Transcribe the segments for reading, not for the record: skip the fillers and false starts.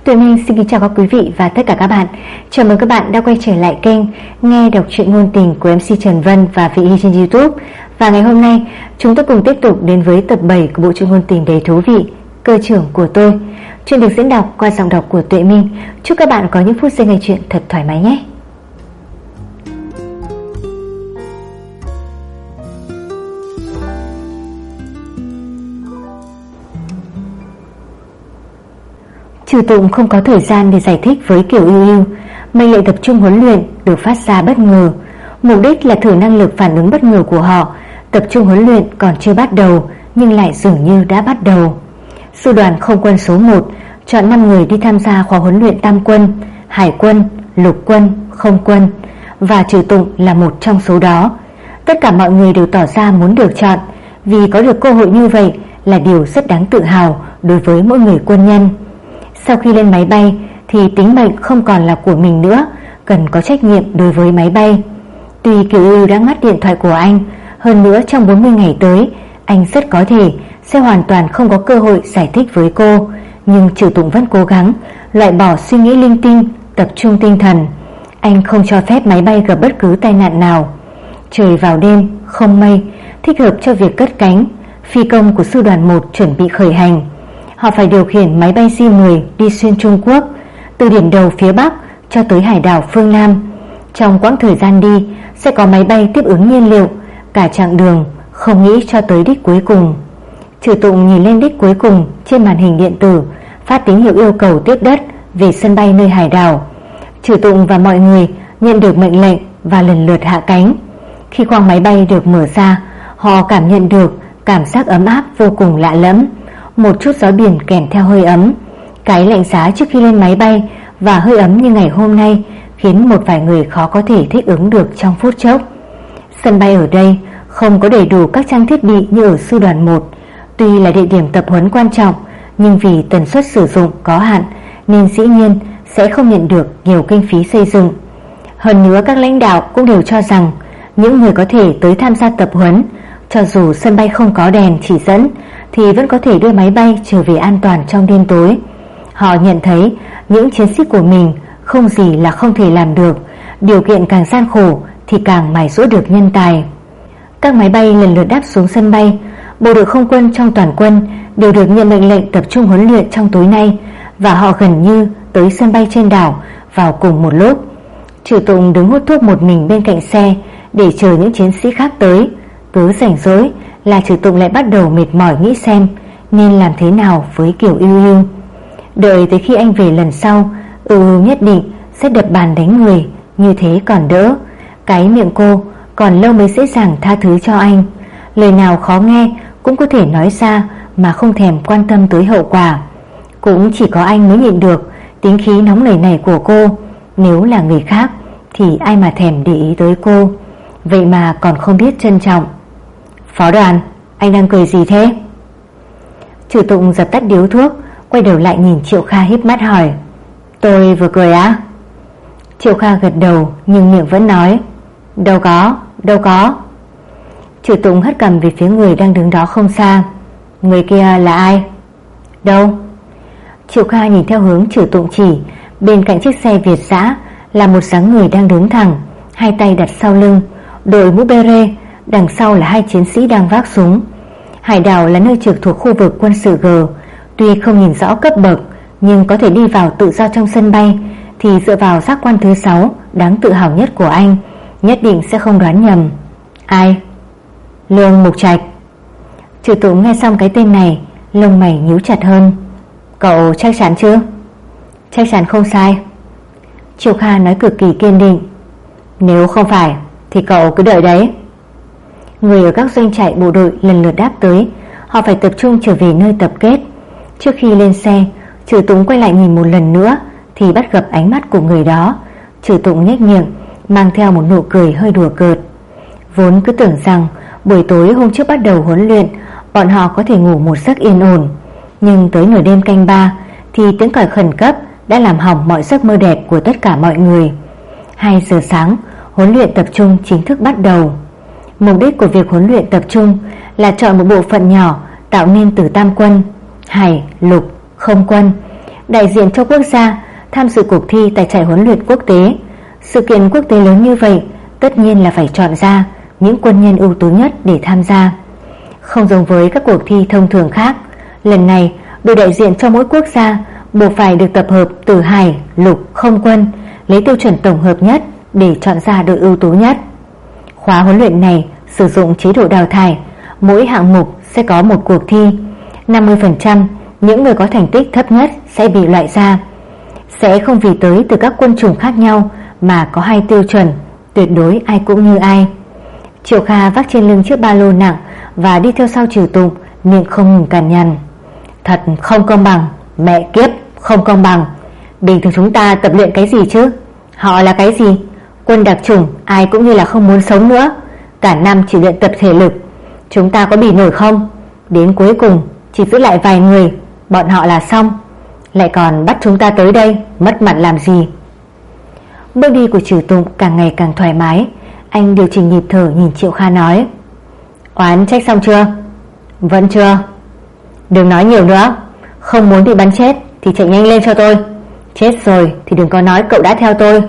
Tuệ Minh xin kính chào các quý vị và tất cả các bạn. Chào mừng các bạn đã quay trở lại kênh Nghe đọc truyện ngôn tình của MC Trần Vân và Vị Hy trên YouTube. Và ngày hôm nay chúng ta cùng tiếp tục đến với tập 7 của bộ truyện ngôn tình đầy thú vị Cơ trưởng của tôi. Chuyện được diễn đọc qua giọng đọc của Tuệ Minh. Chúc các bạn có những phút giây nghe chuyện thật thoải mái nhé. Trừ Tụng không có thời gian để giải thích với Kiều Yêu Yêu. Mệnh lệnh tập trung huấn luyện được phát ra bất ngờ, mục đích là thử năng lực phản ứng bất ngờ của họ. Tập trung huấn luyện còn chưa bắt đầu nhưng lại dường như đã bắt đầu. Sư đoàn không quân số 1 chọn 5 người đi tham gia khóa huấn luyện tam quân, hải quân, lục quân, không quân, và Trừ Tụng là một trong số đó. Tất cả mọi người đều tỏ ra muốn được chọn, vì có được cơ hội như vậy là điều rất đáng tự hào đối với mỗi người quân nhân. Sau khi lên máy bay thì tính mệnh không còn là của mình nữa, cần có trách nhiệm đối với máy bay. Tuy Kiều Yêu đã ngắt điện thoại của anh, hơn nữa trong 40 ngày tới anh rất có thể sẽ hoàn toàn không có cơ hội giải thích với cô, nhưng Trừ Tụng vẫn cố gắng loại bỏ suy nghĩ linh tinh, tập trung tinh thần. Anh không cho phép máy bay gặp bất cứ tai nạn nào. Trời vào đêm, không mây, thích hợp cho việc cất cánh. Phi công của sư đoàn 1 chuẩn bị khởi hành. Họ phải điều khiển máy bay J-10 đi xuyên Trung Quốc, từ điểm đầu phía Bắc cho tới hải đảo phương Nam. Trong quãng thời gian đi sẽ có máy bay tiếp ứng nhiên liệu, cả chặng đường không nghĩ cho tới đích cuối cùng. Trừ Tụng nhìn lên đích cuối cùng trên màn hình điện tử, phát tín hiệu yêu cầu tiếp đất về sân bay nơi hải đảo. Trừ Tụng và mọi người nhận được mệnh lệnh và lần lượt hạ cánh. Khi khoang máy bay được mở ra, họ cảm nhận được cảm giác ấm áp vô cùng lạ lẫm. Một chút gió biển kèm theo hơi ấm, cái lạnh giá trước khi lên máy bay và hơi ấm như ngày hôm nay khiến một vài người khó có thể thích ứng được trong phút chốc. Sân bay ở đây không có đầy đủ các trang thiết bị như ở sư đoàn 1. Tuy là địa điểm tập huấn quan trọng, nhưng vì tần suất sử dụng có hạn nên dĩ nhiên sẽ không nhận được nhiều kinh phí xây dựng. Hơn nữa các lãnh đạo cũng đều cho rằng những người có thể tới tham gia tập huấn, cho dù sân bay không có đèn chỉ dẫn thì vẫn có thể đưa máy bay trở về an toàn trong đêm tối. Họ nhận thấy những chiến sĩ của mình không gì là không thể làm được, điều kiện càng gian khổ thì càng mài giũa được nhân tài. Các máy bay lần lượt đáp xuống sân bay. Bộ đội không quân trong toàn quân đều được nhận mệnh lệnh tập trung huấn luyện trong tối nay, và họ gần như tới sân bay trên đảo vào cùng một lúc. Trừ Tụng đứng hút thuốc một mình bên cạnh xe để chờ những chiến sĩ khác tới. Cứ rảnh rỗi là Trừ Tụng lại bắt đầu mệt mỏi nghĩ xem nên làm thế nào với Kiều Yêu Yêu. Đợi tới khi anh về lần sau, nhất định sẽ đập bàn đánh người, như thế còn đỡ. Cái miệng cô còn lâu mới dễ dàng tha thứ cho anh. Lời nào khó nghe cũng có thể nói ra mà không thèm quan tâm tới hậu quả. Cũng chỉ có anh mới nhịn được tính khí nóng nảy này của cô. Nếu là người khác thì ai mà thèm để ý tới cô. Vậy mà còn không biết trân trọng. Phó đoàn, anh đang cười gì thế? Trừ Tụng dập tắt điếu thuốc, quay đầu lại nhìn Triệu Kha híp mắt hỏi. Tôi vừa cười á? Triệu Kha gật đầu nhưng miệng vẫn nói. Đâu có. Trừ Tụng hất cằm về phía người đang đứng đó không xa. Người kia là ai? Đâu? Triệu Kha nhìn theo hướng Trừ Tụng chỉ. Bên cạnh chiếc xe Việt dã là một dáng người đang đứng thẳng, hai tay đặt sau lưng, đội mũ beret. Đằng sau là hai chiến sĩ đang vác súng. Hải đảo là nơi trực thuộc khu vực quân sự G. Tuy không nhìn rõ cấp bậc nhưng có thể đi vào tự do trong sân bay thì dựa vào giác quan thứ 6 đáng tự hào nhất của anh, nhất định sẽ không đoán nhầm. Ai? Lương Mục Trạch. Trừ Tụng nghe xong cái tên này, lông mày nhíu chặt hơn. Cậu chắc chắn chứ? Chắc chắn không sai. Triệu Kha nói cực kỳ kiên định. Nếu không phải thì cậu cứ đợi đấy. Người ở các doanh trại bộ đội lần lượt đáp tới. Họ phải tập trung trở về nơi tập kết. Trước khi lên xe, Trừ Tụng quay lại nhìn một lần nữa thì bắt gặp ánh mắt của người đó. Trừ Tụng nhếch miệng, mang theo một nụ cười hơi đùa cợt. Vốn cứ tưởng rằng buổi tối hôm trước bắt đầu huấn luyện bọn họ có thể ngủ một giấc yên ổn, nhưng tới nửa đêm canh 3 thì tiếng còi khẩn cấp đã làm hỏng mọi giấc mơ đẹp của tất cả mọi người. 2 giờ sáng, huấn luyện tập trung chính thức bắt đầu. Mục đích của việc huấn luyện tập trung là chọn một bộ phận nhỏ tạo nên từ tam quân, hải, lục, không quân đại diện cho quốc gia tham dự cuộc thi tại giải huấn luyện quốc tế. Sự kiện quốc tế lớn như vậy tất nhiên là phải chọn ra những quân nhân ưu tú nhất để tham gia. Không giống với các cuộc thi thông thường khác, lần này đội đại diện cho mỗi quốc gia buộc phải được tập hợp từ hải, lục, không quân, lấy tiêu chuẩn tổng hợp nhất để chọn ra đội ưu tú nhất. Khóa huấn luyện này sử dụng chế độ đào thải, mỗi hạng mục sẽ có một cuộc thi. 50% những người có thành tích thấp nhất sẽ bị loại ra. Sẽ không vì tới từ các quân chủng khác nhau mà có 2 tiêu chuẩn, tuyệt đối ai cũng như ai. Triệu Kha vác trên lưng chiếc ba lô nặng và đi theo sau Trừ Tụng, miệng không ngừng cằn nhằn. Thật không công bằng, mẹ kiếp, không công bằng. Bình thường chúng ta tập luyện cái gì chứ? Họ là cái gì? Quân đặc chủng ai cũng như là không muốn sống nữa. Cả năm chỉ luyện tập thể lực, chúng ta có bì nổi không? Đến cuối cùng chỉ giữ lại vài người, bọn họ là xong. Lại còn bắt chúng ta tới đây, mất mặt làm gì? Bước đi của Trừ Tụng càng ngày càng thoải mái. Anh điều chỉnh nhịp thở nhìn Triệu Kha nói: Oán trách xong chưa? Vẫn chưa. Đừng nói nhiều nữa, không muốn bị bắn chết thì chạy nhanh lên cho tôi. Chết rồi thì đừng có nói cậu đã theo tôi.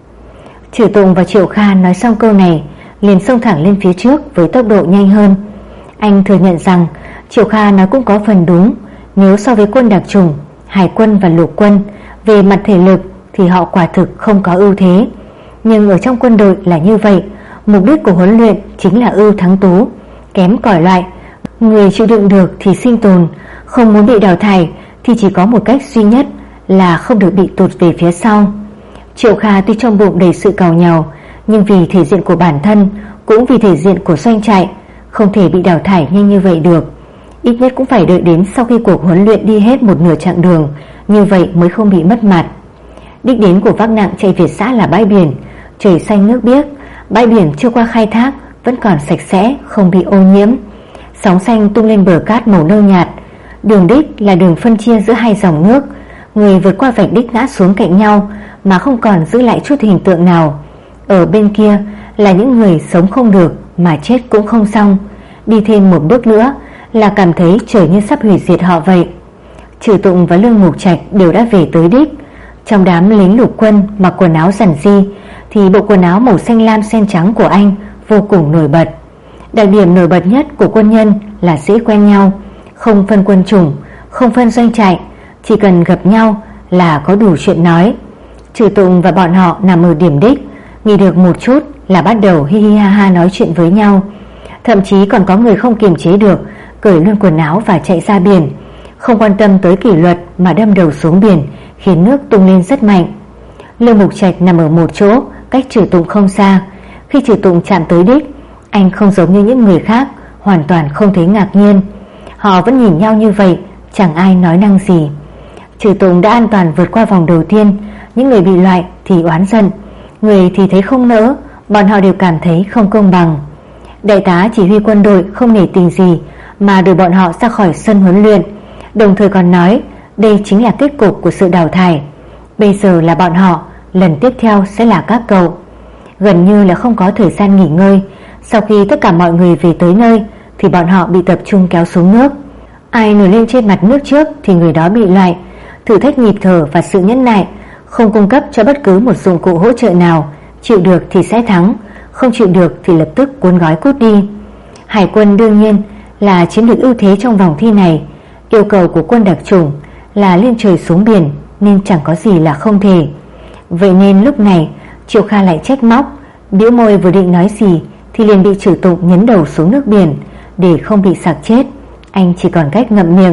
Trừ Tụng và Triệu Kha nói xong câu này liền xông thẳng lên phía trước với tốc độ nhanh hơn. Anh thừa nhận rằng Triệu Kha nói cũng có phần đúng. Nếu so với quân đặc chủng, hải quân và lục quân, về mặt thể lực thì họ quả thực không có ưu thế. Nhưng ở trong quân đội là như vậy. Mục đích của huấn luyện chính là ưu thắng tú, kém cỏi loại. Người chịu đựng được thì sinh tồn, không muốn bị đào thải thì chỉ có một cách duy nhất là không được bị tụt về phía sau. Triệu Kha tuy trong bụng đầy sự càu nhàu, nhưng vì thể diện của bản thân, cũng vì thể diện của doanh trại, không thể bị đào thải nhanh như vậy được. Ít nhất cũng phải đợi đến sau khi cuộc huấn luyện đi hết một nửa chặng đường, như vậy mới không bị mất mặt. Đích đến của vác nặng chạy Việt Giã là bãi biển. Trời xanh nước biếc, bãi biển chưa qua khai thác vẫn còn sạch sẽ, không bị ô nhiễm. Sóng xanh tung lên bờ cát màu nâu nhạt. Đường đích là đường phân chia giữa 2 dòng nước. Người vượt qua vạch đích ngã xuống cạnh nhau mà không còn giữ lại chút hình tượng nào. Ở bên kia là những người sống không được mà chết cũng không xong. Đi thêm một bước nữa là cảm thấy trời như sắp hủy diệt họ vậy. Trừ Tụng và Lương Ngục Trạch đều đã về tới đích. Trong đám lính lục quân mặc quần áo giản dị thì bộ quần áo màu xanh lam xen trắng của anh vô cùng nổi bật. Đặc điểm nổi bật nhất của quân nhân là dễ quen nhau, không phân quân chủng, không phân doanh trại, chỉ cần gặp nhau là có đủ chuyện nói. Trừ Tụng và bọn họ nằm ở điểm đích, nghỉ được một chút là bắt đầu hi hi ha ha nói chuyện với nhau. Thậm chí còn có người không kiềm chế được, cởi luôn quần áo và chạy ra biển, không quan tâm tới kỷ luật mà đâm đầu xuống biển, khiến nước tung lên rất mạnh. Lương Mục Trạch nằm ở một chỗ cách Trừ Tụng không xa. Khi Trừ Tụng chạm tới đích, anh không giống như những người khác, hoàn toàn không thấy ngạc nhiên. Họ vẫn nhìn nhau như vậy, chẳng ai nói năng gì. Trừ Tụng đã an toàn vượt qua vòng đầu tiên. Những người bị loại thì oán giận, người thì thấy không nỡ. Bọn họ đều cảm thấy không công bằng. Đại tá chỉ huy quân đội không nể tình gì mà đuổi bọn họ ra khỏi sân huấn luyện, đồng thời còn nói đây chính là kết cục của sự đào thải. Bây giờ là bọn họ, lần tiếp theo sẽ là các cậu. Gần như là không có thời gian nghỉ ngơi. Sau khi tất cả mọi người về tới nơi thì bọn họ bị tập trung kéo xuống nước. Ai nổi lên trên mặt nước trước thì người đó bị loại. Thử thách nhịp thở và sự nhẫn nại, không cung cấp cho bất cứ một dụng cụ hỗ trợ nào. Chịu được thì sẽ thắng, không chịu được thì lập tức cuốn gói cút đi. Hải quân đương nhiên là chiếm được ưu thế trong vòng thi này. Yêu cầu của quân đặc chủng là lên trời xuống biển, nên chẳng có gì là không thể. Vậy nên lúc này Triệu Kha lại trách móc, bĩu môi vừa định nói gì thì liền bị Trừ Tụng nhấn đầu xuống nước biển. Để không bị sặc chết, anh chỉ còn cách ngậm miệng.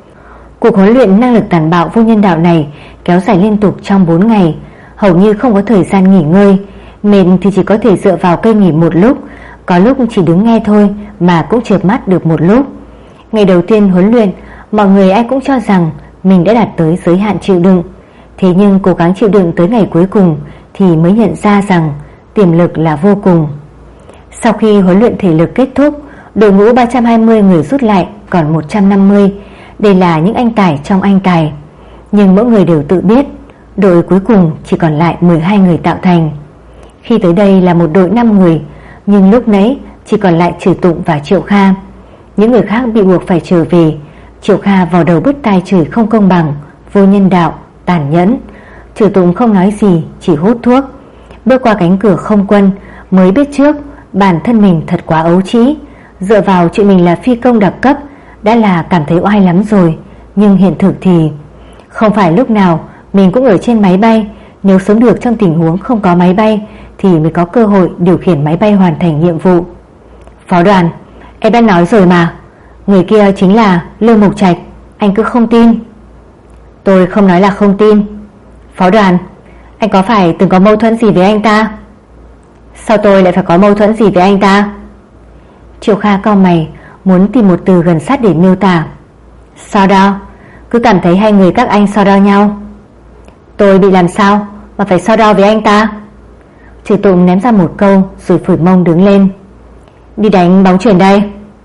Cuộc huấn luyện năng lực tàn bạo vô nhân đạo này kéo dài liên tục trong 4 ngày, hầu như không có thời gian nghỉ ngơi. Mệt thì chỉ có thể dựa vào cây nghỉ một lúc, có lúc chỉ đứng nghe thôi mà cũng chợp mắt được một lúc. Ngày đầu tiên huấn luyện, mọi người ai cũng cho rằng mình đã đạt tới giới hạn chịu đựng. Thế nhưng cố gắng chịu đựng tới ngày cuối cùng thì mới nhận ra rằng tiềm lực là vô cùng. Sau khi huấn luyện thể lực kết thúc, đội ngũ 320 người rút lại còn 150. Đây là những anh tài trong anh tài. Nhưng mỗi người đều tự biết đội cuối cùng chỉ còn lại 12 người tạo thành. Khi tới đây là một đội 5 người, nhưng lúc nãy chỉ còn lại Trừ Tụng và Triệu Kha. Những người khác bị buộc phải trở về. Triệu Kha vào đầu bứt tai chửi không công bằng, vô nhân đạo. tàn nhẫn. Trừ Tùng không nói gì, chỉ hút thuốc. Bước qua cánh cửa không quân mới biết trước bản thân mình thật quá ấu trĩ. Dựa vào chuyện mình là phi công đặc cấp đã là cảm thấy oai lắm rồi, nhưng hiện thực thì không phải lúc nào mình cũng ở trên máy bay. Nếu sống được trong tình huống không có máy bay thì mới có cơ hội điều khiển máy bay hoàn thành nhiệm vụ. Phó đoàn, em đã nói rồi mà, người kia chính là Lương Mục Trạch, anh cứ không tin. Tôi không nói là không tin. Phó đoàn, anh có phải từng có mâu thuẫn gì với anh ta? Sao tôi lại phải có mâu thuẫn gì với anh ta? Triệu Kha cau mày, muốn tìm một từ gần sát để miêu tả. So đo, cứ cảm thấy hai người các anh so đo nhau. Tôi bị làm sao mà phải so đo với anh ta? Trừ Tụng ném ra một câu rồi phủi mông đứng lên. Đi đánh bóng chuyền đây.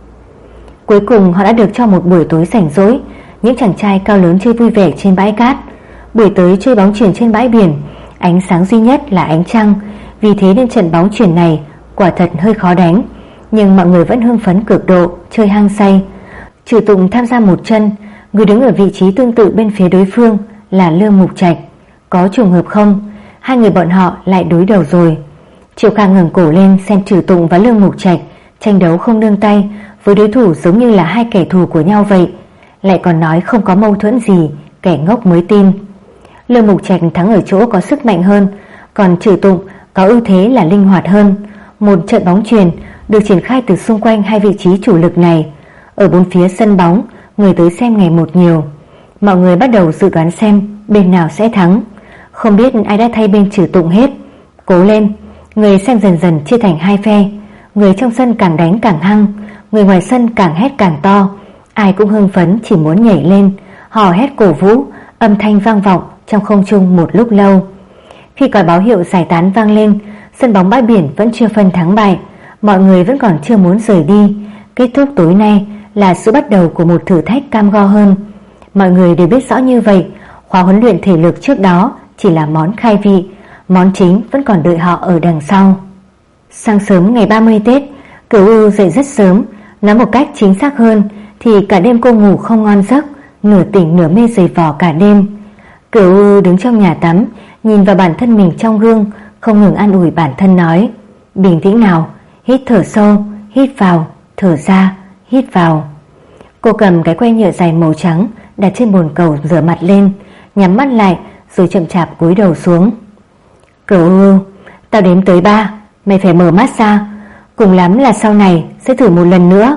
Cuối cùng họ đã được cho một buổi tối rảnh rỗi. Những chàng trai cao lớn chơi vui vẻ trên bãi cát. Buổi tới chơi bóng chuyền trên bãi biển, ánh sáng duy nhất là ánh trăng. Vì thế nên trận bóng chuyền này quả thật hơi khó đánh, nhưng mọi người vẫn hưng phấn cực độ, chơi hăng say. Trừ Tụng tham gia một chân. Người đứng ở vị trí tương tự bên phía đối phương là Lương Mục Trạch. Có trùng hợp không? Hai người bọn họ lại đối đầu rồi. Triệu Kha ngẩng cổ lên xem Trừ Tụng và Lương Mục Trạch tranh đấu không nương tay, với đối thủ giống như là hai kẻ thù của nhau vậy. Lại còn nói không có mâu thuẫn gì, kẻ ngốc mới tin. Lương Mục Trạch thắng ở chỗ có sức mạnh hơn, còn Trừ Tụng có ưu thế là linh hoạt hơn. Một trận bóng chuyền được triển khai từ xung quanh hai vị trí chủ lực này. Ở bốn phía sân bóng, người tới xem ngày một nhiều. Mọi người bắt đầu dự đoán xem bên nào sẽ thắng. Không biết ai đã thay bên Trừ Tụng hết. Cố lên. Người xem dần dần chia thành hai phe. Người trong sân càng đánh càng hăng, người ngoài sân càng hét càng to. Ai cũng hưng phấn chỉ muốn nhảy lên, hò hét cổ vũ, âm thanh vang vọng trong không trung một lúc lâu. Khi còi báo hiệu giải tán vang lên, sân bóng bãi biển vẫn chưa phân thắng bại. Mọi người vẫn còn chưa muốn rời đi. Kết thúc tối nay là sự bắt đầu của một thử thách cam go hơn. Mọi người đều biết rõ như vậy. Khóa huấn luyện thể lực trước đó chỉ là món khai vị, món chính vẫn còn đợi họ ở đằng sau. Sáng sớm ngày 30 Tết, Cửu Ưu dậy rất sớm. Nói một cách chính xác hơn thì cả đêm cô ngủ không ngon giấc, nửa tỉnh nửa mê giày vò cả đêm. Cửu Ưu đứng trong nhà tắm, nhìn vào bản thân mình trong gương, không ngừng an ủi bản thân nói: bình tĩnh nào, hít thở sâu, hít vào, thở ra, hít vào. Cô cầm cái que nhựa dài màu trắng đặt trên bồn cầu rửa mặt lên, nhắm mắt lại rồi chậm chạp cúi đầu xuống. Cửu Ưu, tao đếm tới 3, mày phải mở mắt ra. Cùng lắm là sau này sẽ thử một lần nữa.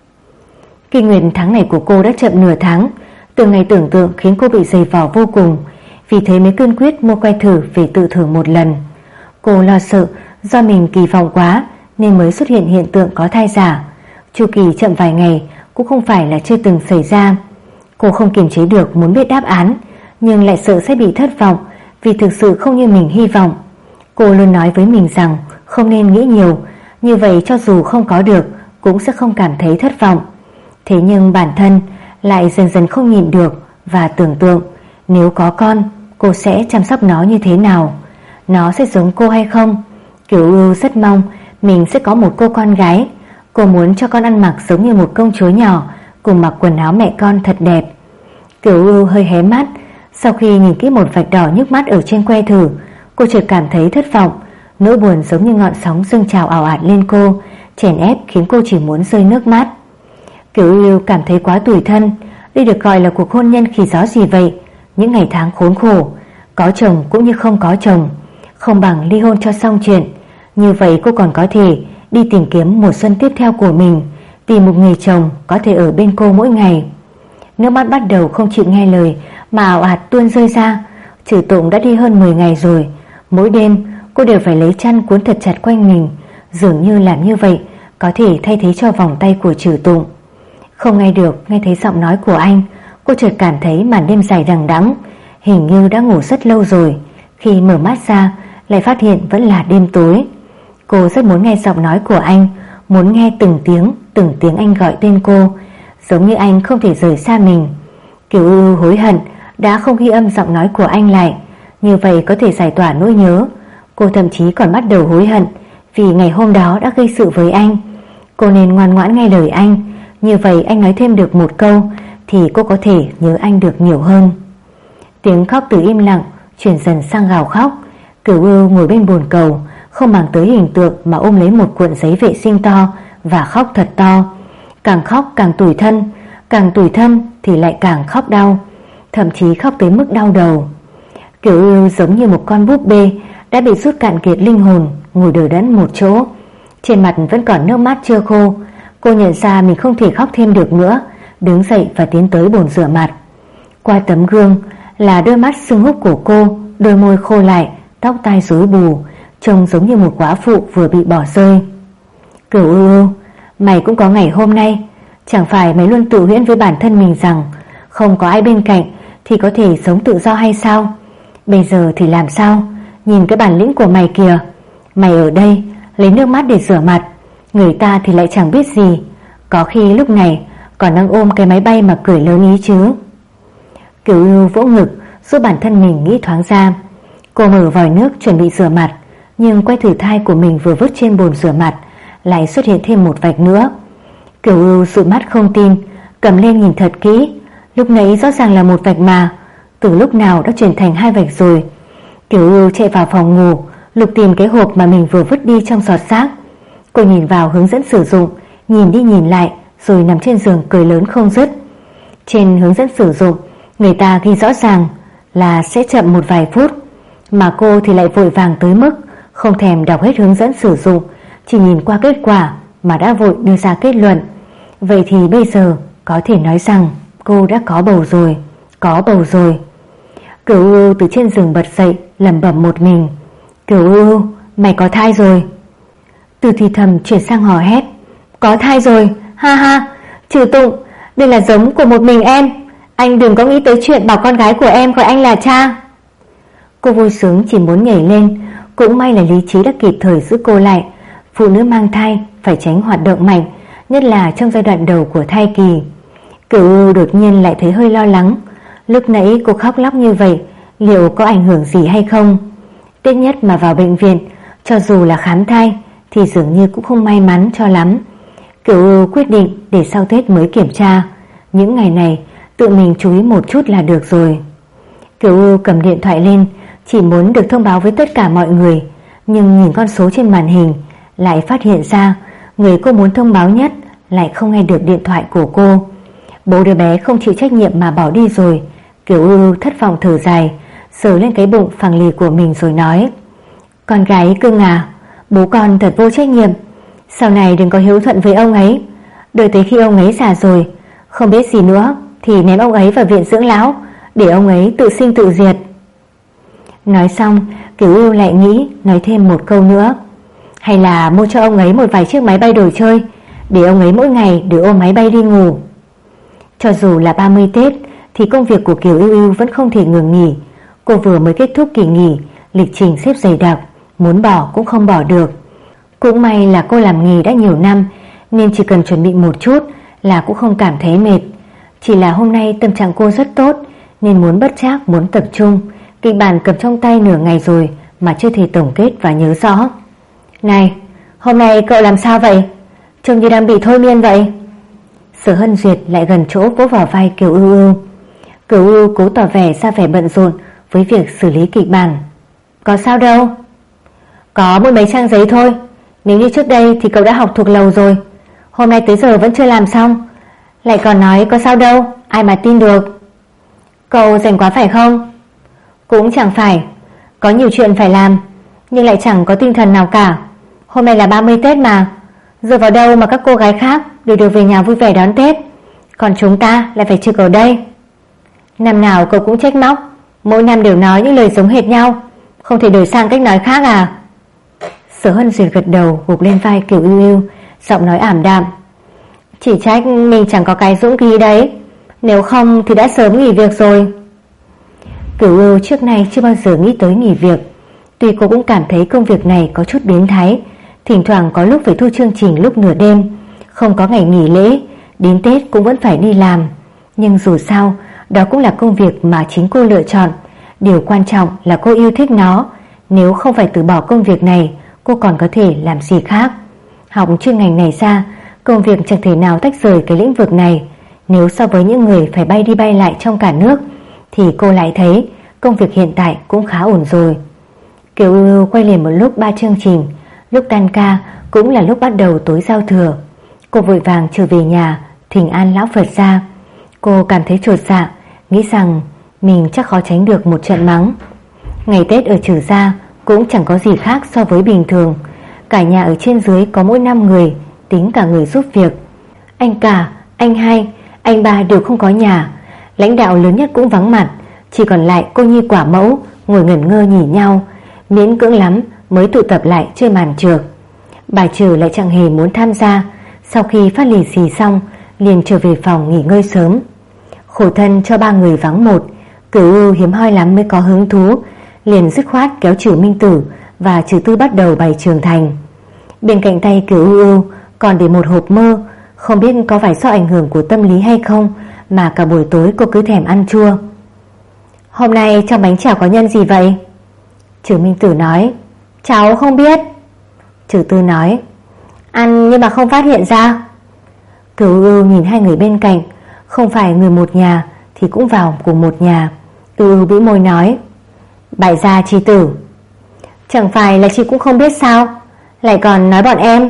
Kinh nguyệt tháng này của cô đã chậm nửa tháng. Từng ngày tưởng tượng khiến cô bị dày vò vô cùng. Vì thế mới cương quyết mua que thử về tự thử một lần. Cô lo sợ do mình kỳ vọng quá nên mới xuất hiện hiện tượng có thai giả. Chu kỳ chậm vài ngày cũng không phải là chưa từng xảy ra. Cô không kiềm chế được muốn biết đáp án, nhưng lại sợ sẽ bị thất vọng vì thực sự không như mình hy vọng. Cô luôn nói với mình rằng không nên nghĩ nhiều, như vậy cho dù không có được cũng sẽ không cảm thấy thất vọng. Thế nhưng bản thân lại dần dần không nhịn được và tưởng tượng nếu có con, cô sẽ chăm sóc nó như thế nào, nó sẽ giống cô hay không. Cửu Ưu rất mong mình sẽ có một cô con gái. Cô muốn cho con ăn mặc giống như một công chúa nhỏ, cùng mặc quần áo mẹ con thật đẹp. Cửu Ưu hơi hé mắt. Sau khi nhìn kỹ một vạch đỏ nhức mắt ở trên que thử, cô chợt cảm thấy thất vọng. Nỗi buồn giống như ngọn sóng dâng trào ào ạt lên cô, chèn ép khiến cô chỉ muốn rơi nước mắt. Cửu Ưu cảm thấy quá tủi thân. Đây được gọi là cuộc hôn nhân khỉ gió gì vậy? Những ngày tháng khốn khổ, có chồng cũng như không có chồng, không bằng ly hôn cho xong chuyện. Như vậy cô còn có thể đi tìm kiếm mùa xuân tiếp theo của mình, tìm một người chồng có thể ở bên cô mỗi ngày. Nước mắt bắt đầu không chịu nghe lời mà ào ạt tuôn rơi ra. Trừ Tụng đã đi hơn 10 ngày rồi. Mỗi đêm cô đều phải lấy chăn cuốn thật chặt quanh mình, dường như làm như vậy có thể thay thế cho vòng tay của Trừ Tụng. Không nghe được, nghe thấy giọng nói của anh, cô chợt cảm thấy màn đêm dài đằng đẵng, hình như đã ngủ rất lâu rồi. Khi mở mắt ra lại phát hiện vẫn là đêm tối. Cô rất muốn nghe giọng nói của anh, muốn nghe từng tiếng anh gọi tên cô, giống như anh không thể rời xa mình. Kiều Ưu hối hận đã không ghi âm giọng nói của anh lại, như vậy có thể giải tỏa nỗi nhớ. Cô thậm chí còn bắt đầu hối hận vì ngày hôm đó đã gây sự với anh. Cô nên ngoan ngoãn nghe lời anh, như vậy anh nói thêm được một câu thì cô có thể nhớ anh được nhiều hơn. Tiếng khóc từ im lặng chuyển dần sang gào khóc. Cửu Ưu ngồi bên bồn cầu, không màng tới hình tượng mà ôm lấy một cuộn giấy vệ sinh to và khóc thật to. Càng khóc càng tủi thân, càng tủi thân thì lại càng khóc đau, thậm chí khóc tới mức đau đầu. Cửu Ưu giống như một con búp bê đã bị rút cạn kiệt linh hồn, ngồi đờ đẫn một chỗ. Trên mặt vẫn còn nước mắt chưa khô. Cô nhận ra mình không thể khóc thêm được nữa, đứng dậy và tiến tới bồn rửa mặt. Qua tấm gương là đôi mắt sưng húp của cô, đôi môi khô lại, tóc tai rối bù, trông giống như một góa phụ vừa bị bỏ rơi. Cửu Ưu, mày cũng có ngày hôm nay. Chẳng phải mày luôn tự huyễn với bản thân mình rằng không có ai bên cạnh thì có thể sống tự do hay sao? Bây giờ thì làm sao? Nhìn cái bản lĩnh của mày kìa. Mày ở đây lấy nước mắt để rửa mặt, người ta thì lại chẳng biết gì. Có khi lúc này còn đang ôm cái máy bay mà cười lớn ý chứ. Cửu Ưu vỗ ngực giúp bản thân mình nghĩ thoáng ra. Cô mở vòi nước chuẩn bị rửa mặt, nhưng que thử thai của mình vừa vứt trên bồn rửa mặt lại xuất hiện thêm một vạch nữa. Cửu Ưu dụi mắt không tin, cầm lên nhìn thật kỹ. Lúc nãy rõ ràng là một vạch mà từ lúc nào đã chuyển thành 2 vạch rồi. Cửu Ưu chạy vào phòng ngủ, lục tìm cái hộp mà mình vừa vứt đi trong giọt rác. Cô nhìn vào hướng dẫn sử dụng, nhìn đi nhìn lại, rồi nằm trên giường cười lớn không dứt. Trên hướng dẫn sử dụng, người ta ghi rõ ràng là sẽ chậm một vài phút, mà cô thì lại vội vàng tới mức không thèm đọc hết hướng dẫn sử dụng, chỉ nhìn qua kết quả mà đã vội đưa ra kết luận. Vậy thì bây giờ có thể nói rằng cô đã có bầu rồi, có bầu rồi. Cửu Ưu từ trên giường bật dậy, lẩm bẩm một mình. Cửu Ưu, mày có thai rồi. Từ thì thầm chuyển sang hò hét. Có thai rồi, ha ha. Trừ Tụng, đây là giống của một mình em. Anh đừng có nghĩ tới chuyện bảo con gái của em gọi anh là cha. Cô vui sướng chỉ muốn nhảy lên. Cũng may là lý trí đã kịp thời giữ cô lại. Phụ nữ mang thai phải tránh hoạt động mạnh, nhất là trong giai đoạn đầu của thai kỳ. Cửu Ưu đột nhiên lại thấy hơi lo lắng. Lúc nãy cô khóc lóc như vậy, liệu có ảnh hưởng gì hay không? Tết nhất mà vào bệnh viện, cho dù là khám thai thì dường như cũng không may mắn cho lắm. Cửu Ưu quyết định để sau Tết mới kiểm tra. Những ngày này tự mình chú ý một chút là được rồi. Cửu Ưu cầm điện thoại lên, chỉ muốn được thông báo với tất cả mọi người, nhưng nhìn con số trên màn hình lại phát hiện ra người cô muốn thông báo nhất lại không nghe được điện thoại của cô. Bố đứa bé không chịu trách nhiệm mà bỏ đi rồi. Cửu Ưu thất vọng thở dài, sờ lên cái bụng phẳng lì của mình rồi nói. Con gái cưng à, bố con thật vô trách nhiệm. Sau này đừng có hiếu thuận với ông ấy. Đợi tới khi ông ấy già rồi, không biết gì nữa, thì ném ông ấy vào viện dưỡng lão, để ông ấy tự sinh tự diệt. Nói xong, Cửu Ưu lại nghĩ nói thêm một câu nữa. Hay là mua cho ông ấy một vài chiếc máy bay đồ chơi, để ông ấy mỗi ngày được ôm máy bay đi ngủ. Cho dù là 30 Tết thì công việc của Kiều Ưu Ưu vẫn không thể ngừng nghỉ. Cô vừa mới kết thúc kỳ nghỉ, lịch trình xếp dày đặc, muốn bỏ cũng không bỏ được. Cũng may là cô làm nghề đã nhiều năm, nên chỉ cần chuẩn bị một chút là cũng không cảm thấy mệt. Chỉ là hôm nay tâm trạng cô rất tốt, nên muốn bất trắc muốn tập trung. Kịch bản cầm trong tay nửa ngày rồi mà chưa thể tổng kết và nhớ rõ. Này, hôm nay cậu làm sao vậy? Trông như đang bị thôi miên vậy. Sở Hân Duyệt lại gần chỗ vỗ vào vai Kiều Ưu Ưu. Kiều Ưu cố tỏ vẻ ra vẻ bận rộn với việc xử lý kịch bản. Có sao đâu. Có mỗi mấy trang giấy thôi. Nếu như trước đây thì cậu đã học thuộc lầu rồi. Hôm nay tới giờ vẫn chưa làm xong, lại còn nói có sao đâu, ai mà tin được. Cậu rảnh quá phải không? Cũng chẳng phải, có nhiều chuyện phải làm, nhưng lại chẳng có tinh thần nào cả. Hôm nay là 30 Tết mà, giờ vào đâu mà các cô gái khác đều được về nhà vui vẻ đón Tết, còn chúng ta lại phải trực ở đây. Năm nào cậu cũng trách móc, mỗi năm đều nói những lời giống hệt nhau, không thể đổi sang cách nói khác à? Sở Hân Duyệt gật đầu, gục lên vai Kiều Ưu Ưu, giọng nói ảm đạm. Chỉ trách mình chẳng có cái dũng khí đấy, nếu không thì đã sớm nghỉ việc rồi. Kiều Ưu trước nay chưa bao giờ nghĩ tới nghỉ việc. Tuy cô cũng cảm thấy công việc này có chút biến thái, thỉnh thoảng có lúc phải thu chương trình lúc nửa đêm, không có ngày nghỉ lễ, đến Tết cũng vẫn phải đi làm. Nhưng dù sao, đó cũng là công việc mà chính cô lựa chọn. Điều quan trọng là cô yêu thích nó. Nếu không phải từ bỏ công việc này, cô còn có thể làm gì khác. Học chuyên ngành này ra, công việc chẳng thể nào tách rời cái lĩnh vực này. Nếu so với những người phải bay đi bay lại trong cả nước, thì cô lại thấy công việc hiện tại cũng khá ổn rồi. Kiều Ưu quay liền một lúc 3 chương trình. Lúc tan ca cũng là lúc bắt đầu tối giao thừa. Cô vội vàng trở về nhà thỉnh an lão Phật gia. Cô cảm thấy chột dạ, nghĩ rằng mình chắc khó tránh được một trận mắng. Ngày Tết ở Trử gia cũng chẳng có gì khác so với bình thường. Cả nhà ở trên dưới có mỗi 5 người, tính cả người giúp việc. Anh cả, anh hai, anh ba đều không có nhà. Lãnh đạo lớn nhất cũng vắng mặt, chỉ còn lại cô Nhi quả mẫu ngồi ngẩn ngơ nhìn nhau, miễn cưỡng lắm mới tụ tập lại chơi màn trược. Bà Trử lại chẳng hề muốn tham gia. Sau khi phát lì xì xong liền trở về phòng nghỉ ngơi sớm. Khổ thân cho 3 người vắng một, Cửu Ưu hiếm hoi lắm mới có hứng thú, liền dứt khoát kéo Trử Minh Tử và Trử Tư bắt đầu bày trường thành. Bên cạnh tay Cửu Ưu còn để một hộp mơ. Không biết có phải do ảnh hưởng của tâm lý hay không mà cả buổi tối cô cứ thèm ăn chua. Hôm nay trong bánh chảo có nhân gì vậy? Trử Minh Tử nói. Cháu không biết. Trử Tư nói. Ăn nhưng mà không phát hiện ra. Cửu Ưu nhìn hai người bên cạnh, không phải người một nhà thì cũng vào cùng một nhà. Cửu Ưu bĩu môi nói. Bại gia chi tử. Chẳng phải là chị cũng không biết sao, lại còn nói bọn em.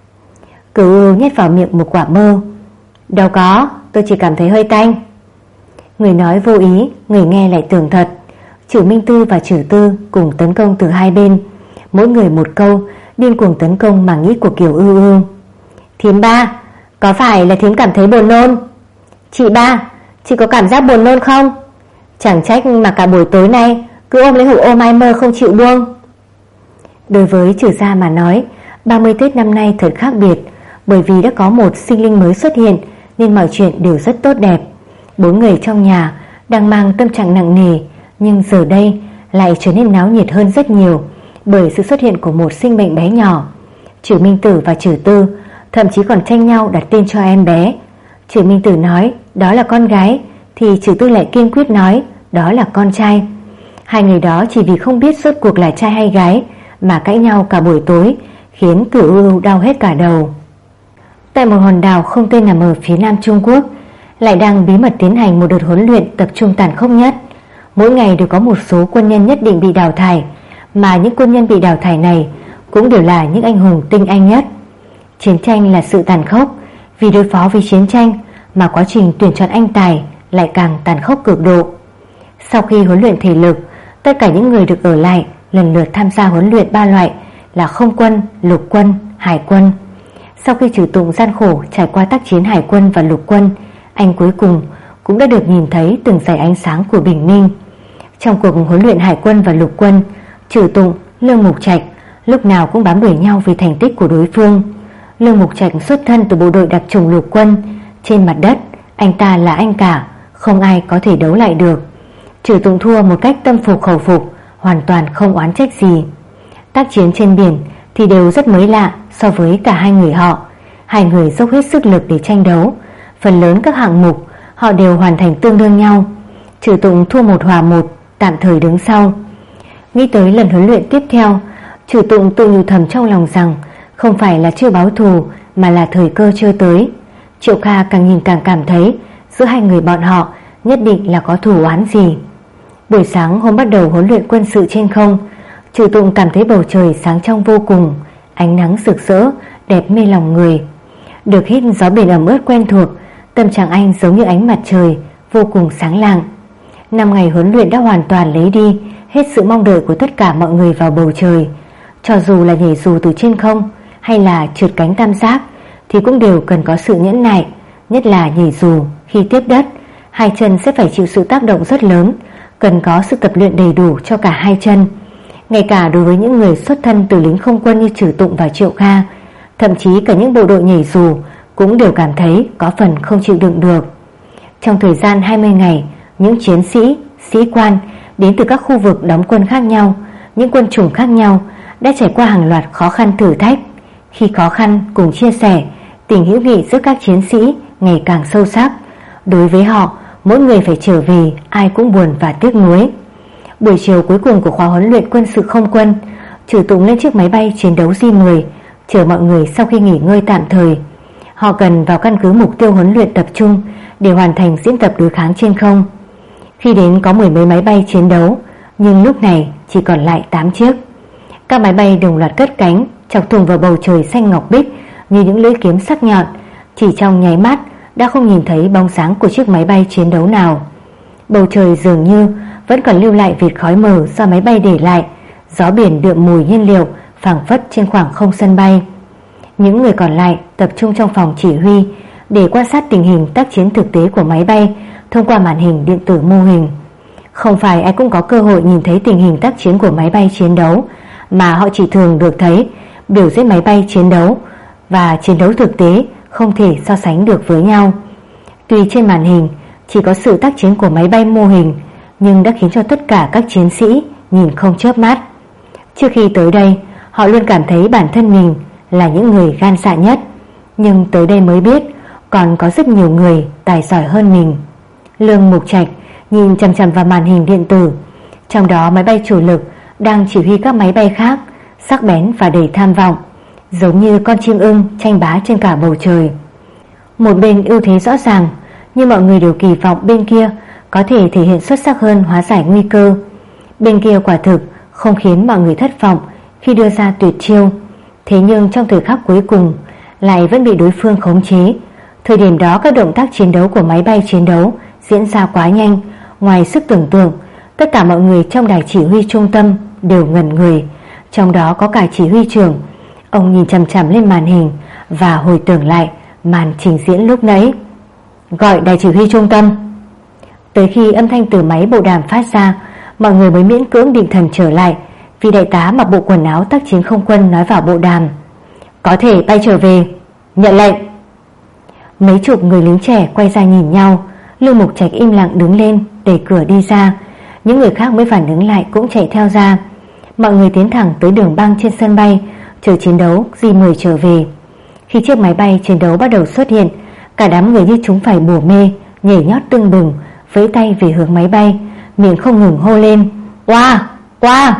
Cửu Ưu nhét vào miệng một quả mơ. Đâu có, tôi chỉ cảm thấy hơi tanh. Người nói vô ý, người nghe lại tưởng thật. Trử Minh Tư và Trử Tư cùng tấn công từ hai bên, mỗi người một câu, điên cuồng tấn công màng nhĩ của Kiều Ưu Ưu. Thím ba, có phải là thím cảm thấy buồn nôn? Chị ba, chị có cảm giác buồn nôn không? Chẳng trách mà cả buổi tối nay cứ ôm lấy hộp ô mai mơ không chịu buông. Đối với Trử gia mà nói, 30 Tết năm nay thật khác biệt. Bởi vì đã có một sinh linh mới xuất hiện nên mọi chuyện đều rất tốt đẹp. 4 người trong nhà đang mang tâm trạng nặng nề, nhưng giờ đây lại trở nên náo nhiệt hơn rất nhiều bởi sự xuất hiện của một sinh mệnh bé nhỏ. Trử Minh Tử và Trử Tư thậm chí còn tranh nhau đặt tên cho em bé. Trử Minh Tử nói đó là con gái thì Trử Tư lại kiên quyết nói đó là con trai. Hai người đó chỉ vì không biết rốt cuộc là trai hay gái mà cãi nhau cả buổi tối, khiến Cửu Ưu đau hết cả đầu. Tại một hòn đảo không tên nằm ở phía nam Trung Quốc, lại đang bí mật tiến hành một đợt huấn luyện tập trung tàn khốc nhất. Mỗi ngày đều có một số quân nhân nhất định bị đào thải, mà những quân nhân bị đào thải này cũng đều là những anh hùng tinh anh nhất. Chiến tranh là sự tàn khốc, vì đối phó với chiến tranh mà quá trình tuyển chọn anh tài lại càng tàn khốc cực độ. Sau khi huấn luyện thể lực, tất cả những người được ở lại lần lượt tham gia huấn luyện 3 loại là không quân, lục quân, hải quân. Sau khi Trừ Tụng gian khổ trải qua tác chiến hải quân và lục quân, anh cuối cùng cũng đã được nhìn thấy từng dải ánh sáng của bình minh. Trong cuộc huấn luyện hải quân và lục quân, Trừ Tụng, Lương Mục Trạch lúc nào cũng bám đuổi nhau vì thành tích của đối phương. Lương Mục Trạch xuất thân từ bộ đội đặc chủng lục quân, trên mặt đất anh ta là anh cả, không ai có thể đấu lại được. Trừ Tụng thua một cách tâm phục khẩu phục, hoàn toàn không oán trách gì. Tác chiến trên biển thì đều rất mới lạ so với cả hai người họ. Hai người dốc hết sức lực để tranh đấu, phần lớn các hạng mục họ đều hoàn thành tương đương nhau. Trừ Tụng thua 1 hòa 1, tạm thời đứng sau. Nghĩ tới lần huấn luyện tiếp theo, Trừ Tụng tự nhủ thầm trong lòng rằng không phải là chưa báo thù mà là thời cơ chưa tới. Triệu Kha càng nhìn càng cảm thấy giữa hai người bọn họ nhất định là có thù oán gì. Buổi sáng hôm bắt đầu huấn luyện quân sự trên không, Trừ Tụng cảm thấy bầu trời sáng trong vô cùng, ánh nắng rực rỡ, đẹp mê lòng người. Được hít gió biển ẩm ướt quen thuộc, tâm trạng anh giống như ánh mặt trời, vô cùng sáng lạng. 5 ngày huấn luyện đã hoàn toàn lấy đi hết sự mong đợi của tất cả mọi người vào bầu trời. Cho dù là nhảy dù từ trên không hay là trượt cánh tam giác thì cũng đều cần có sự nhẫn nại, nhất là nhảy dù khi tiếp đất, hai chân sẽ phải chịu sự tác động rất lớn, cần có sự tập luyện đầy đủ cho cả hai chân. Ngay cả đối với những người xuất thân từ lính không quân như Trừ Tụng và Triệu Kha, thậm chí cả những bộ đội nhảy dù cũng đều cảm thấy có phần không chịu đựng được. Trong thời gian 20 ngày, những chiến sĩ, sĩ quan đến từ các khu vực đóng quân khác nhau, những quân chủng khác nhau đã trải qua hàng loạt khó khăn thử thách. Khi khó khăn cùng chia sẻ, tình hữu nghị giữa các chiến sĩ ngày càng sâu sắc. Đối với họ, mỗi người phải trở về, ai cũng buồn và tiếc nuối. Buổi chiều cuối cùng của khóa huấn luyện quân sự không quân, Trừ Tụng lên chiếc máy bay chiến đấu J-10 chở mọi người sau khi nghỉ ngơi tạm thời. Họ cần vào căn cứ mục tiêu huấn luyện tập trung để hoàn thành diễn tập đối kháng trên không. Khi đến có 10 mấy máy bay chiến đấu, nhưng lúc này chỉ còn lại 8 chiếc. Các máy bay đồng loạt cất cánh, chọc thủng vào bầu trời xanh ngọc bích như những lưỡi kiếm sắc nhọn. Chỉ trong nháy mắt đã không nhìn thấy bóng sáng của chiếc máy bay chiến đấu nào. Bầu trời dường như vẫn còn lưu lại vệt khói mờ do máy bay để lại. Gió biển đượm mùi nhiên liệu phảng phất trên khoảng không sân bay. Những người còn lại tập trung trong phòng chỉ huy để quan sát tình hình tác chiến thực tế của máy bay thông qua màn hình điện tử mô hình. Không phải ai cũng có cơ hội nhìn thấy tình hình tác chiến của máy bay chiến đấu, mà họ chỉ thường được thấy biểu diễn máy bay chiến đấu và chiến đấu thực tế không thể so sánh được với nhau. Tuy trên màn hình chỉ có sự tác chiến của máy bay mô hình, nhưng đã khiến cho tất cả các chiến sĩ nhìn không chớp mắt. Trước khi tới đây, họ luôn cảm thấy bản thân mình là những người gan dạ nhất, nhưng tới đây mới biết còn có rất nhiều người tài giỏi hơn mình. Lương Mục Trạch nhìn chằm chằm vào màn hình điện tử, trong đó máy bay chủ lực đang chỉ huy các máy bay khác, sắc bén và đầy tham vọng, giống như con chim ưng tranh bá trên cả bầu trời. Một bên ưu thế rõ ràng, nhưng mọi người đều kỳ vọng bên kia có thể thể hiện xuất sắc hơn, hóa giải nguy cơ. Bên kia quả thực không khiến mọi người thất vọng khi đưa ra tuyệt chiêu, thế nhưng trong thời khắc cuối cùng lại vẫn bị đối phương khống chế. Thời điểm đó các động tác chiến đấu của máy bay chiến đấu diễn ra quá nhanh, ngoài sức tưởng tượng. Tất cả mọi người trong đài chỉ huy trung tâm đều ngẩn người, trong đó có cả chỉ huy trưởng. Ông nhìn chằm chằm lên màn hình và hồi tưởng lại màn trình diễn lúc nãy. Gọi đài chỉ huy trung tâm. Tới khi âm thanh từ máy bộ đàm phát ra, mọi người mới miễn cưỡng định thần trở lại, vì đại tá mặc bộ quần áo tác chiến không quân nói vào bộ đàm: có thể bay trở về, nhận lệnh. Mấy chục người lính trẻ quay ra nhìn nhau. Lương Mục Trạch im lặng đứng lên đẩy cửa đi ra. Những người khác mới phản ứng lại cũng chạy theo ra. Mọi người tiến thẳng tới đường băng trên sân bay, chờ chiến đấu J-10 trở về. Khi chiếc máy bay chiến đấu bắt đầu xuất hiện, cả đám người như chúng phải bùa mê, nhảy nhót tưng bừng, vẫy tay về hướng máy bay, miệng không ngừng hô lên: "Oa, oa!"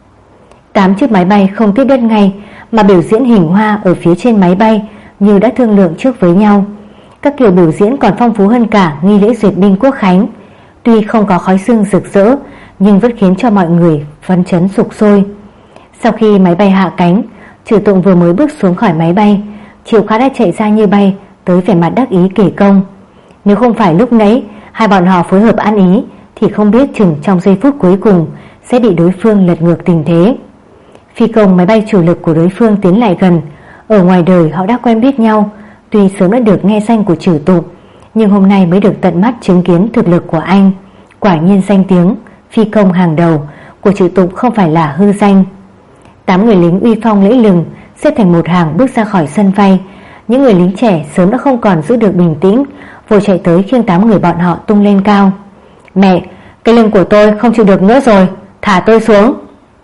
8 chiếc máy bay không tiếp đất ngay mà biểu diễn hình hoa ở phía trên máy bay như đã thương lượng trước với nhau. Các kiểu biểu diễn còn phong phú hơn cả nghi lễ duyệt binh quốc khánh. Tuy không có khói sương rực rỡ, nhưng vẫn khiến cho mọi người phấn chấn sục sôi. Sau khi máy bay hạ cánh, Trừ Tụng vừa mới bước xuống khỏi máy bay, Triệu Khả đã chạy ra như bay tới vẻ mặt đắc ý kể công. Nếu không phải lúc nãy hai bọn họ phối hợp ăn ý, thì không biết chừng trong giây phút cuối cùng sẽ bị đối phương lật ngược tình thế. Phi công máy bay chủ lực của đối phương tiến lại gần. Ở ngoài đời họ đã quen biết nhau, tuy sớm đã được nghe danh của Trừ Tụng, nhưng hôm nay mới được tận mắt chứng kiến thực lực của anh. Quả nhiên danh tiếng phi công hàng đầu của Trừ Tụng không phải là hư danh. 8 người lính uy phong lẫy lừng xếp thành một hàng bước ra khỏi sân bay. Những người lính trẻ sớm đã không còn giữ được bình tĩnh, vội chạy tới khiêng 8 người bọn họ tung lên cao. "Mẹ, cái lưng của tôi không chịu được nữa rồi, thả tôi xuống."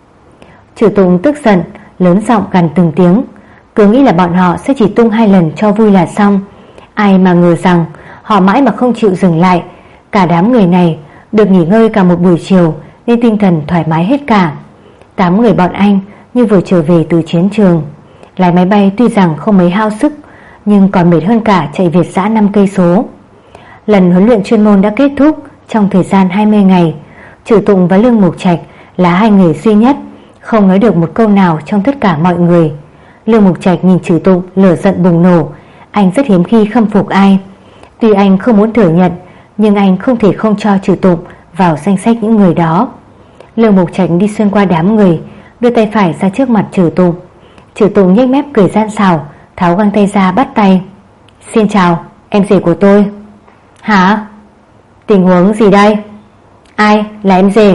Trừ Tụng tức giận, lớn giọng gằn từng tiếng. Cứ nghĩ là bọn họ sẽ chỉ tung 2 lần cho vui là xong. Ai mà ngờ rằng họ mãi mà không chịu dừng lại. Cả đám người này được nghỉ ngơi cả một buổi chiều nên tinh thần thoải mái hết cả. 8 người bọn anh như vừa trở về từ chiến trường. Lái máy bay tuy rằng không mấy hao sức, nhưng còn mệt hơn cả chạy Việt dã 5 cây số. Lần huấn luyện chuyên môn đã kết thúc trong thời gian 20 ngày. Trừ Tụng và Lương Mục Trạch là 2 người duy nhất không nói được một câu nào trong tất cả mọi người. Lương Mục Trạch nhìn Trừ Tụng lửa giận bùng nổ. Anh rất hiếm khi khâm phục ai. Tuy anh không muốn thừa nhận, nhưng anh không thể không cho Trừ Tụng vào danh sách những người đó. Lương Mục Trạch đi xuyên qua đám người, đưa tay phải ra trước mặt Trừ Tụng. Trừ Tụng nhếch mép cười gian xảo, tháo găng tay ra bắt tay. "Xin chào, em rể của tôi." "Hả? Tình huống gì đây? Ai là em rể?"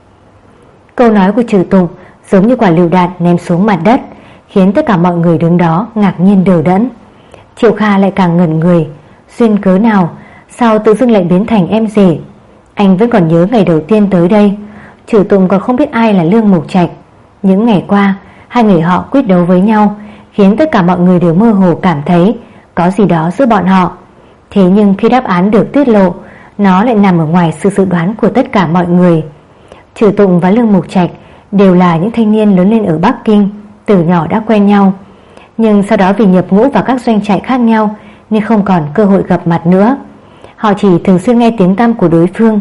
Câu nói của Trừ Tụng giống như quả lựu đạn ném xuống mặt đất, khiến tất cả mọi người đứng đó ngạc nhiên đờ đẫn. Triệu Kha lại càng ngẩn người. Duyên cớ nào, sao tự dưng lại biến thành em rể? Anh vẫn còn nhớ ngày đầu tiên tới đây, Trừ Tụng còn không biết ai là Lương Mục Trạch. Những ngày qua, 2 người họ quyết đấu với nhau, khiến tất cả mọi người đều mơ hồ cảm thấy có gì đó giữa bọn họ. Thế nhưng khi đáp án được tiết lộ, nó lại nằm ở ngoài sự dự đoán của tất cả mọi người. Trừ Tụng và Lương Mục Trạch đều là những thanh niên lớn lên ở Bắc Kinh, từ nhỏ đã quen nhau. Nhưng sau đó vì nhập ngũ vào các doanh trại khác nhau nên không còn cơ hội gặp mặt nữa. Họ chỉ thường xuyên nghe tiếng tăm của đối phương,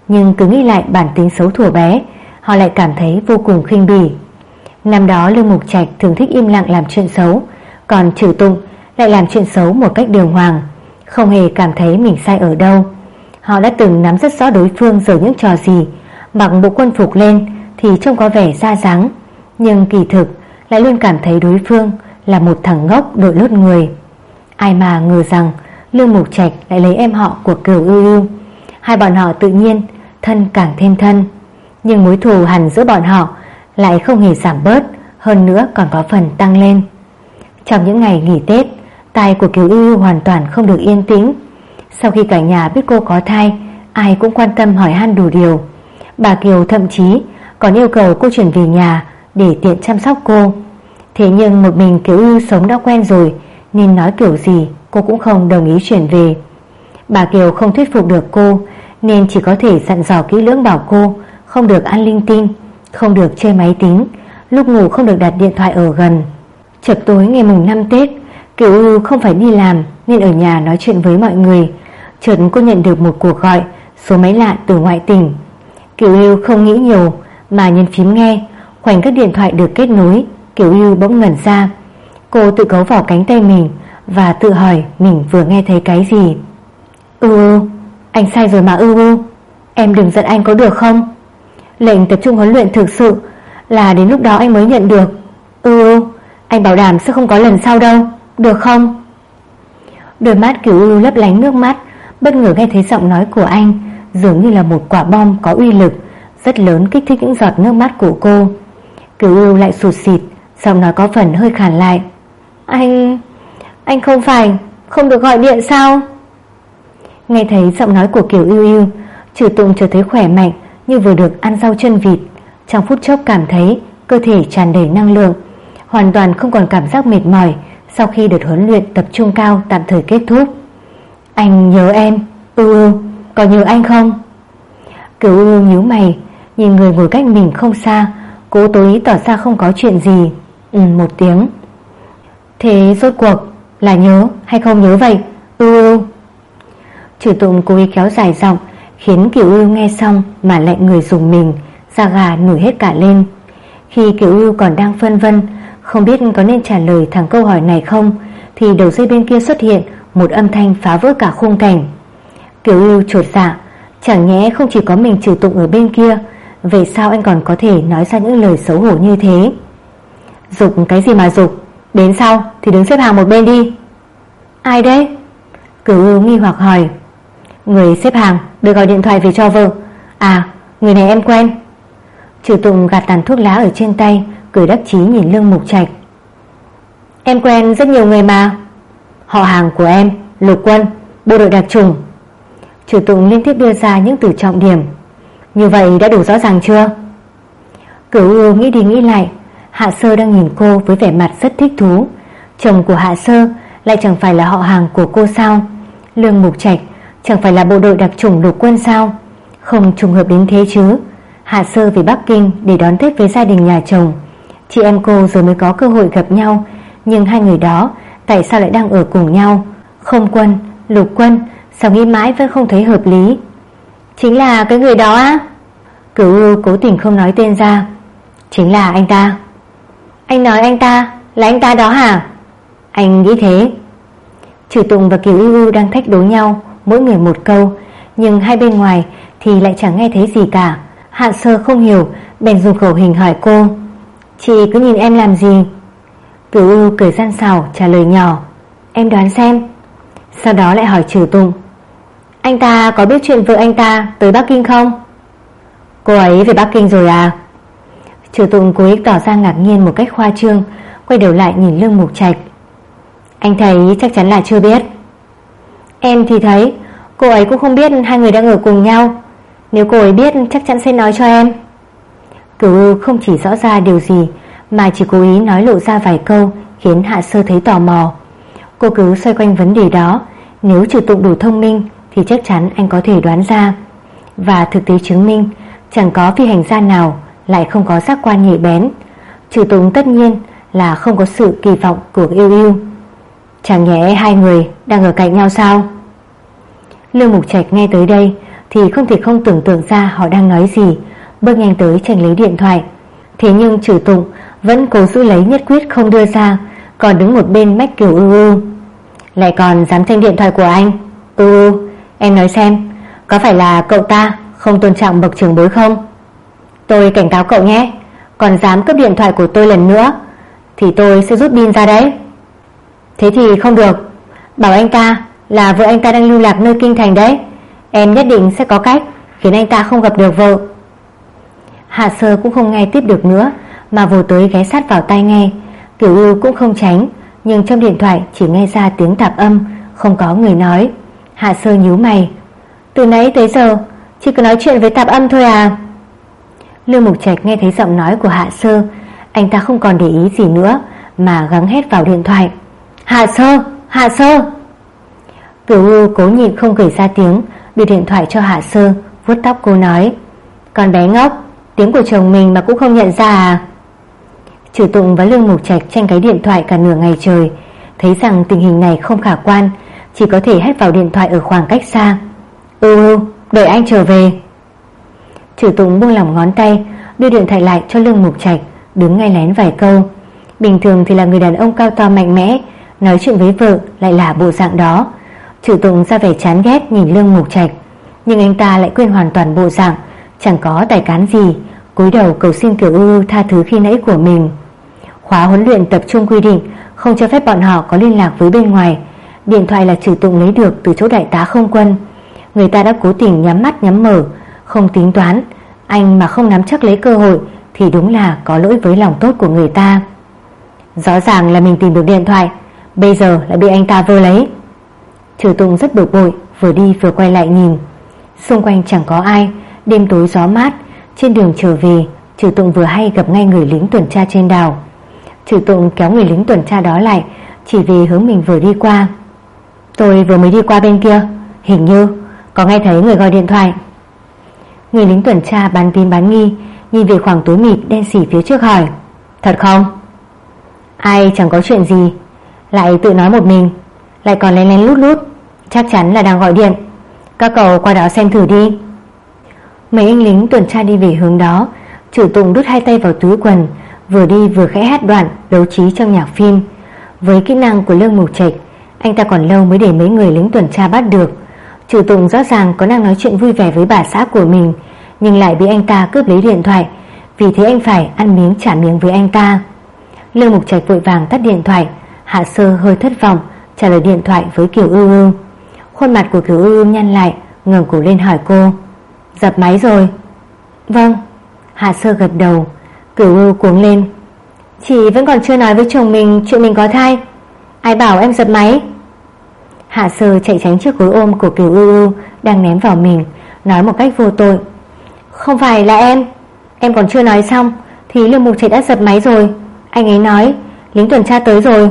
nhưng cứ nghĩ lại bản tính xấu thuở bé, họ lại cảm thấy vô cùng khinh bỉ. Năm đó Lương Mục Trạch thường thích im lặng làm chuyện xấu, còn Trừ Tụng lại làm chuyện xấu một cách đường hoàng, không hề cảm thấy mình sai ở đâu. Họ đã từng nắm rất rõ đối phương giở những trò gì, mặc bộ quân phục lên thì trông có vẻ ra dáng, nhưng kỳ thực lại luôn cảm thấy đối phương là một thằng ngốc đội lốt người. Ai mà ngờ rằng Lương Mục Trạch lại lấy em họ của Cửu Ưu Ưu. Hai bọn họ tự nhiên thân càng thêm thân, nhưng mối thù hằn giữa bọn họ lại không hề giảm bớt, hơn nữa còn có phần tăng lên. Trong những ngày nghỉ Tết, tai của Kiều Ưu Ưu hoàn toàn không được yên tĩnh. Sau khi cả nhà biết cô có thai, ai cũng quan tâm hỏi han đủ điều. Bà Kiều thậm chí còn yêu cầu cô chuyển về nhà để tiện chăm sóc cô. Thế nhưng một mình Kiều Ưu sống đã quen rồi, nên nói kiểu gì cô cũng không đồng ý chuyển về. Bà Kiều không thuyết phục được cô, nên chỉ có thể dặn dò kỹ lưỡng bảo cô không được ăn linh tinh, không được chơi máy tính, lúc ngủ không được đặt điện thoại ở gần. Chợt tối ngày mùng 5 Tết, Kiều Ưu không phải đi làm nên ở nhà nói chuyện với mọi người. Chợt cô nhận được một cuộc gọi số máy lạ từ ngoại tỉnh. Kiều Ưu không nghĩ nhiều mà nhấn phím nghe. Khoảnh khắc điện thoại được kết nối, Kiều Ưu bỗng ngẩn ra. Cô tự cấu vào cánh tay mình và tự hỏi mình vừa nghe thấy cái gì. Ưu, anh sai rồi mà Ưu, em đừng giận anh có được không? Lệnh tập trung huấn luyện thực sự là đến lúc đó anh mới nhận được. Ưu, anh bảo đảm sẽ không có lần sau đâu, được không? Đôi mắt Kiều Ưu lấp lánh nước mắt, bất ngờ nghe thấy giọng nói của anh dường như là một quả bom có uy lực rất lớn, kích thích những giọt nước mắt của cô. Kiều Ưu lại sụt sịt, giọng nói có phần hơi khàn lại. Anh không phải không được gọi điện sao? Nghe thấy giọng nói của Kiều Ưu Ưu, Trừ Tụng chợt thấy khỏe mạnh như vừa được ăn rau chân vịt. Trong phút chốc cảm thấy cơ thể tràn đầy năng lượng, hoàn toàn không còn cảm giác mệt mỏi sau khi đợt huấn luyện tập trung cao tạm thời kết thúc. Anh nhớ em, Ưu, có nhớ anh không? Kiều Ưu nhíu mày, nhìn người ngồi cách mình không xa, cố tối ý tỏ ra không có chuyện gì. Một tiếng. Thế rốt cuộc là nhớ hay không nhớ vậy, Ưu? Trừ Tụng cố ý kéo dài giọng, khiến Kiều Ưu nghe xong mà lạnh người rùng mình, da gà nổi hết cả lên. Khi Kiều Ưu còn đang phân vân không biết có nên trả lời thẳng câu hỏi này không, thì đầu dây bên kia xuất hiện một âm thanh phá vỡ cả khung cảnh. Kiều Ưu chột dạ, chẳng nhẽ không chỉ có mình Trừ Tụng ở bên kia, vậy sao anh còn có thể nói ra những lời xấu hổ như thế? Dục cái gì mà dục, đến sau thì đứng xếp hàng một bên đi. Ai đấy? Kiều Ưu nghi hoặc hỏi. Người xếp hàng được gọi điện thoại về cho vợ. À, người này em quen. Trừ Tụng gạt tàn thuốc lá ở trên tay, cười đắc chí nhìn Lương Mục Trạch. Em quen rất nhiều người mà. Họ hàng của em, Lục Quân, bộ đội đặc chủng. Trừ Tụng liên tiếp đưa ra những từ trọng điểm. Như vậy đã đủ rõ ràng chưa? Kiều Ưu nghĩ đi nghĩ lại. Hạ Sơ đang nhìn cô với vẻ mặt rất thích thú. Chồng của Hạ Sơ lại chẳng phải là họ hàng của cô sao? Lương Mục Trạch chẳng phải là bộ đội đặc chủng Lục Quân sao? Không trùng hợp đến thế chứ. Hạ Sơ về Bắc Kinh để đón Tết với gia đình nhà chồng. Chị em cô giờ mới có cơ hội gặp nhau, nhưng hai người đó tại sao lại đang ở cùng nhau? Không Quân, Lục Quân, sao nghĩ mãi vẫn không thấy hợp lý. Chính là cái người đó á? Kiều Ưu cố tình không nói tên ra. Chính là anh ta. Anh nói anh ta là anh ta đó hả? Anh nghĩ thế. Trừ Tụng và Kiều Ưu đang thách đố nhau, mỗi người một câu, nhưng hai bên ngoài thì lại chẳng nghe thấy gì cả. Hạ Sơ không hiểu, bèn dùng khẩu hình hỏi cô. Chị cứ nhìn em làm gì? Kiều Ưu cười gian xảo trả lời nhỏ. Em đoán xem. Sau đó lại hỏi Trừ Tụng. Anh ta có biết chuyện vợ anh ta tới Bắc Kinh không? Cô ấy về Bắc Kinh rồi à? Trừ Tụng cố ý tỏ ra ngạc nhiên một cách khoa trương, quay đầu lại nhìn Lương Mục Trạch. Anh thấy chắc chắn là chưa biết. Em thì thấy cô ấy cũng không biết hai người đang ở cùng nhau. Nếu cô ấy biết chắc chắn sẽ nói cho em. Kiều Ưu không chỉ rõ ra điều gì, mà chỉ cố ý nói lộ ra vài câu, khiến Hạ Sơ thấy tò mò. Cô cứ xoay quanh vấn đề đó. Nếu Trừ Tụng đủ thông minh thì chắc chắn anh có thể đoán ra. Và thực tế chứng minh chẳng có phi hành gia nào lại không có giác quan nhạy bén. Trừ Tụng tất nhiên là không có sự kỳ vọng của Ưu Ưu. Chẳng nhẽ hai người đang ở cạnh nhau sao? Lương Mục Trạch nghe tới đây thì không thể không tưởng tượng ra họ đang nói gì, bước nhanh tới tranh lấy điện thoại. Thế nhưng Trử Tụng vẫn cố giữ lấy, nhất quyết không đưa ra, còn đứng một bên mách Kiều Ưu Ưu. Lại còn dám tranh điện thoại của anh? Ưu Ưu, em nói xem, có phải là cậu ta không tôn trọng bậc trưởng bối không? Tôi cảnh cáo cậu nhé, còn dám cướp điện thoại của tôi lần nữa thì tôi sẽ rút pin ra đấy. Thế thì không được, bảo anh ta là vợ anh ta đang lưu lạc nơi kinh thành đấy. Em nhất định sẽ có cách khiến anh ta không gặp được vợ. Hạ Sơ cũng không nghe tiếp được nữa, mà vồ tới ghé sát vào tai nghe. Kiều Ưu cũng không tránh, nhưng trong điện thoại chỉ nghe ra tiếng tạp âm, không có người nói. Hạ Sơ nhíu mày. Từ nãy tới giờ chỉ cứ nói chuyện với tạp âm thôi à? Lương Mục Trạch nghe thấy giọng nói của Hạ Sơ, anh ta không còn để ý gì nữa mà gắng hét vào điện thoại. Hạ Sơ, Hạ Sơ. Kiều Ưu cố nhịn không gửi ra tiếng, đưa điện thoại cho Hạ Sơ, vuốt tóc cô nói. Con bé ngốc, tiếng của chồng mình mà cũng không nhận ra à? Trử Tụng và Lương Mục Trạch tranh cái điện thoại cả nửa ngày trời, thấy rằng tình hình này không khả quan, chỉ có thể hét vào điện thoại ở khoảng cách xa. Đợi anh trở về. Trử Tụng buông lỏng ngón tay, đưa điện thoại lại cho Lương Mục Trạch, đứng ngay lén vài câu. Bình thường thì là người đàn ông cao to mạnh mẽ, nói chuyện với vợ lại là bộ dạng đó. Trử Tụng ra vẻ chán ghét nhìn Lương Mục Trạch, nhưng anh ta lại quên hoàn toàn bộ dạng chẳng có tài cán gì, cúi đầu cầu xin Kiều Ưu tha thứ khi nãy của mình. Khóa huấn luyện tập trung quy định không cho phép bọn họ có liên lạc với bên ngoài. Điện thoại là Trử Tụng lấy được từ chỗ đại tá không quân. Người ta đã cố tình nhắm mắt nhắm mở, không tính toán. Anh mà không nắm chắc lấy cơ hội thì đúng là có lỗi với lòng tốt của người ta. Rõ ràng là mình tìm được điện thoại, bây giờ lại bị anh ta vơ lấy. Trử Tụng rất bực bội, vừa đi vừa quay lại nhìn. Xung quanh chẳng có ai, đêm tối gió mát. Trên đường trở về, Trử Tụng vừa hay gặp ngay người lính tuần tra trên đảo. Trử Tụng kéo người lính tuần tra đó lại, chỉ về hướng mình vừa đi qua. Tôi vừa mới đi qua bên kia, hình như có nghe thấy người gọi điện thoại. Người lính tuần tra bán tín bán nghi, nhìn về khoảng tối mịt đen xỉ phía trước hỏi. Thật không? Ai chẳng có chuyện gì, lại tự nói một mình, lại còn lén lén lút lút, chắc chắn là đang gọi điện. Các cậu qua đó xem thử đi. Mấy anh lính tuần tra đi về hướng đó. Trử Tụng đút hai tay vào túi quần, vừa đi vừa khẽ hát đoạn đấu trí trong nhạc phim. Với kỹ năng của Lương Mục Trạch, anh ta còn lâu mới để mấy người lính tuần tra bắt được. Trử Tụng rõ ràng có đang nói chuyện vui vẻ với bà xã của mình, nhưng lại bị anh ta cướp lấy điện thoại. Vì thế anh phải ăn miếng trả miếng với anh ta. Lương Mục Trạch vội vàng tắt điện thoại. Hạ Sơ hơi thất vọng trả lời điện thoại với Kiều Ưu Ưu. Khuôn mặt của Kiều Ưu Ưu nhăn lại, ngẩng cổ lên hỏi cô. Dập máy rồi? Vâng. Hạ Sơ gật đầu. Kiều Ưu cuống lên. Chị vẫn còn chưa nói với chồng mình chuyện mình có thai, ai bảo em dập máy? Hạ Sơ chạy tránh trước gối ôm của Kiều Ưu Ưu đang ném vào mình, nói một cách vô tội. Không phải là em còn chưa nói xong thì Lương Mục Trạch đã dập máy rồi. Anh ấy nói lính tuần tra tới rồi.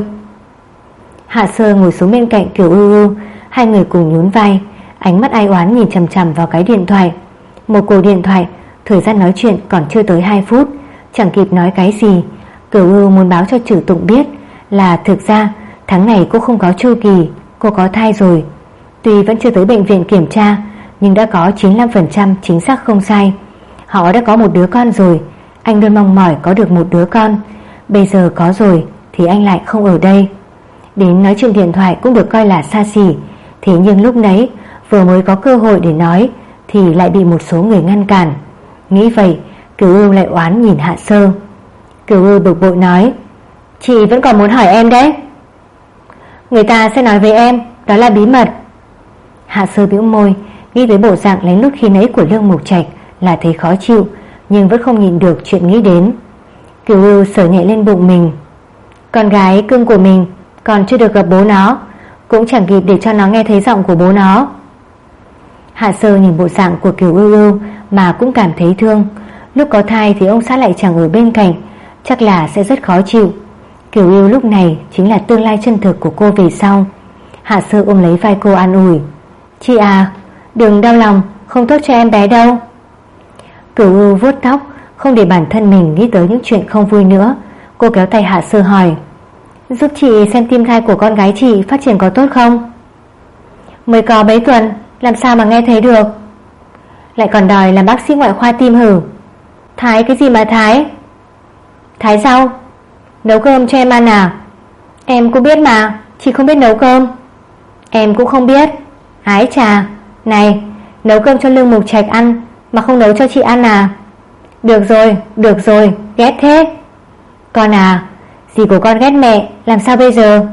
Hạ Sơ ngồi xuống bên cạnh Kiều Ưu Ưu, hai người cùng nhún vai, ánh mắt ai oán nhìn chằm chằm vào cái điện thoại. Một cuộc điện thoại, thời gian nói chuyện còn chưa tới 2 phút. Chẳng kịp nói cái gì, Kiều Ưu muốn báo cho Trử Tụng biết là thực ra tháng này cô không có chu kỳ, cô có thai rồi. Tuy vẫn chưa tới bệnh viện kiểm tra, nhưng đã có 95% chính xác không sai. Họ đã có một đứa con rồi. Anh luôn mong mỏi có được một đứa con. Bây giờ có rồi thì anh lại không ở đây. Đến nói chuyện điện thoại cũng được coi là xa xỉ. Thế nhưng lúc nãy vừa mới có cơ hội để nói thì lại bị một số người ngăn cản. Nghĩ vậy, Kiều Ưu lại oán nhìn Hạ Sơ. Kiều Ưu bực bội nói. Chị vẫn còn muốn hỏi em đấy. Người ta sẽ nói với em, đó là bí mật. Hạ Sơ bĩu môi, nghĩ tới bộ dạng lén lút khi nãy của Lương Mục Trạch là thấy khó chịu, nhưng vẫn không nhìn được chuyện nghĩ đến. Kiều Ưu sờ nhẹ lên bụng mình. Con gái cưng của mình còn chưa được gặp bố nó, cũng chẳng kịp để cho nó nghe thấy giọng của bố nó. Hạ Sơ nhìn bộ dạng của Kiều Ưu Ưu mà cũng cảm thấy thương. Lúc có thai thì ông xã lại chẳng ở bên cạnh, chắc là sẽ rất khó chịu. Kiều Ưu lúc này chính là tương lai chân thực của cô về sau. Hạ Sơ ôm lấy vai cô an ủi. Chị à, đừng đau lòng, không tốt cho em bé đâu. Kiều Ưu vuốt tóc, không để bản thân mình nghĩ tới những chuyện không vui nữa. Cô kéo tay Hạ Sơ hỏi. Giúp chị xem tim thai của con gái chị phát triển có tốt không? Mới có mấy tuần, làm sao mà nghe thấy được? lại còn đòi làm bác sĩ ngoại khoa tim hử? Thái cái gì mà thái? Thái rau. Nấu cơm cho em ăn à? Em cũng biết mà, chị không biết nấu cơm. Em cũng không biết. Ái chà. Này, nấu cơm cho Lương Mục Trạch ăn mà không nấu cho chị ăn à? Được rồi, ghét thế. Con à, dì của con ghét mẹ, làm sao bây giờ?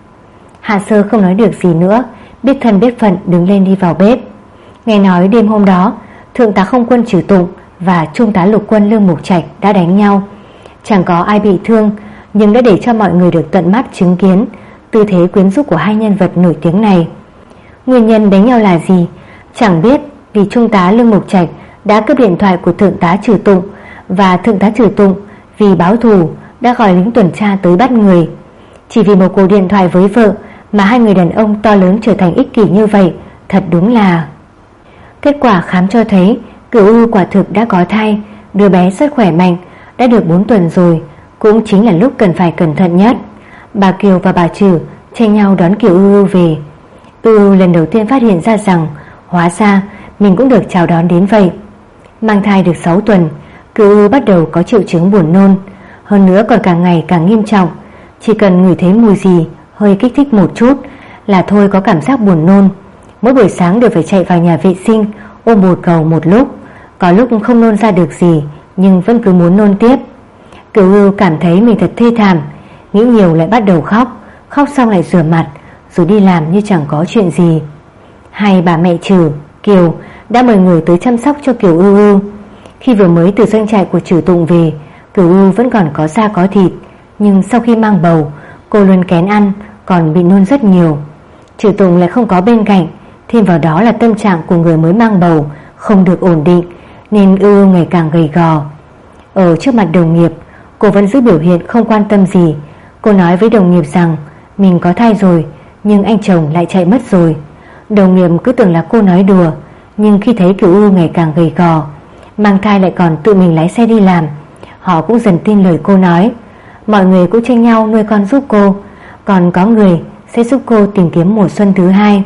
Hạ Sơ không nói được gì nữa, biết thân biết phận đứng lên đi vào bếp. Nghe nói đêm hôm đó Thượng tá Không Quân Trừ Tụng và Trung tá Lục Quân Lương Mục Trạch đã đánh nhau. Chẳng có ai bị thương, nhưng đã để cho mọi người được tận mắt chứng kiến tư thế quyến rũ của hai nhân vật nổi tiếng này. Nguyên nhân đánh nhau là gì chẳng biết, vì Trung tá Lương Mục Trạch đã cướp điện thoại của Thượng tá Trừ Tụng, và Thượng tá Trừ Tụng vì báo thù đã gọi lính tuần tra tới bắt người. Chỉ vì một cuộc điện thoại với vợ mà hai người đàn ông to lớn trở thành ích kỷ như vậy, thật đúng là... Kết quả khám cho thấy Cửu U quả thực đã có thai, đứa bé rất khỏe mạnh, đã được 4 tuần rồi, cũng chính là lúc cần phải cẩn thận nhất. Bà Kiều và bà Trừ tranh nhau đón Kiều U về. U lần đầu tiên phát hiện ra rằng hóa ra mình cũng được chào đón đến vậy. Mang thai được 6 tuần, Kiều U bắt đầu có triệu chứng buồn nôn, hơn nữa còn càng ngày càng nghiêm trọng. Chỉ cần ngửi thấy mùi gì hơi kích thích một chút là thôi có cảm giác buồn nôn. Mỗi buổi sáng đều phải chạy vào nhà vệ sinh ôm bồn cầu một lúc, có lúc không nôn ra được gì nhưng vẫn cứ muốn nôn tiếp. Cửu U cảm thấy mình thật thê thảm, nghĩ nhiều lại bắt đầu khóc, khóc xong lại rửa mặt rồi đi làm như chẳng có chuyện gì. Hai bà mẹ Trừ, Kiều đã mời người tới chăm sóc cho Kiều U. Khi vừa mới từ doanh trại của Trừ Tụng về, Cửu U vẫn còn có da có thịt, nhưng sau khi mang bầu, cô luôn kén ăn, còn bị nôn rất nhiều. Trừ Tụng lại không có bên cạnh, thêm vào đó là tâm trạng của người mới mang bầu không được ổn định, nên U ngày càng gầy gò. Ở trước mặt đồng nghiệp, cô vẫn giữ biểu hiện không quan tâm gì. Cô nói với đồng nghiệp rằng mình có thai rồi, nhưng anh chồng lại chạy mất rồi. Đồng nghiệp cứ tưởng là cô nói đùa, nhưng khi thấy Cửu U ngày càng gầy gò, mang thai lại còn tự mình lái xe đi làm, họ cũng dần tin lời cô nói. Mọi người cũng tranh nhau nuôi con giúp cô, còn có người sẽ giúp cô tìm kiếm mùa xuân thứ hai.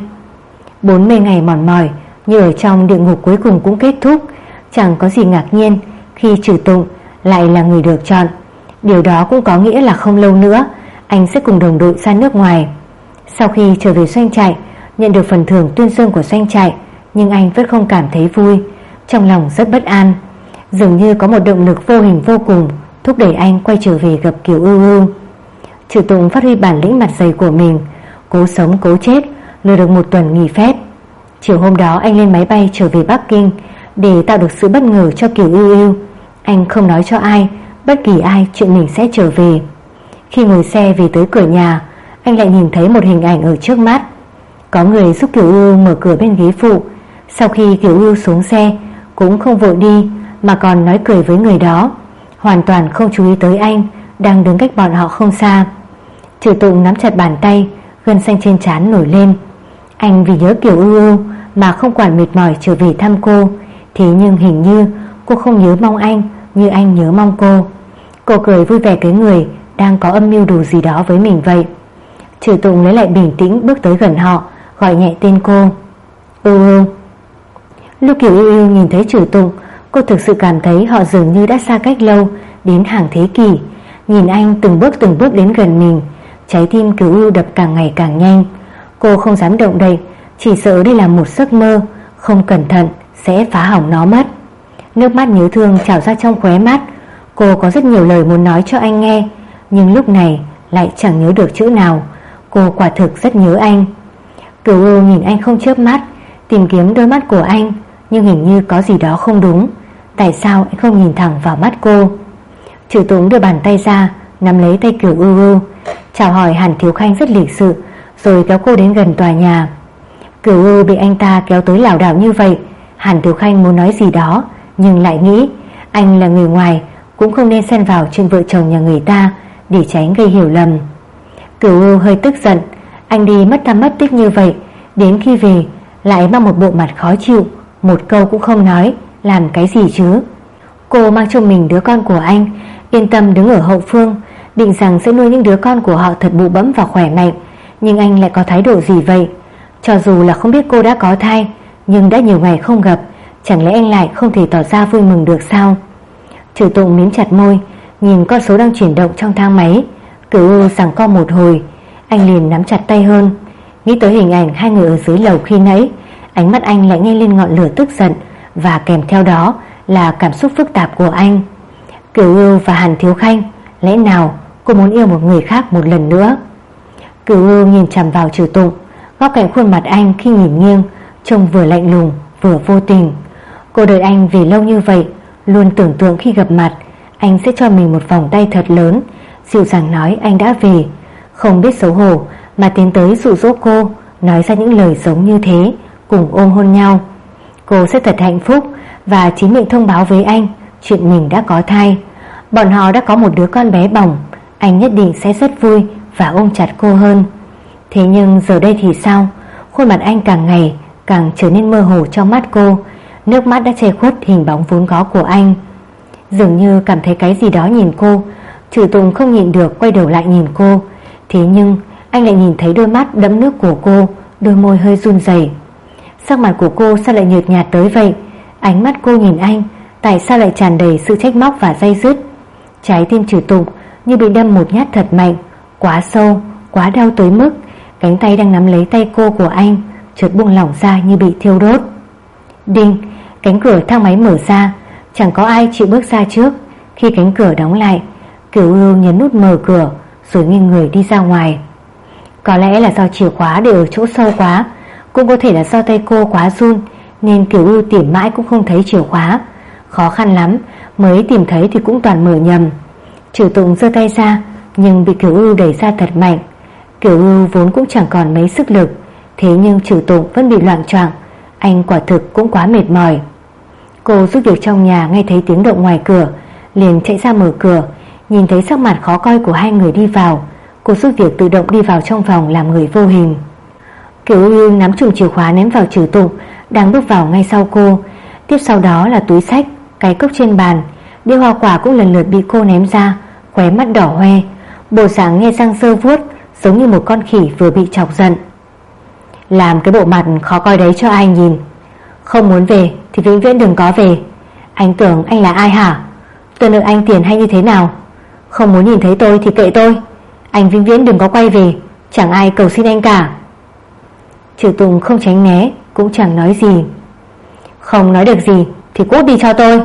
40 ngày mòn mỏi như ở trong địa ngục cuối cùng cũng kết thúc. Chẳng có gì ngạc nhiên khi Trừ Tụng lại là người được chọn. Điều đó cũng có nghĩa là không lâu nữa anh sẽ cùng đồng đội ra nước ngoài. Sau khi trở về doanh trại, nhận được phần thưởng tuyên dương của doanh trại, nhưng anh vẫn không cảm thấy vui, trong lòng rất bất an. Dường như có một động lực vô hình vô cùng thúc đẩy anh quay trở về gặp Kiều U. Trừ Tụng phát huy bản lĩnh mặt dày của mình, cố sống cố chết lừa được 1 tuần nghỉ phép. Chiều hôm đó anh lên máy bay trở về Bắc Kinh để tạo được sự bất ngờ cho Kiều U. Anh không nói cho ai, bất kỳ ai, chuyện mình sẽ trở về. Khi ngồi xe về tới cửa nhà, anh lại nhìn thấy một hình ảnh ở trước mắt. Có người giúp Kiều U mở cửa bên ghế phụ. Sau khi Kiều U xuống xe, cũng không vội đi mà còn nói cười với người đó, hoàn toàn không chú ý tới anh đang đứng cách bọn họ không xa. Trừ Tụng nắm chặt bàn tay, gân xanh trên trán nổi lên. Anh vì nhớ Kiều U mà không quản mệt mỏi trở về thăm cô, thế nhưng hình như cô không nhớ mong anh như anh nhớ mong cô. Cô cười vui vẻ cái người đang có âm mưu đồ gì đó với mình vậy. Trừ Tụng lấy lại bình tĩnh bước tới gần họ, gọi nhẹ tên cô. U. Lúc Kiều U nhìn thấy Trừ Tụng, cô thực sự cảm thấy họ dường như đã xa cách lâu đến hàng thế kỷ. Nhìn anh từng bước đến gần mình, trái tim Kiều U đập càng ngày càng nhanh. Cô không dám động đậy, chỉ sợ đây là một giấc mơ, không cẩn thận sẽ phá hỏng nó mất. Nước mắt nhớ thương trào ra trong khóe mắt. Cô có rất nhiều lời muốn nói cho anh nghe, nhưng lúc này lại chẳng nhớ được chữ nào. Cô quả thực rất nhớ anh. Kiều U nhìn anh không chớp mắt, tìm kiếm đôi mắt của anh, nhưng hình như có gì đó không đúng. Tại sao anh không nhìn thẳng vào mắt cô? Trừ Tụng đưa bàn tay ra, nắm lấy tay Kiều U, chào hỏi Hàn Thiếu Khanh rất lịch sự, rồi kéo cô đến gần tòa nhà. Kiều U bị anh ta kéo tới lảo đảo như vậy. Hàn Thiếu Khanh muốn nói gì đó, nhưng lại nghĩ anh là người ngoài, cũng không nên xen vào chuyện vợ chồng nhà người ta để tránh gây hiểu lầm. Kiều U hơi tức giận. Anh đi mất tăm mất tích như vậy, đến khi về lại mang một bộ mặt khó chịu, một câu cũng không nói, làm cái gì chứ? Cô mang trong mình đứa con của anh, yên tâm đứng ở hậu phương, định rằng sẽ nuôi những đứa con của họ thật bụ bẫm và khỏe mạnh. Nhưng anh lại có thái độ gì vậy? Cho dù là không biết cô đã có thai, nhưng đã nhiều ngày không gặp Chẳng lẽ anh lại không thể tỏ ra vui mừng được sao? Trừ Tụng mím chặt môi, nhìn con số đang chuyển động trong thang máy. Cửu U giằng co một hồi, anh liền nắm chặt tay hơn. Nghĩ tới hình ảnh hai người ở dưới lầu khi nãy, ánh mắt anh lại nghe lên ngọn lửa tức giận, và kèm theo đó là cảm xúc phức tạp của anh. Cửu U và Hàn Thiếu Khanh, lẽ nào cô muốn yêu một người khác một lần nữa? Cửu U nhìn chằm vào Trừ Tụng, góc cạnh khuôn mặt anh khi nhìn nghiêng trông vừa lạnh lùng vừa vô tình. Cô đợi anh vì lâu như vậy, luôn tưởng tượng khi gặp mặt anh sẽ cho mình một vòng tay thật lớn, dịu dàng nói anh đã về. Không biết xấu hổ mà tiến tới dụ dỗ cô nói ra những lời giống như thế, cùng ôm hôn nhau. Cô sẽ thật hạnh phúc và chính miệng thông báo với anh chuyện mình đã có thai. Bọn họ đã có một đứa con bé bỏng, anh nhất định sẽ rất vui và ôm chặt cô hơn. Thế nhưng giờ đây thì sao? Khuôn mặt anh càng ngày càng trở nên mơ hồ trong mắt cô, nước mắt đã che khuất hình bóng vốn có của anh. Dường như cảm thấy cái gì đó nhìn cô, Trừ Tụng không nhịn được quay đầu lại nhìn cô. Thế nhưng anh lại nhìn thấy đôi mắt đẫm nước của cô, đôi môi hơi run rẩy. Sắc mặt của cô sao lại nhợt nhạt tới vậy? Ánh mắt cô nhìn anh tại sao lại tràn đầy sự trách móc và day dứt? Trái tim Trừ Tụng như bị đâm một nhát thật mạnh, quá sâu, quá đau tới mức cánh tay đang nắm lấy tay cô của anh chợt buông lỏng ra như bị thiêu đốt. Đinh, cánh cửa thang máy mở ra, chẳng có ai chịu bước ra trước. Khi cánh cửa đóng lại, Cửu U nhấn nút mở cửa rồi nghiêng người đi ra ngoài. Có lẽ là do chìa khóa để ở chỗ sâu quá, cũng có thể là do tay cô quá run nên Cửu U tìm mãi cũng không thấy chìa khóa. Khó khăn lắm mới tìm thấy thì cũng toàn mở nhầm. Trừ Tụng giơ tay ra nhưng bị Cửu U đẩy ra thật mạnh. Cửu U vốn cũng chẳng còn mấy sức lực, thế nhưng Trừ Tụng vẫn bị loạng choạng. Anh quả thực cũng quá mệt mỏi. Cô giúp việc trong nhà nghe thấy tiếng động ngoài cửa, liền chạy ra mở cửa. Nhìn thấy sắc mặt khó coi của hai người đi vào, cô giúp việc tự động đi vào trong phòng làm người vô hình. Cửu U nắm chùm chìa khóa ném vào Trừ Tụng đang bước vào ngay sau cô. Tiếp sau đó là túi xách, cái cốc trên bàn, đĩa hoa quả cũng lần lượt bị cô ném ra, khóe mắt đỏ hoe, bộ dạng nhe răng sơ vuốt giống như một con khỉ vừa bị chọc giận. Làm cái bộ mặt khó coi đấy cho ai nhìn. Không muốn về thì vĩnh viễn đừng có về. Anh tưởng anh là ai hả? Tôi nợ anh tiền hay như thế nào? Không muốn nhìn thấy tôi thì kệ tôi, anh vĩnh viễn đừng có quay về, chẳng ai cầu xin anh cả. Trừ Tùng không tránh né, cũng chẳng nói gì. Không nói được gì thì cút đi cho tôi.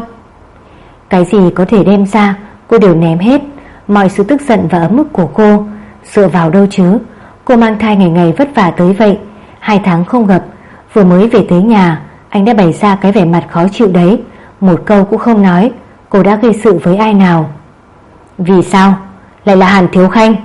Cái gì có thể đem ra cô đều ném hết. Mọi sự tức giận và ấm ức của cô dựa vào đâu chứ? Cô mang thai ngày ngày vất vả tới vậy, 2 tháng không gặp, vừa mới về tới nhà anh đã bày ra cái vẻ mặt khó chịu đấy, một câu cũng không nói. Cô đã gây sự với ai nào? Vì sao lại là Hàn Thiếu Khanh?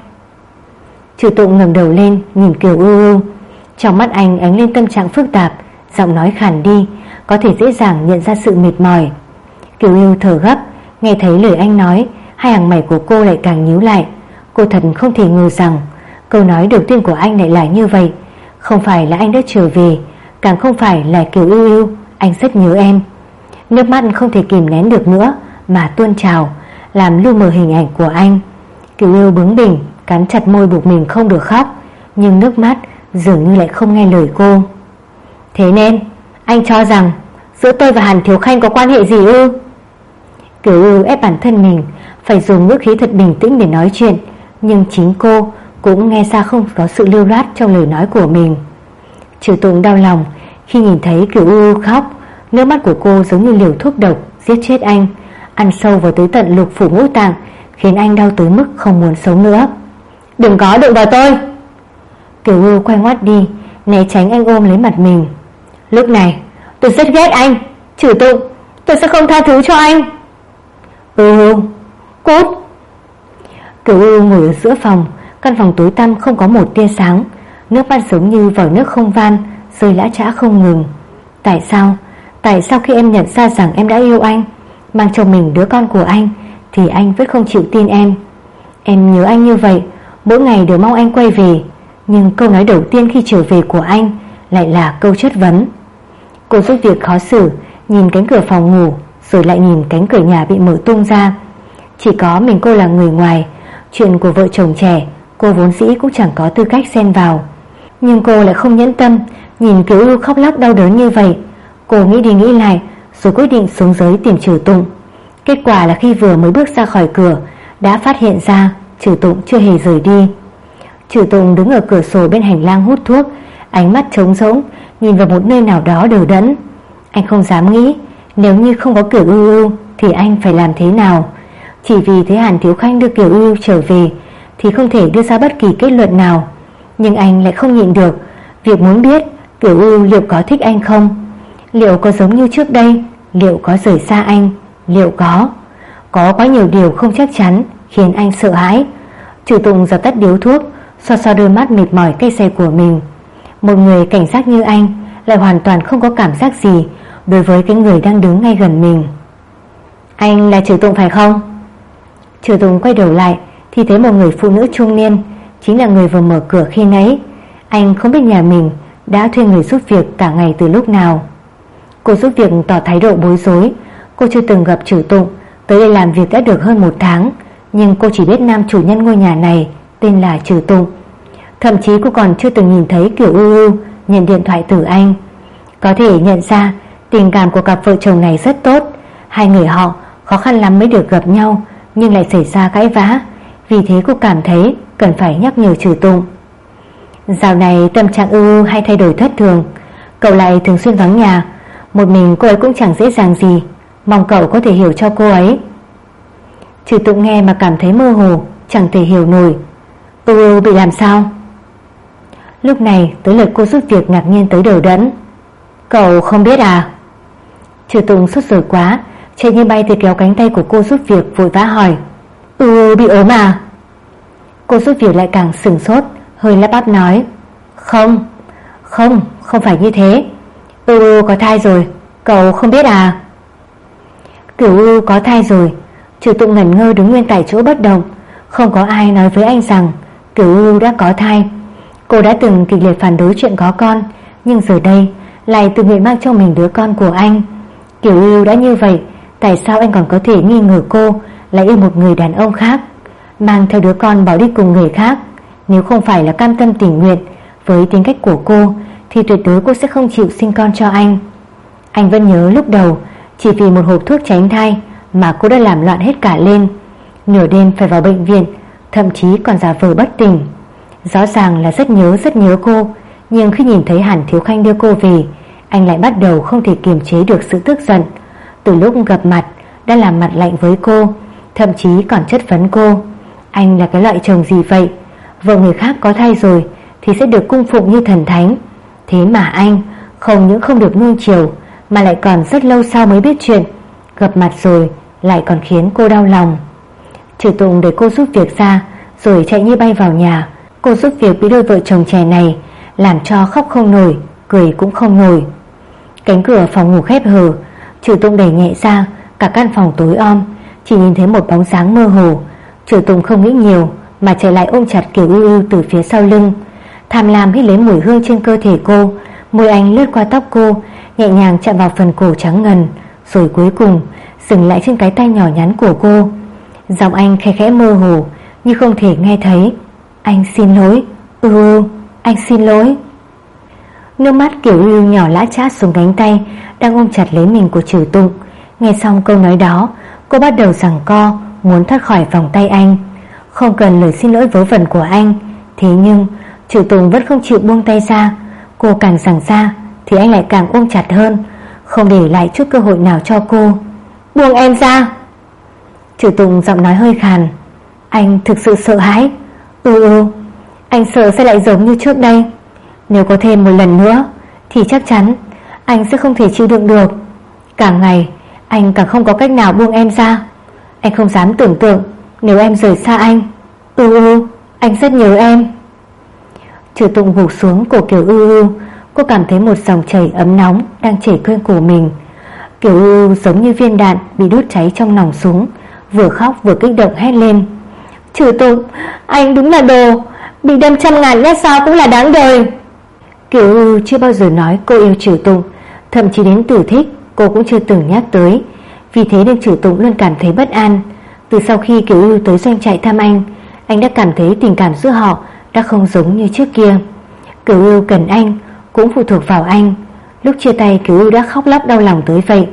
Trừ Tụng ngẩng đầu lên nhìn Kiều U. Trong mắt anh ánh lên tâm trạng phức tạp, giọng nói khàn đi, có thể dễ dàng nhận ra sự mệt mỏi. Kiều U thở gấp, nghe thấy lời anh nói, hai hàng mày của cô lại càng nhíu lại. Cô thật không thể ngờ rằng câu nói đầu tiên của anh lại là như vậy. Không phải là anh đã trở về, càng không phải là Kiều U, anh rất nhớ em. Nước mắt không thể kìm nén được nữa mà tuôn trào, làm lu mờ hình ảnh của anh. Kiều U bướng bỉnh, cắn chặt môi buộc mình không được khóc, nhưng nước mắt dường như lại không nghe lời cô. Thế nên anh cho rằng giữa tôi và Hàn Thiếu Khanh có quan hệ gì ư? Kiều U ép bản thân mình phải dùng ngữ khí thật bình tĩnh để nói chuyện, nhưng chính cô cũng nghe ra không có sự lưu loát trong lời nói của mình. Trừ Tụng đau lòng khi nhìn thấy Kiều U khóc. Nước mắt của cô giống như liều thuốc độc giết chết anh, ăn sâu vào tới tận lục phủ ngũ tạng, khiến anh đau tới mức không muốn sống nữa. Đừng có đụng vào tôi. Kiều U quay ngoắt đi, né tránh anh ôm lấy mặt mình. Lúc này tôi rất ghét anh, Trừ Tụng, tôi sẽ không tha thứ cho anh. Cút. Kiều U ngồi ở giữa phòng, căn phòng tối tăm không có một tia sáng, nước mắt giống như vòi nước không van rơi lã chã không ngừng. Tại sao khi em nhận ra rằng em đã yêu anh, mang trong mình đứa con của anh, thì anh vẫn không chịu tin em? Em nhớ anh như vậy, mỗi ngày đều mong anh quay về, nhưng câu nói đầu tiên khi trở về của anh lại là câu chất vấn. Cô giúp việc khó xử, nhìn cánh cửa phòng ngủ, rồi lại nhìn cánh cửa nhà bị mở tung ra. Chỉ có mình cô là người ngoài, chuyện của vợ chồng trẻ cô vốn dĩ cũng chẳng có tư cách xen vào. Nhưng cô lại không nhẫn tâm nhìn Kiều U khóc lóc đau đớn như vậy. Cô nghĩ đi nghĩ lại, rồi quyết định xuống dưới tìm Trừ Tụng. Kết quả là khi vừa mới bước ra khỏi cửa đã phát hiện ra Trừ Tụng chưa hề rời đi. Trừ Tụng đứng ở cửa sổ bên hành lang hút thuốc, ánh mắt trống rỗng nhìn vào một nơi nào đó đờ đẫn. Anh không dám nghĩ nếu như không có Kiều Ưu Ưu thì anh phải làm thế nào. Chỉ vì thấy Hàn Thiếu Khanh đưa Kiều Ưu Ưu trở về thì không thể đưa ra bất kỳ kết luận nào. Nhưng anh lại không nhịn được việc muốn biết Kiều Ưu Ưu liệu có thích anh không, liệu có giống như trước đây, liệu có rời xa anh, liệu có quá nhiều điều không chắc chắn khiến anh sợ hãi. Trừ Tụng dập tắt điếu thuốc, xoa xoa đôi mắt mệt mỏi cay xè của mình. Một người cảnh giác như anh lại hoàn toàn không có cảm giác gì đối với cái người đang đứng ngay gần mình. Anh là Trừ Tụng phải không? Trừ Tụng quay đầu lại thì thấy một người phụ nữ trung niên, chính là người vừa mở cửa khi nãy. Anh không biết nhà mình đã thuê người giúp việc cả ngày từ lúc nào. Cô giúp việc tỏ thái độ bối rối. Cô chưa từng gặp Trừ Tụng, tới đây làm việc đã được hơn 1 tháng, nhưng cô chỉ biết nam chủ nhân ngôi nhà này tên là Trừ Tụng. Thậm chí cô còn chưa từng nhìn thấy Kiều Ưu Ưu nhận điện thoại từ anh. Có thể nhận ra tình cảm của cặp vợ chồng này rất tốt. Hai người họ khó khăn lắm mới được gặp nhau, nhưng lại xảy ra cãi vã. Vì thế cô cảm thấy cần phải nhắc nhở Trừ Tụng. Dạo này tâm trạng Ưu Ưu hay thay đổi thất thường. Cậu lại thường xuyên vắng nhà, một mình cô ấy cũng chẳng dễ dàng gì, mong cậu có thể hiểu cho cô ấy. Trừ Tụng nghe mà cảm thấy mơ hồ, chẳng thể hiểu nổi. Ưu Ưu bị làm sao? Lúc này tới lượt cô giúp việc ngạc nhiên tới đờ đẫn. Cậu không biết à? Trừ Tụng sốt ruột quá, chạy như bay tới kéo cánh tay của cô giúp việc, vội vã hỏi. Ưu Ưu bị ốm à? Cô giúp việc lại càng sửng sốt, hơi lắp bắp nói. Không phải như thế. Ưu Ưu có thai rồi, cậu không biết à? Kiều Ưu Ưu có thai rồi. Trừ Tụng ngẩn ngơ đứng nguyên tại chỗ bất động. Không có ai nói với anh rằng Kiều Ưu Ưu đã có thai. Cô đã từng kịch liệt phản đối chuyện có con, nhưng giờ đây lại tự nguyện mang trong mình đứa con của anh. Kiều Ưu Ưu đã như vậy, tại sao anh còn có thể nghi ngờ cô là yêu một người đàn ông khác, mang theo đứa con bỏ đi cùng người khác? Nếu không phải là cam tâm tình nguyện, với tính cách của cô thì tuyệt đối cô sẽ không chịu sinh con cho anh. Anh vẫn nhớ lúc đầu chỉ vì một hộp thuốc tránh thai mà cô đã làm loạn hết cả lên. Nửa đêm phải vào bệnh viện, thậm chí còn giả vờ bất tỉnh. Rõ ràng là rất nhớ cô, nhưng khi nhìn thấy Hàn Thiếu Khanh đưa cô về, anh lại bắt đầu không thể kiềm chế được sự tức giận. Từ lúc gặp mặt đã làm mặt lạnh với cô, thậm chí còn chất vấn cô. Anh là cái loại chồng gì vậy? Vợ người khác có thai rồi thì sẽ được cung phụng như thần thánh, thế mà anh không những không được nuông chiều mà lại còn rất lâu sau mới biết chuyện. Gặp mặt rồi lại còn khiến cô đau lòng. Trừ Tụng để cô giúp việc ra rồi chạy như bay vào nhà. Cô giúp việc bị đôi vợ chồng trẻ này làm cho khóc không nổi, cười cũng không nổi. Cánh cửa phòng ngủ khép hờ, Trừ Tụng đẩy nhẹ ra, cả căn phòng tối om, chỉ nhìn thấy một bóng dáng mơ hồ. Trừ Tụng không nghĩ nhiều mà chạy lại ôm chặt Kiều Ưu Ưu từ phía sau lưng, tham lam hít lấy mùi hương trên cơ thể cô. Môi anh lướt qua tóc cô, nhẹ nhàng chạm vào phần cổ trắng ngần, rồi cuối cùng dừng lại trên cái tay nhỏ nhắn của cô. Giọng anh khẽ khẽ mơ hồ như không thể nghe thấy. Anh xin lỗi, Ưu Ưu, anh xin lỗi. Nước mắt Kiều Ưu Ưu nhỏ lã chã xuống cánh tay đang ôm chặt lấy mình của Trừ Tụng. Nghe xong câu nói đó, cô bắt đầu giằng co muốn thoát khỏi vòng tay anh. Không cần lời xin lỗi vớ vẩn của anh, thế nhưng Trừ Tụng vẫn không chịu buông tay ra. Cô càng giằng ra thì anh lại càng ôm chặt hơn, không để lại chút cơ hội nào cho cô. Buông em ra. Trừ Tụng giọng nói hơi khàn. Anh thực sự sợ hãi. Ưu Ưu, anh sợ sẽ lại giống như trước đây. Nếu có thêm một lần nữa thì chắc chắn anh sẽ không thể chịu đựng được. Càng ngày anh càng không có cách nào buông em ra. Anh không dám tưởng tượng nếu em rời xa anh. Ưu Ưu, anh rất nhớ em. Trừ Tụng gục xuống cổ Kiều Ưu Ưu. Cô cảm thấy một dòng chảy ấm nóng đang chảy quanh cổ mình. Kiều Ưu Ưu giống như viên đạn bị đốt cháy trong nòng súng, vừa khóc vừa kích động hét lên. Trừ Tụng, anh đúng là đồ, bị đâm 100.000 nhát sao cũng là đáng đời. Kiều Ưu Ưu chưa bao giờ nói cô yêu Trừ Tụng, thậm chí đến từ thích cô cũng chưa từng nhắc tới. Vì thế nên Trừ Tụng luôn cảm thấy bất an. Từ sau khi Kiều Ưu Ưu tới doanh trại thăm anh đã cảm thấy tình cảm giữa họ đã không giống như trước kia. Kiều Ưu Ưu cần anh, cũng phụ thuộc vào anh. Lúc chia tay Kiều Ưu đã khóc lóc đau lòng tới vậy,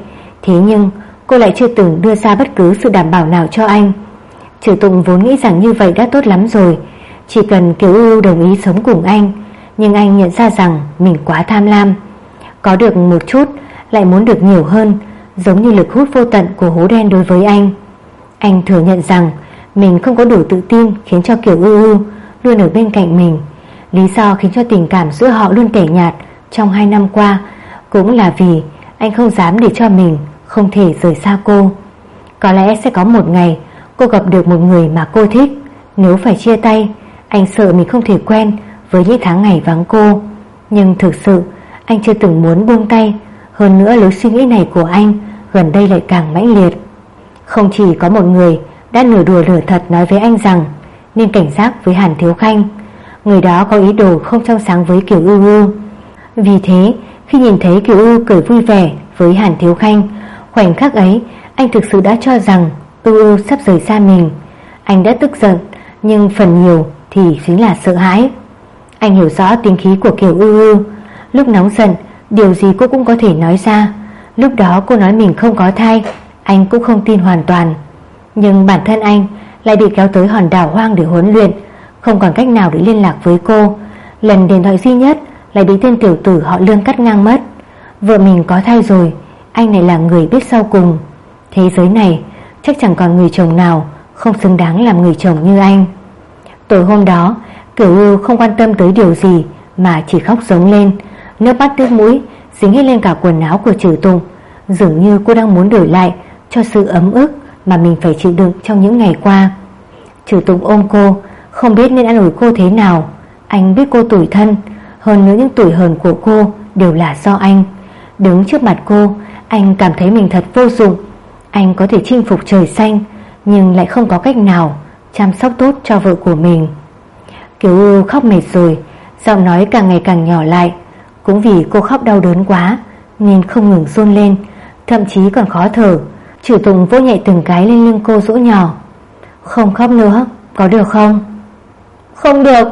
Thế nhưng cô lại chưa từng đưa ra bất cứ sự đảm bảo nào cho anh. Trừ Tụng vốn nghĩ rằng như vậy đã tốt lắm rồi, chỉ cần Kiều Ưu đồng ý sống cùng anh. Nhưng anh nhận ra rằng mình quá tham lam, có được một chút lại muốn được nhiều hơn, giống như lực hút vô tận của hố đen đối với anh. Anh thừa nhận rằng mình không có đủ tự tin khiến cho Kiều Ưu luôn ở bên cạnh mình. Lý do khiến cho tình cảm giữa họ luôn tẻ nhạt trong 2 năm qua cũng là vì anh không dám để cho mình không thể rời xa cô. Có lẽ sẽ có một ngày cô gặp được một người mà cô thích. Nếu phải chia tay, anh sợ mình không thể quen với những tháng ngày vắng cô. Nhưng thực sự anh chưa từng muốn buông tay. Hơn nữa lối suy nghĩ này của anh gần đây lại càng mãnh liệt. Không chỉ có một người đã nửa đùa nửa thật nói với anh rằng nên cảnh giác với Hàn Thiếu Khanh. Người đó có ý đồ không trong sáng với Kiều Ưu. Vì thế khi nhìn thấy Kiều Ưu cười vui vẻ với Hàn Thiếu Khanh, khoảnh khắc ấy anh thực sự đã cho rằng Ưu sắp rời xa mình. Anh đã tức giận, nhưng phần nhiều thì chính là sợ hãi. Anh hiểu rõ tính khí của Kiều Ưu. Lúc nóng giận, điều gì cô cũng có thể nói ra. Lúc đó cô nói mình không có thai, anh cũng không tin hoàn toàn. Nhưng bản thân anh lại bị kéo tới hòn đảo hoang để huấn luyện, không còn cách nào để liên lạc với cô. Lần điện thoại duy nhất lại bị tên tiểu tử họ Lương cắt ngang mất. Vợ mình có thai rồi, anh này là người biết sau cùng. Thế giới này chắc chẳng còn người chồng nào không xứng đáng làm người chồng như anh. Tối hôm đó Kiều Ưu không quan tâm tới điều gì mà chỉ khóc giống lên. Nước mắt nước mũi dính hết lên cả quần áo của Trừ Tụng. Dường như cô đang muốn đổi lại cho sự ấm ức mà mình phải chịu đựng trong những ngày qua. Trừ Tụng ôm cô, không biết nên an ủi cô thế nào. Anh biết cô tủi thân, hơn nữa những tủi hờn của cô đều là do anh. Đứng trước mặt cô, anh cảm thấy mình thật vô dụng. Anh có thể chinh phục trời xanh, nhưng lại không có cách nào chăm sóc tốt cho vợ của mình. Kiều Ưu khóc mệt rồi, giọng nói càng ngày càng nhỏ lại. Cũng vì cô khóc đau đớn quá nên không ngừng run lên, thậm chí còn khó thở. Trừ Tụng vỗ nhẹ từng cái lên lưng cô dỗ nhỏ. Không khóc nữa, có được không? Không được.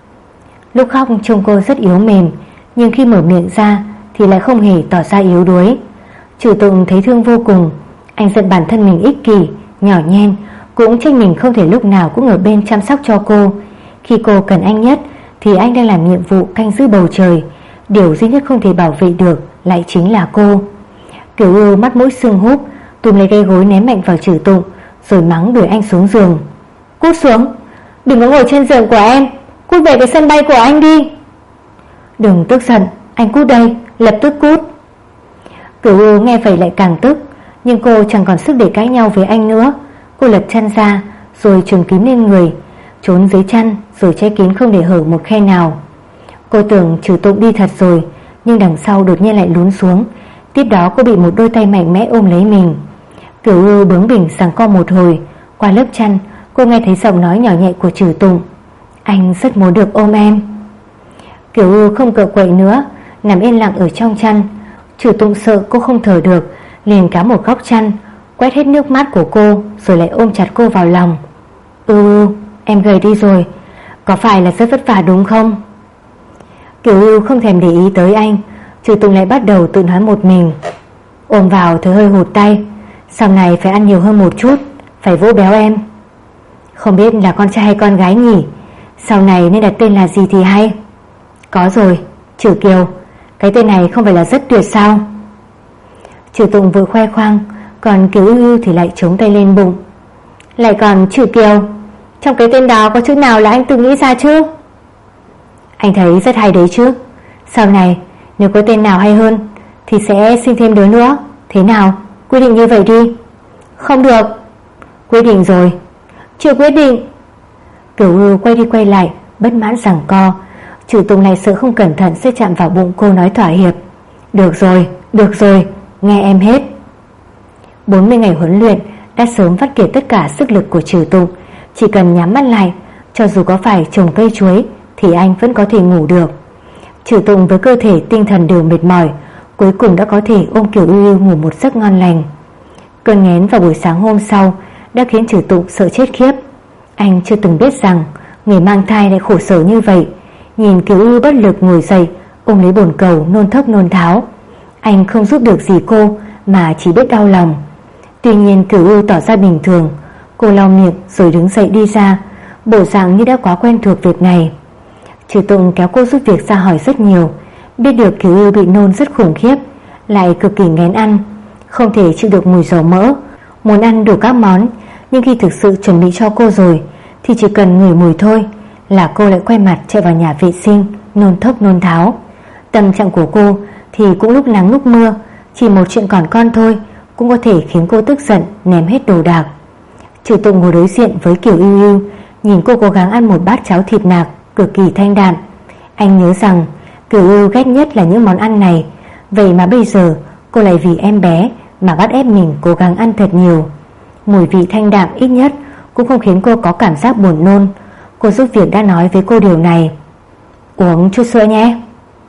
Lúc khóc trông cô rất yếu mềm, nhưng khi mở miệng ra thì lại không hề tỏ ra yếu đuối. Trừ Tụng thấy thương vô cùng. Anh giận bản thân mình ích kỷ, nhỏ nhen, cũng trách mình không thể lúc nào cũng ở bên chăm sóc cho cô. Khi cô cần anh nhất thì anh đang làm nhiệm vụ canh giữ bầu trời. Điều duy nhất không thể bảo vệ được lại chính là cô. Kiều Ưu mắt mũi sưng húp, túm lấy cây gối ném mạnh vào Trừ Tụng, rồi mắng đuổi anh xuống giường. Cút xuống, đừng có ngồi trên giường của em, cút về cái sân bay của anh đi. Đừng tức giận, anh cút đây, lập tức cút. Kiều Ưu nghe vậy lại càng tức, nhưng cô chẳng còn sức để cãi nhau với anh nữa. Cô lật chăn ra rồi trùm kín lên người, trốn dưới chăn rồi che kín không để hở một khe nào. Cô tưởng Trừ Tụng đi thật rồi, nhưng đằng sau đột nhiên lại lún xuống. Tiếp đó cô bị một đôi tay mạnh mẽ ôm lấy mình. Kiều Ưu bướng bỉnh giằng co một hồi. Qua lớp chăn cô nghe thấy giọng nói nhỏ nhẹ của Trừ Tụng. Anh rất muốn được ôm em. Kiều Ưu không cựa quậy nữa, nằm yên lặng ở trong chăn. Trừ Tụng sợ cô không thở được, liền kéo một góc chăn, quét hết nước mắt của cô, rồi lại ôm chặt cô vào lòng. Ưu, em gầy đi rồi, có phải là rất vất vả đúng không? Kiều Ưu không thèm để ý tới anh. Trừ Tụng lại bắt đầu tự nói một mình. Ôm vào thấy hơi hụt tay, sau này phải ăn nhiều hơn một chút, phải vỗ béo em. Không biết là con trai hay con gái nhỉ, sau này nên đặt tên là gì thì hay. Có rồi, Trừ Kiều, cái tên này không phải là rất tuyệt sao? Trừ Tụng vừa khoe khoang, còn Kiều Ưu thì lại chống tay lên bụng. Lại còn Trừ Kiều, trong cái tên đó có chữ nào là anh từng nghĩ ra chứ? Anh thấy rất hay đấy chứ. Sau này nếu có tên nào hay hơn thì sẽ sinh thêm đứa nữa. Thế nào, quyết định như vậy đi. Không được. Quyết định rồi. Chưa quyết định. Kiều Ưu quay đi quay lại, bất mãn giằng co. Trừ Tụng này sợ không cẩn thận sẽ chạm vào bụng cô, nói thỏa hiệp. Được rồi, nghe em hết. 40 ngày huấn luyện đã sớm vắt kiệt tất cả sức lực của Trừ Tụng. Chỉ cần nhắm mắt lại, cho dù có phải trồng cây chuối thì anh vẫn có thể ngủ được. Trừ Tụng với cơ thể tinh thần đều mệt mỏi, cuối cùng đã có thể ôm Kiều Ưu ngủ một giấc ngon lành. Cơn nghén vào buổi sáng hôm sau đã khiến Trừ Tụng sợ chết khiếp. Anh chưa từng biết rằng người mang thai lại khổ sở như vậy. Nhìn Kiều Ưu bất lực ngồi dậy, ôm lấy bồn cầu nôn thốc nôn tháo. Anh không giúp được gì cô mà chỉ biết đau lòng. Tuy nhiên Cửu Ưu tỏ ra bình thường. Cô lau miệng rồi đứng dậy đi ra, bộ dạng như đã quá quen thuộc việc này. Trừ Tụng kéo cô giúp việc ra hỏi rất nhiều, biết được Cửu Ưu bị nôn rất khủng khiếp, lại cực kỳ nghén ăn, không thể chịu được mùi dầu mỡ, muốn ăn đủ các món. Nhưng khi thực sự chuẩn bị cho cô rồi thì chỉ cần ngửi mùi thôi là cô lại quay mặt chạy vào nhà vệ sinh, nôn thốc nôn tháo. Tâm trạng của cô thì cũng lúc nắng lúc mưa, chỉ một chuyện còn con thôi cũng có thể khiến cô tức giận ném hết đồ đạc. Trừ Tụng ngồi đối diện với Kiều Ưu Ưu, nhìn cô cố gắng ăn một bát cháo thịt nạc cực kỳ thanh đạm. Anh nhớ rằng Kiều Ưu ghét nhất là những món ăn này, vậy mà bây giờ cô lại vì em bé mà bắt ép mình cố gắng ăn thật nhiều. Mùi vị thanh đạm ít nhất cũng không khiến cô có cảm giác buồn nôn. Cô giúp việc đã nói với cô điều này. Uống chút sữa nhé.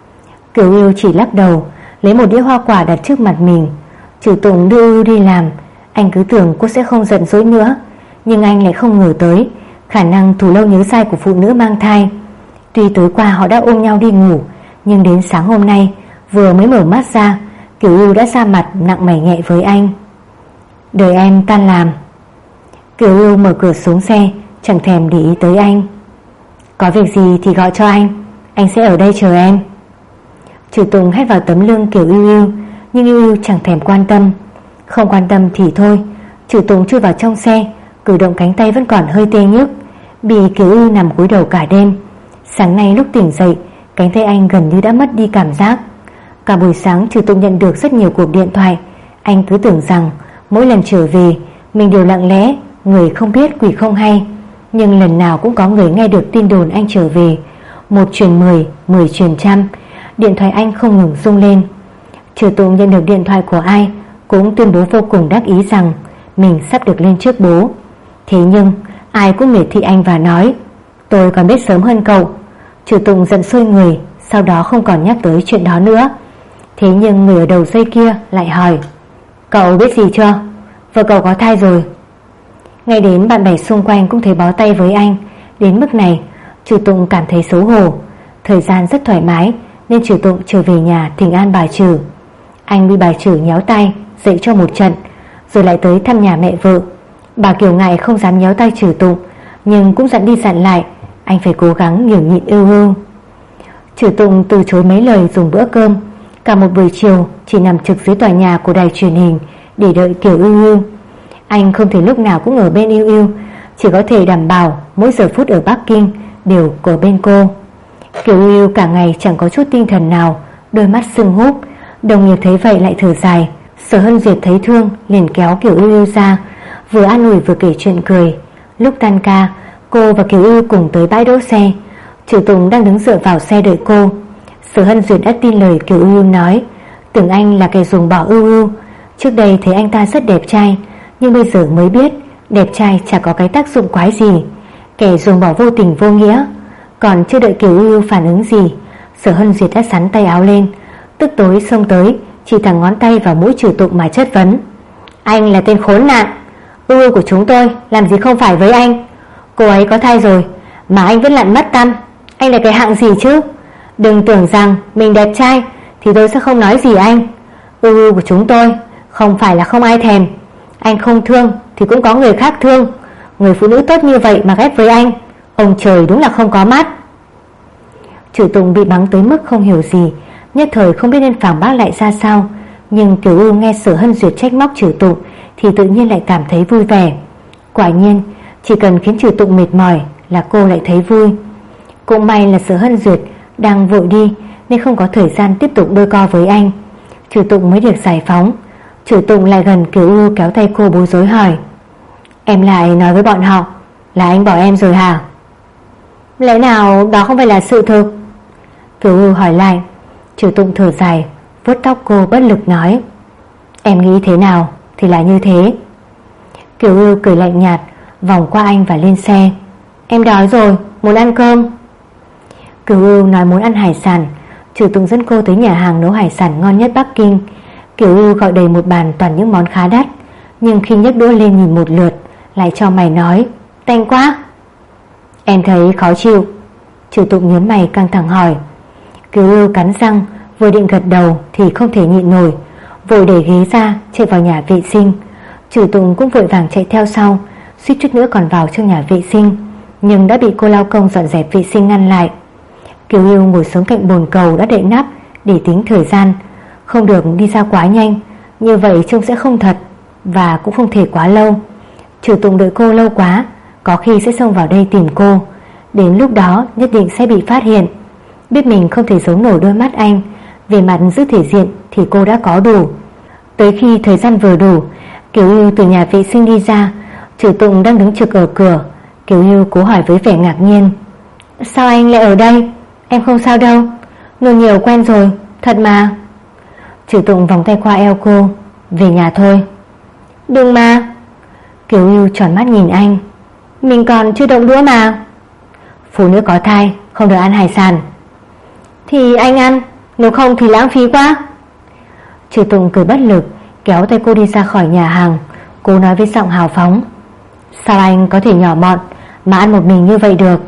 Kiều Ưu chỉ lắc đầu, lấy một đĩa hoa quả đặt trước mặt mình. Trừ Tụng đưa Ưu đi làm, anh cứ tưởng cô sẽ không giận dỗi nữa, nhưng anh lại không ngờ tới khả năng thủ lâu nhớ dai của phụ nữ mang thai. Tuy tối qua họ đã ôm nhau đi ngủ, nhưng đến sáng hôm nay vừa mới mở mắt ra, Kiều Ưu đã ra mặt nặng mày nhẹ với anh. Đợi em tan làm. Kiều Ưu mở cửa xuống xe, chẳng thèm để ý tới anh. Có việc gì thì gọi cho anh sẽ ở đây chờ em. Trừ Tùng hét vào tấm lưng Kiều Ưu Ưu, nhưng Ưu Ưu chẳng thèm quan tâm. Không quan tâm thì thôi. Trừ Tùng chui vào trong xe, cử động cánh tay vẫn còn hơi tê nhức, bị Kiều Ưu nằm cúi đầu cả đêm. Sáng nay lúc tỉnh dậy, cánh tay anh gần như đã mất đi cảm giác. Cả buổi sáng Trừ Tùng nhận được rất nhiều cuộc điện thoại. Anh cứ tưởng rằng mỗi lần trở về mình đều lặng lẽ, người không biết quỷ không hay, nhưng lần nào cũng có người nghe được tin đồn anh trở về. 1 truyền 10, 10 truyền trăm, điện thoại anh không ngừng rung lên. Trừ Tùng nhận được điện thoại của ai cũng tuyên bố vô cùng đắc ý rằng mình sắp được lên trước bố. Thế nhưng ai cũng miệt thị anh và nói tôi còn biết sớm hơn cậu. Trừ Tùng giận sôi người, sau đó không còn nhắc tới chuyện đó nữa. Thế nhưng người ở đầu dây kia lại hỏi, cậu biết gì chưa? Vợ cậu có thai rồi. Ngay đến bạn bè xung quanh cũng thấy bó tay với anh. Đến mức này Trừ Tụng cảm thấy xấu hổ. Thời gian rất thoải mái nên Trừ Tụng trở về nhà thỉnh an bà Trừ. Anh bị bà Trừ nhéo tay dậy cho một trận, rồi lại tới thăm nhà mẹ vợ. Bà Kiều ngại không dám nhéo tay Trừ Tụng, nhưng cũng dặn đi dặn lại anh phải cố gắng nhường nhịn Ưu Ưu. Trừ Tụng từ chối mấy lời dùng bữa cơm. Cả một buổi chiều chỉ nằm trực dưới tòa nhà của đài truyền hình để đợi Kiều Ưu Ưu. Anh không thể lúc nào cũng ở bên Ưu Ưu, chỉ có thể đảm bảo mỗi giờ phút ở Bắc Kinh đều ở bên cô. Kiều Ưu Ưu cả ngày chẳng có chút tinh thần nào, đôi mắt sưng húp. Đồng nghiệp thấy vậy lại thở dài. Sở Hân Duyệt thấy thương liền kéo Kiều Ưu Ưu ra, vừa an ủi vừa kể chuyện cười. Lúc tan ca, cô và Kiều Ưu cùng tới bãi đỗ xe. Trừ Tùng đang đứng dựa vào xe đợi cô. Sở Hân Duyệt đã tin lời Kiều Ưu Ưu nói, tưởng anh là kẻ ruồng bỏ Ưu Ưu. Trước đây thấy anh ta rất đẹp trai, nhưng bây giờ mới biết đẹp trai chả có cái tác dụng quái gì, kẻ ruồng bỏ vô tình vô nghĩa. Còn chưa đợi Kiều Ưu Ưu phản ứng gì, Sở Hân Duyệt đã sắn tay áo lên, tức tối xông tới, chỉ thẳng ngón tay vào mũi Trừ Tụng mà chất vấn. Anh là tên khốn nạn, Ưu Ưu của chúng tôi làm gì không phải với anh. Cô ấy có thai rồi mà anh vẫn lặn mất tăm. Anh là cái hạng gì chứ? Đừng tưởng rằng mình đẹp trai thì tôi sẽ không nói gì anh. Ưu Ưu của chúng tôi không phải là không ai thèm. Anh không thương thì cũng có người khác thương. Người phụ nữ tốt như vậy mà ghét với anh, ông trời đúng là không có mắt. Trừ Tùng bị mắng tới mức không hiểu gì, nhất thời không biết nên phản bác lại ra sao. Nhưng Kiều Ưu nghe Sở Hân Duyệt trách móc Trừ Tụng thì tự nhiên lại cảm thấy vui vẻ. Quả nhiên chỉ cần khiến Trừ Tụng mệt mỏi là cô lại thấy vui. Cũng may là Sở Hân Duyệt đang vội đi nên không có thời gian tiếp tục đôi co với anh. Trừ Tụng mới được giải phóng. Trừ Tụng lại gần Kiều Ưu kéo tay cô bối rối hỏi, em lại nói với bọn họ là anh bỏ em rồi hả? Lẽ nào đó không phải là sự thực? Kiều Ưu hỏi lại. Trừ Tụng thở dài, vuốt tóc cô bất lực nói, em nghĩ thế nào thì là như thế. Kiều Ưu cười lạnh nhạt, vòng qua anh và lên xe. Em đói rồi, muốn ăn cơm. Kiều Ưu nói muốn ăn hải sản. Trừ Tụng dẫn cô tới nhà hàng nấu hải sản ngon nhất Bắc Kinh. Kiều Ưu gọi đầy một bàn toàn những món khá đắt, nhưng khi nhấc đũa lên nhìn một lượt lại cho mày nói, tanh quá. Em thấy khó chịu. Trừ Tụng nhớn mày căng thẳng hỏi. Kiều Ưu cắn răng, vừa định gật đầu thì không thể nhịn nổi, vội để ghế ra chạy vào nhà vệ sinh. Trừ Tùng cũng vội vàng chạy theo sau, suýt chút nữa còn vào trong nhà vệ sinh, nhưng đã bị cô lao công dọn dẹp vệ sinh ngăn lại. Kiều Yêu ngồi xuống cạnh bồn cầu đã đậy nắp để tính thời gian. Không được đi ra quá nhanh, như vậy trông sẽ không thật, và cũng không thể quá lâu. Trừ Tùng đợi cô lâu quá, có khi sẽ xông vào đây tìm cô. Đến lúc đó nhất định sẽ bị phát hiện. Biết mình không thể giấu nổi đôi mắt anh, về mặt giữ thể diện thì cô đã có đủ. Tới khi thời gian vừa đủ, Kiều Yêu từ nhà vệ sinh đi ra. Trừ Tùng đang đứng trực ở cửa. Kiều Yêu cố hỏi với vẻ ngạc nhiên: sao anh lại ở đây? Em không sao đâu, nôn nhiều quen rồi, thật mà. Trừ Tùng vòng tay qua eo cô: về nhà thôi. Đừng mà. Kiều Yêu tròn mắt nhìn anh: mình còn chưa động đũa mà. Phụ nữ có thai không được ăn hải sản. Thì anh ăn, nếu không thì lãng phí quá. Trừ Tùng cười bất lực kéo tay cô đi ra khỏi nhà hàng. Cô nói với giọng hào phóng: sao anh có thể nhỏ mọn mà ăn một mình như vậy được?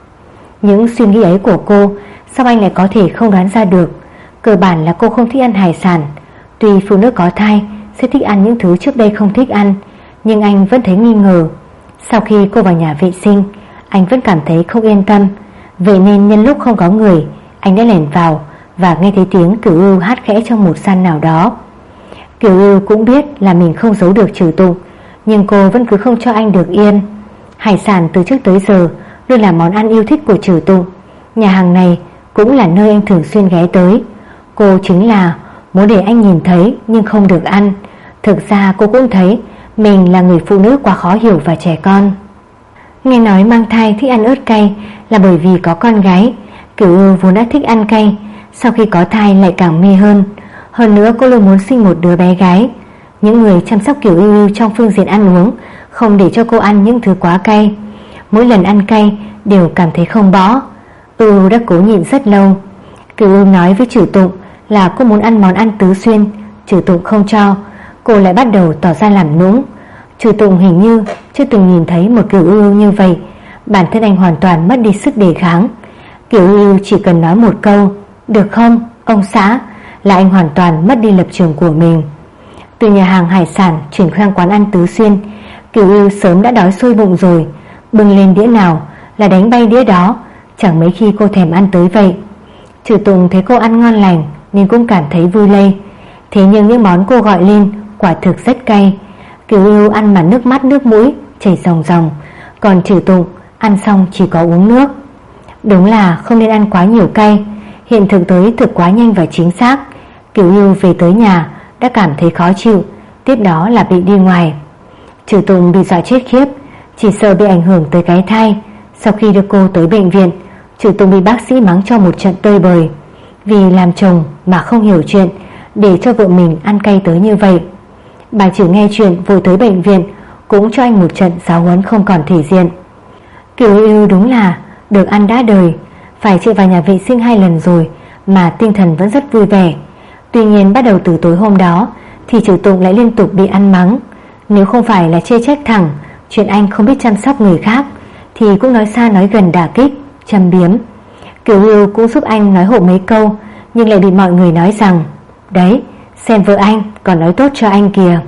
Những suy nghĩ ấy của cô sao anh lại có thể không đoán ra được? Cơ bản là cô không thích ăn hải sản. Tuy phụ nữ có thai sẽ thích ăn những thứ trước đây không thích ăn, nhưng anh vẫn thấy nghi ngờ. Sau khi cô vào nhà vệ sinh, anh vẫn cảm thấy không yên tâm. Vậy nên nhân lúc không có người, anh đã lẻn vào và nghe thấy tiếng Kiều Yêu hát khẽ trong một gian nào đó. Kiều Yêu cũng biết là mình không giấu được Trừ Tùng, nhưng cô vẫn cứ không cho anh được yên. Hải sản từ trước tới giờ luôn là món ăn yêu thích của Trừ Tùng. Nhà hàng này cũng là nơi anh thường xuyên ghé tới. Cô chính là muốn để anh nhìn thấy nhưng không được ăn. Thực ra cô cũng thấy mình là người phụ nữ quá khó hiểu và trẻ con. Nghe nói mang thai thích ăn ớt cay là bởi vì có con gái. Kiều Yêu vốn đã thích ăn cay, sau khi có thai lại càng mê hơn. Hơn nữa cô luôn muốn sinh một đứa bé gái. Những người chăm sóc Kiều Yêu trong phương diện ăn uống không để cho cô ăn những thứ quá cay. Mỗi lần ăn cay đều cảm thấy không bỏ. Đã cố nhịn rất lâu. Kiều Yêu nói với Trừ Tùng là cô muốn ăn món ăn tứ xuyên. Trừ Tùng không cho. Cô lại bắt đầu tỏ ra làm nũng. Trừ Tùng hình như chưa từng nhìn thấy một Kiều Yêu như vậy. Bản thân anh hoàn toàn mất đi sức đề kháng. Kiều Yêu chỉ cần nói một câu được không ông xã là anh hoàn toàn mất đi lập trường của mình. Từ nhà hàng hải sản chuyển sang quán ăn tứ xuyên, Kiều Yêu sớm đã đói sôi bụng rồi. Bưng lên đĩa nào là đánh bay đĩa đó, chẳng mấy khi cô thèm ăn tới vậy. Trừ Tùng thấy cô ăn ngon lành nên cũng cảm thấy vui lây. Thế nhưng những món cô gọi lên quả thực rất cay. Kiều Yêu ăn mà nước mắt nước mũi chảy ròng ròng, còn Trừ Tùng ăn xong chỉ có uống nước. Đúng là không nên ăn quá nhiều cay. Hiện thực tới thực quá nhanh và chính xác. Kiều Yêu về tới nhà đã cảm thấy khó chịu, tiếp đó là bị đi ngoài. Trừ Tùng bị dọa chết khiếp, chỉ sợ bị ảnh hưởng tới cái thai. Sau khi đưa cô tới bệnh viện, Trừ Tùng bị bác sĩ mắng cho một trận tơi bời, vì làm chồng mà không hiểu chuyện, để cho vợ mình ăn cay tới như vậy. Bà Trừ nghe chuyện vội tới bệnh viện, cũng cho anh một trận giáo huấn không còn thể diện. Kiều Yêu đúng là được ăn đã đời, phải chạy vào nhà vệ sinh 2 lần rồi mà tinh thần vẫn rất vui vẻ. Tuy nhiên bắt đầu từ tối hôm đó thì Trừ Tùng lại liên tục bị ăn mắng. Nếu không phải là chê trách thẳng chuyện anh không biết chăm sóc người khác, thì cũng nói xa nói gần đả kích, châm biếm. Kiều Yêu cũng giúp anh nói hộ mấy câu, nhưng lại bị mọi người nói rằng: đấy, xem vợ anh còn nói tốt cho anh kìa.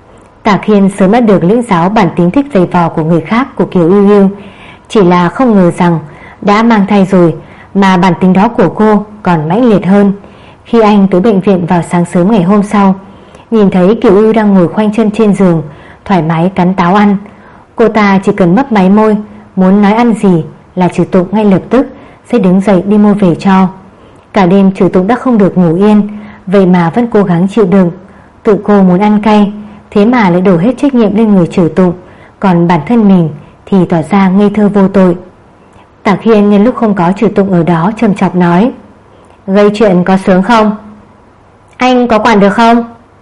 Tả Khiên sớm đã được lĩnh giáo bản tính thích giày vò của người khác của Kiều Yêu, chỉ là không ngờ rằng đã mang thai rồi mà bản tính đó của cô còn mãnh liệt hơn. Khi anh tới bệnh viện vào sáng sớm ngày hôm sau, nhìn thấy Kiều Yêu đang ngồi khoanh chân trên giường thoải mái cắn táo ăn. Cô ta chỉ cần mấp máy môi, muốn nói ăn gì là Trừ Tùng ngay lập tức sẽ đứng dậy đi mua về cho. Cả đêm Trừ Tùng đã không được ngủ yên, vậy mà vẫn cố gắng chịu đựng. Tự cô muốn ăn cay, thế mà lại đổ hết trách nhiệm lên người Trừ Tùng, còn bản thân mình thì tỏ ra ngây thơ vô tội. Tả Khiên nhân lúc không có Trừ Tùng ở đó trầm chọc nói: gây chuyện có sướng không? Anh có quản được không?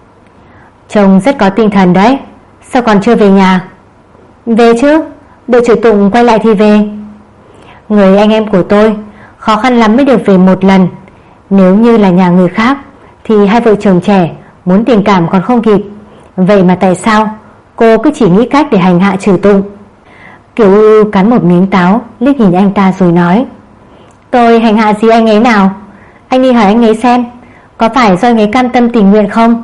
Trông rất có tinh thần đấy, sao còn chưa về nhà? Về chứ, đợi Trừ Tùng quay lại thì về. Người anh em của tôi khó khăn lắm mới được về một lần. Nếu như là nhà người khác thì hai vợ chồng trẻ muốn tình cảm còn không kịp. Vậy mà tại sao cô cứ chỉ nghĩ cách để hành hạ Trừ Tùng? Kiều Ưu cắn một miếng táo, liếc nhìn anh ta rồi nói: tôi hành hạ gì anh ấy nào? Anh đi hỏi anh ấy xem, có phải do anh ấy cam tâm tình nguyện không?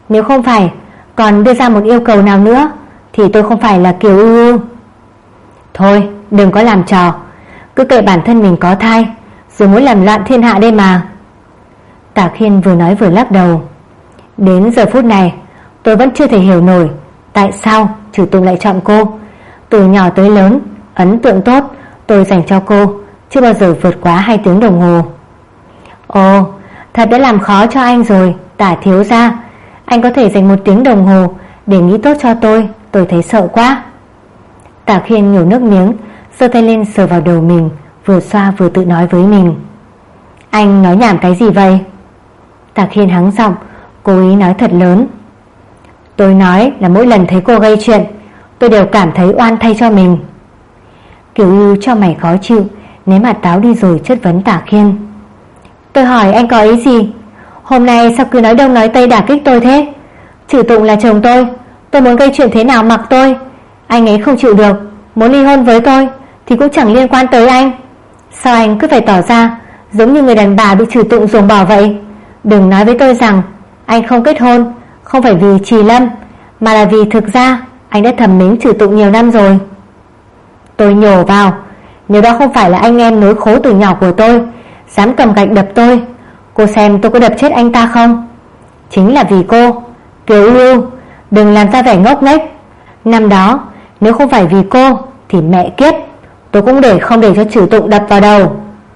Nếu không phải còn đưa ra một yêu cầu nào nữa thì tôi không phải là Kiều Ưu Ưu. Thôi đừng có làm trò, cứ kệ bản thân mình có thai rồi muốn làm loạn thiên hạ đây mà. Tả Khiên vừa nói vừa lắc đầu. Đến giờ phút này tôi vẫn chưa thể hiểu nổi tại sao Trừ Tụng lại chọn cô. Từ nhỏ tới lớn, ấn tượng tốt tôi dành cho cô chưa bao giờ vượt quá 2 tiếng đồng hồ. Ồ, thật đã làm khó cho anh rồi, Tả thiếu gia. Anh có thể dành 1 tiếng đồng hồ để nghĩ tốt cho tôi thấy sợ quá. Tả Khiên nhổ nước miếng, giơ tay lên sờ vào đầu mình, vừa xoa vừa tự nói với mình. Anh nói nhảm cái gì vậy? Tả Khiên hắng giọng, cố ý nói thật lớn. Tôi nói là mỗi lần thấy cô gây chuyện, tôi đều cảm thấy oan thay cho mình. Kiều Ưu cho mày khó chịu, ném hạt táo đi rồi chất vấn Tả Khiên. Tôi hỏi anh có ý gì? Hôm nay sao cứ nói đông nói tây đả kích tôi thế? Trừ Tụng là chồng tôi muốn gây chuyện thế nào mặc tôi. Anh ấy không chịu được, muốn ly hôn với tôi thì cũng chẳng liên quan tới anh. Sao anh cứ phải tỏ ra giống như người đàn bà bị Trừ Tụng ruồng bỏ vậy? Đừng nói với tôi rằng anh không kết hôn không phải vì Trì Lâm, mà là vì thực ra anh đã thầm mến Trừ Tụng nhiều năm rồi. Tôi nhổ vào, nếu đó không phải là anh em nối khố từ nhỏ của tôi dám cầm gạch đập tôi, cô xem tôi có đập chết anh ta không? Chính là vì cô, Kiều Ưu Ưu, đừng làm ra vẻ ngốc nghếch. Năm đó nếu không phải vì cô thì mẹ kiếp tôi cũng không để cho Trừ Tụng đập vào đầu.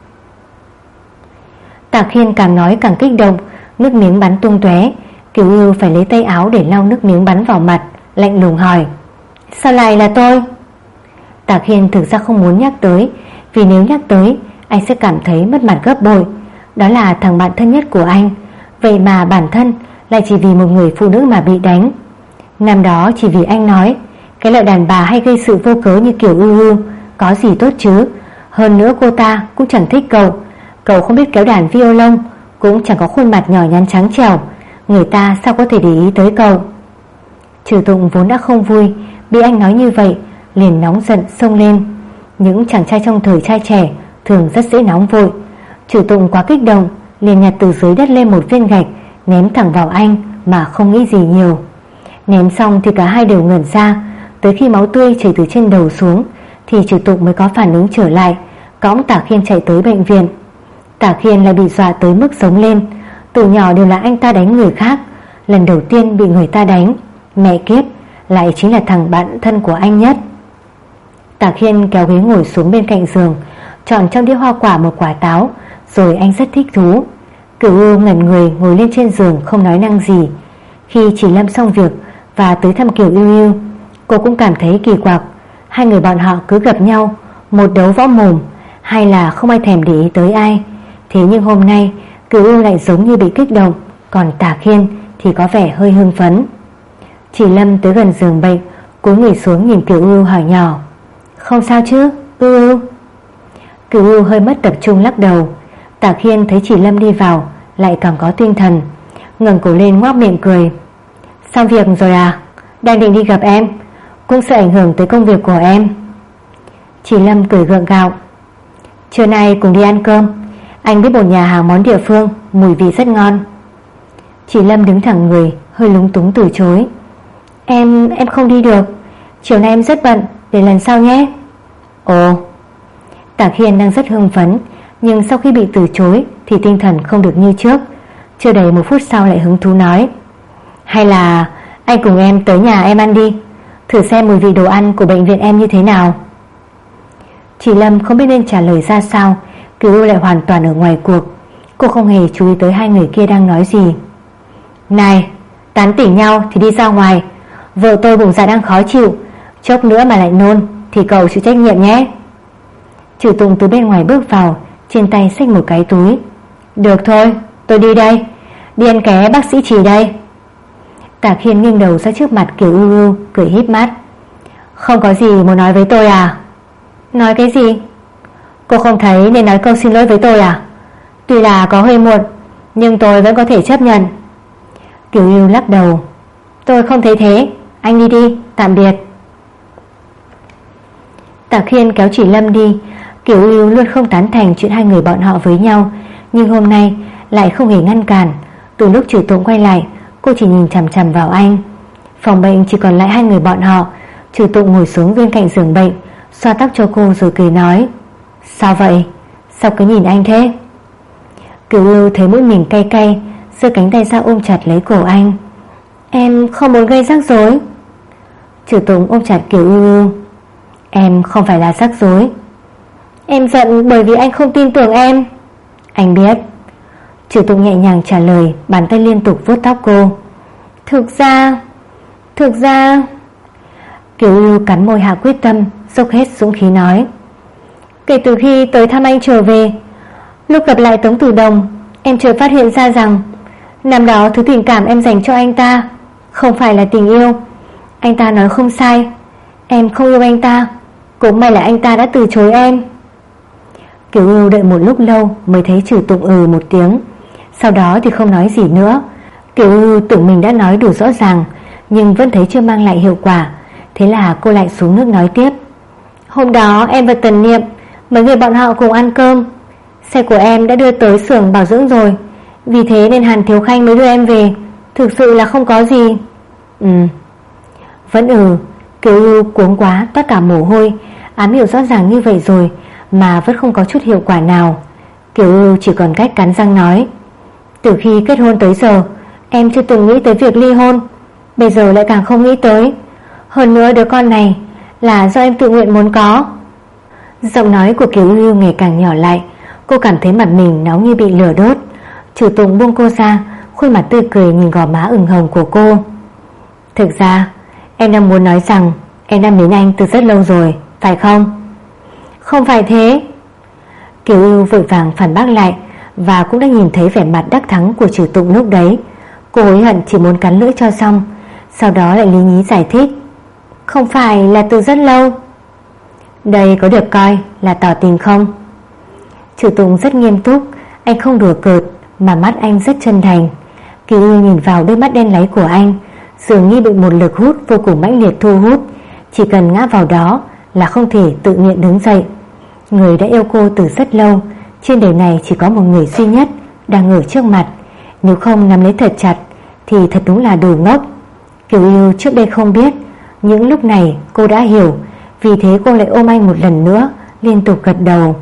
Tả Khiên càng nói càng kích động, nước miếng bắn tung tóe. Kiều Ưu phải lấy tay áo để lau nước miếng bắn vào mặt, lạnh lùng hỏi. Sao lại là tôi? Tả Khiên thực ra không muốn nhắc tới, vì nếu nhắc tới anh sẽ cảm thấy mất mặt gấp bội. Đó là thằng bạn thân nhất của anh, vậy mà bản thân lại chỉ vì một người phụ nữ mà bị đánh. Năm đó chỉ vì anh nói cái loại đàn bà hay gây sự vô cớ như Kiều Ưu Ưu có gì tốt chứ. Hơn nữa cô ta cũng chẳng thích cậu không biết kéo đàn violon, cũng chẳng có khuôn mặt nhỏ nhắn trắng trẻo, người ta sao có thể để ý tới cậu. Trừ Tụng vốn đã không vui, bị anh nói như vậy liền nóng giận xông lên. Những chàng trai trong thời trai trẻ thường rất dễ nóng vội. Trừ Tụng quá kích động, liền nhặt từ dưới đất lên một viên gạch ném thẳng vào anh mà không nghĩ gì nhiều. Ném xong thì cả hai đều ngẩn ra, tới khi máu tươi chảy từ trên đầu xuống thì Trừ Tụng mới có phản ứng trở lại, cõng Tả Khiên chạy tới bệnh viện. Tả Khiên lại bị dọa tới mức sống lên. Từ nhỏ đều là anh ta đánh người khác, lần đầu tiên bị người ta đánh, mẹ kiếp, lại chính là thằng bạn thân của anh nhất. Tả Khiên kéo ghế ngồi xuống bên cạnh giường, chọn trong đĩa hoa quả một quả táo, rồi anh rất thích thú. Cửu Ưu ngẩn người ngồi lên trên giường không nói năng gì. Khi Trì Lâm xong việc và tới thăm Kiều Ưu Ưu, cô cũng cảm thấy kỳ quặc. Hai người bọn họ cứ gặp nhau, một đấu võ mồm, hay là không ai thèm để ý tới ai. Thế nhưng hôm nay Cửu Ưu lại giống như bị kích động, còn Tả Khiên thì có vẻ hơi hưng phấn. Trì Lâm tới gần giường bệnh, cúi người xuống nhìn Cửu Ưu hỏi nhỏ. Không sao chứ, Ưu Ưu? Cửu Ưu hơi mất tập trung lắc đầu. Tả Khiên thấy Trì Lâm đi vào lại càng có tinh thần, ngẩng cổ lên ngoác miệng cười. Xong việc rồi à? Đang định đi gặp em, cũng sợ ảnh hưởng tới công việc của em. Trì Lâm cười gượng gạo. Trưa nay cùng đi ăn cơm, anh biết một nhà hàng món địa phương, mùi vị rất ngon. Trì Lâm đứng thẳng người, hơi lúng túng từ chối. Em không đi được, chiều nay em rất bận, để lần sau nhé. Ồ. Tả Khiên đang rất hưng phấn, nhưng sau khi bị từ chối thì tinh thần không được như trước. Chưa đầy 1 phút sau lại hứng thú nói. Hay là anh cùng em tới nhà em ăn đi, thử xem mùi vị đồ ăn của bệnh viện em như thế nào. Trì Lâm không biết nên trả lời ra sao. Kiều Ưu lại hoàn toàn ở ngoài cuộc, cô không hề chú ý tới hai người kia đang nói gì. Này, tán tỉnh nhau thì đi ra ngoài, vợ tôi bụng dạ đang khó chịu, chốc nữa mà lại nôn thì cậu chịu trách nhiệm nhé. Trừ Tụng từ bên ngoài bước vào, trên tay xách một cái túi. Được thôi, tôi đi đây, đi ăn ké bác sĩ Trì đây. Tả Khiên nghiêng đầu ra trước mặt Kiều Ưu Ưu, cười híp mắt. Không có gì muốn nói với tôi à? Nói cái gì? Cô không thấy nên nói câu xin lỗi với tôi à? Tuy là có hơi muộn, nhưng tôi vẫn có thể chấp nhận. Kiều Ưu lắc đầu. Tôi không thấy thế, anh đi đi, tạm biệt. Tả Khiên kéo Trì Lâm đi. Kiều Ưu luôn không tán thành chuyện hai người bọn họ với nhau, nhưng hôm nay lại không hề ngăn cản. Từ lúc Trừ Tụng quay lại, Cô chỉ nhìn chằm chằm vào anh. Phòng bệnh chỉ còn lại hai người bọn họ. Trừ Tụng ngồi xuống bên cạnh giường bệnh, xoa tóc cho cô rồi cười nói: Sao vậy? Sao cứ nhìn anh thế? Kiều Ưu thấy mũi mình cay cay, giơ cánh tay ra ôm chặt lấy cổ anh. Em không muốn gây rắc rối. Trừ Tụng ôm chặt Kiều Ưu. Em không phải là rắc rối. Em giận bởi vì anh không tin tưởng em. Anh biết. Trừ Tụng nhẹ nhàng trả lời, bàn tay liên tục vuốt tóc cô. Thực ra Kiều Ưu cắn môi hạ quyết tâm, dốc hết dũng khí nói: Kể từ khi tới thăm anh trở về, lúc gặp lại Tống Tử Đồng, em chợt phát hiện ra rằng năm đó thứ tình cảm em dành cho anh ta không phải là tình yêu. Anh ta nói không sai, em không yêu anh ta. Cũng may là anh ta đã từ chối em. Kiều Ưu đợi một lúc lâu mới thấy Trừ Tụng một tiếng, sau đó thì không nói gì nữa. Kiều Ưu tưởng mình đã nói đủ rõ ràng, nhưng vẫn thấy chưa mang lại hiệu quả. Thế là cô lại xuống nước nói tiếp: Hôm đó em và Tần Niệm, mấy người bọn họ cùng ăn cơm. Xe của em đã đưa tới xưởng bảo dưỡng rồi, vì thế nên Hàn Thiếu Khanh mới đưa em về. Thực sự là không có gì. Vẫn Kiều Ưu cuống quá toát cả mồ hôi. Ám hiệu rõ ràng như vậy rồi mà vẫn không có chút hiệu quả nào. Kiều Ưu chỉ còn cách cắn răng nói: Từ khi kết hôn tới giờ, em chưa từng nghĩ tới việc ly hôn, bây giờ lại càng không nghĩ tới. Hơn nữa đứa con này là do em tự nguyện muốn có. Giọng nói của Kiều Ưu ngày càng nhỏ lại. Cô cảm thấy mặt mình nóng như bị lửa đốt. Trừ Tụng buông cô ra, khuôn mặt tươi cười nhìn gò má ửng hồng của cô. Thực ra em đang muốn nói rằng em đã mến anh từ rất lâu rồi, phải không? Không phải thế. Kiều Ưu vội vàng phản bác lại, và cũng đã nhìn thấy vẻ mặt đắc thắng của Trừ Tụng lúc đấy. Cô hối hận chỉ muốn cắn lưỡi cho xong, sau đó lại lý nhí giải thích: Không phải là từ rất lâu. Đây có được coi là tỏ tình không? Trừ Tụng rất nghiêm túc, anh không đùa cợt, mà mắt anh rất chân thành. Kiều Ưu nhìn vào đôi mắt đen láy của anh, dường như bị một lực hút vô cùng mãnh liệt thu hút. Chỉ cần ngã vào đó là không thể tự nguyện đứng dậy. Người đã yêu cô từ rất lâu, trên đời này chỉ có một người duy nhất đang ở trước mặt. Nếu không nắm lấy thật chặt thì thật đúng là đồ ngốc. Kiều Ưu trước đây không biết, những lúc này cô đã hiểu. Vì thế cô lại ôm anh một lần nữa, liên tục gật đầu.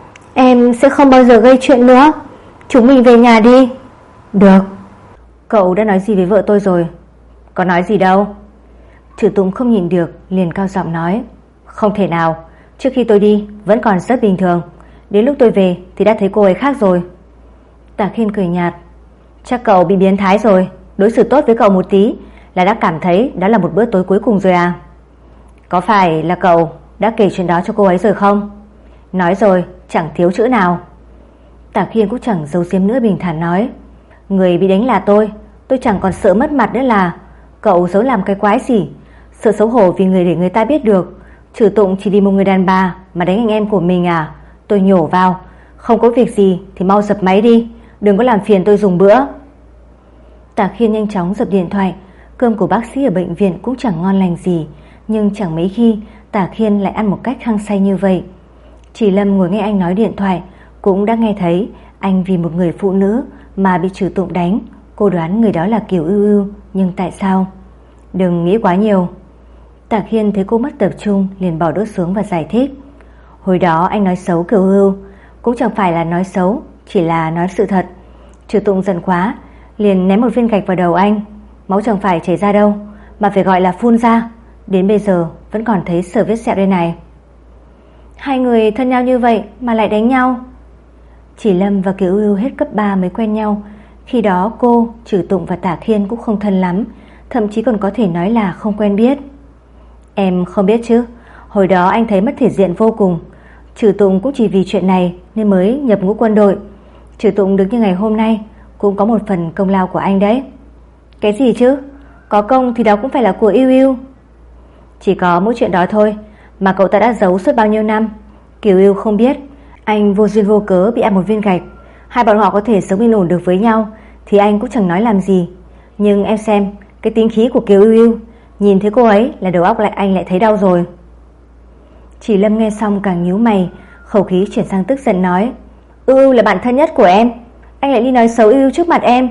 Em sẽ không bao giờ gây chuyện nữa. Chúng mình về nhà đi. Được. Cậu đã nói gì với vợ tôi rồi? Có nói gì đâu. Trừ Tụng không nhìn được, liền cao giọng nói: Không thể nào, trước khi tôi đi vẫn còn rất bình thường, đến lúc tôi về thì đã thấy cô ấy khác rồi. Tả Khiên cười nhạt: Chắc cậu bị biến thái rồi, đối xử tốt với cậu một tí là đã cảm thấy đó là một bữa tối cuối cùng rồi à? Có phải là cậu đã kể chuyện đó cho cô ấy rồi không? Nói rồi, chẳng thiếu chữ nào. Tả Khiên cũng chẳng giấu giếm nữa, bình thản nói: Người bị đánh là tôi chẳng còn sợ mất mặt nữa là. Cậu giấu làm cái quái gì? Sợ xấu hổ vì người để người ta biết được. Trừ Tụng chỉ vì một người đàn bà mà đánh anh em của mình à? Tôi nhổ vào: Không có việc gì thì mau dập máy đi, đừng có làm phiền tôi dùng bữa. Tả Khiên nhanh chóng dập điện thoại. Cơm của bác sĩ ở bệnh viện cũng chẳng ngon lành gì, nhưng chẳng mấy khi Tả Khiên lại ăn một cách hăng say như vậy. Chỉ Lâm ngồi nghe anh nói điện thoại cũng đã nghe thấy anh vì một người phụ nữ mà bị Trừ Tụng đánh. Cô đoán người đó là Kiều Ưu, nhưng tại sao? Đừng nghĩ quá nhiều. Tả Khiên thấy cô mất tập trung, liền bỏ đũa xuống và giải thích: Hồi đó anh nói xấu Kiều Ưu, cũng chẳng phải là nói xấu, chỉ là nói sự thật. Trừ Tụng giận quá, liền ném một viên gạch vào đầu anh. Máu chẳng phải chảy ra đâu, mà phải gọi là phun ra. Đến bây giờ vẫn còn thấy sờ vết sẹo đây này. Hai người thân nhau như vậy mà lại đánh nhau. Chỉ Lâm và Kiều Ưu hết cấp 3 mới quen nhau. Khi đó cô, Trừ Tụng và Tả Khiên cũng không thân lắm, thậm chí còn có thể nói là không quen biết. Em không biết chứ, hồi đó anh thấy mất thể diện vô cùng. Trừ Tụng cũng chỉ vì chuyện này nên mới nhập ngũ quân đội. Trừ Tụng được như ngày hôm nay cũng có một phần công lao của anh đấy. Cái gì chứ? Có công thì đó cũng phải là của Ưu Ưu. Chỉ có mỗi chuyện đó thôi mà cậu ta đã giấu suốt bao nhiêu năm. Kiều Ưu không biết anh vô duyên vô cớ bị ăn một viên gạch. Hai bọn họ có thể sống yên ổn được với nhau thì anh cũng chẳng nói làm gì. Nhưng em xem cái tính khí của Kiều Ưu, nhìn thấy cô ấy là đầu óc anh lại thấy đau rồi. Chỉ Lâm nghe xong càng nhíu mày, khẩu khí chuyển sang tức giận nói: Ưu là bạn thân nhất của em, anh lại đi nói xấu Ưu trước mặt em.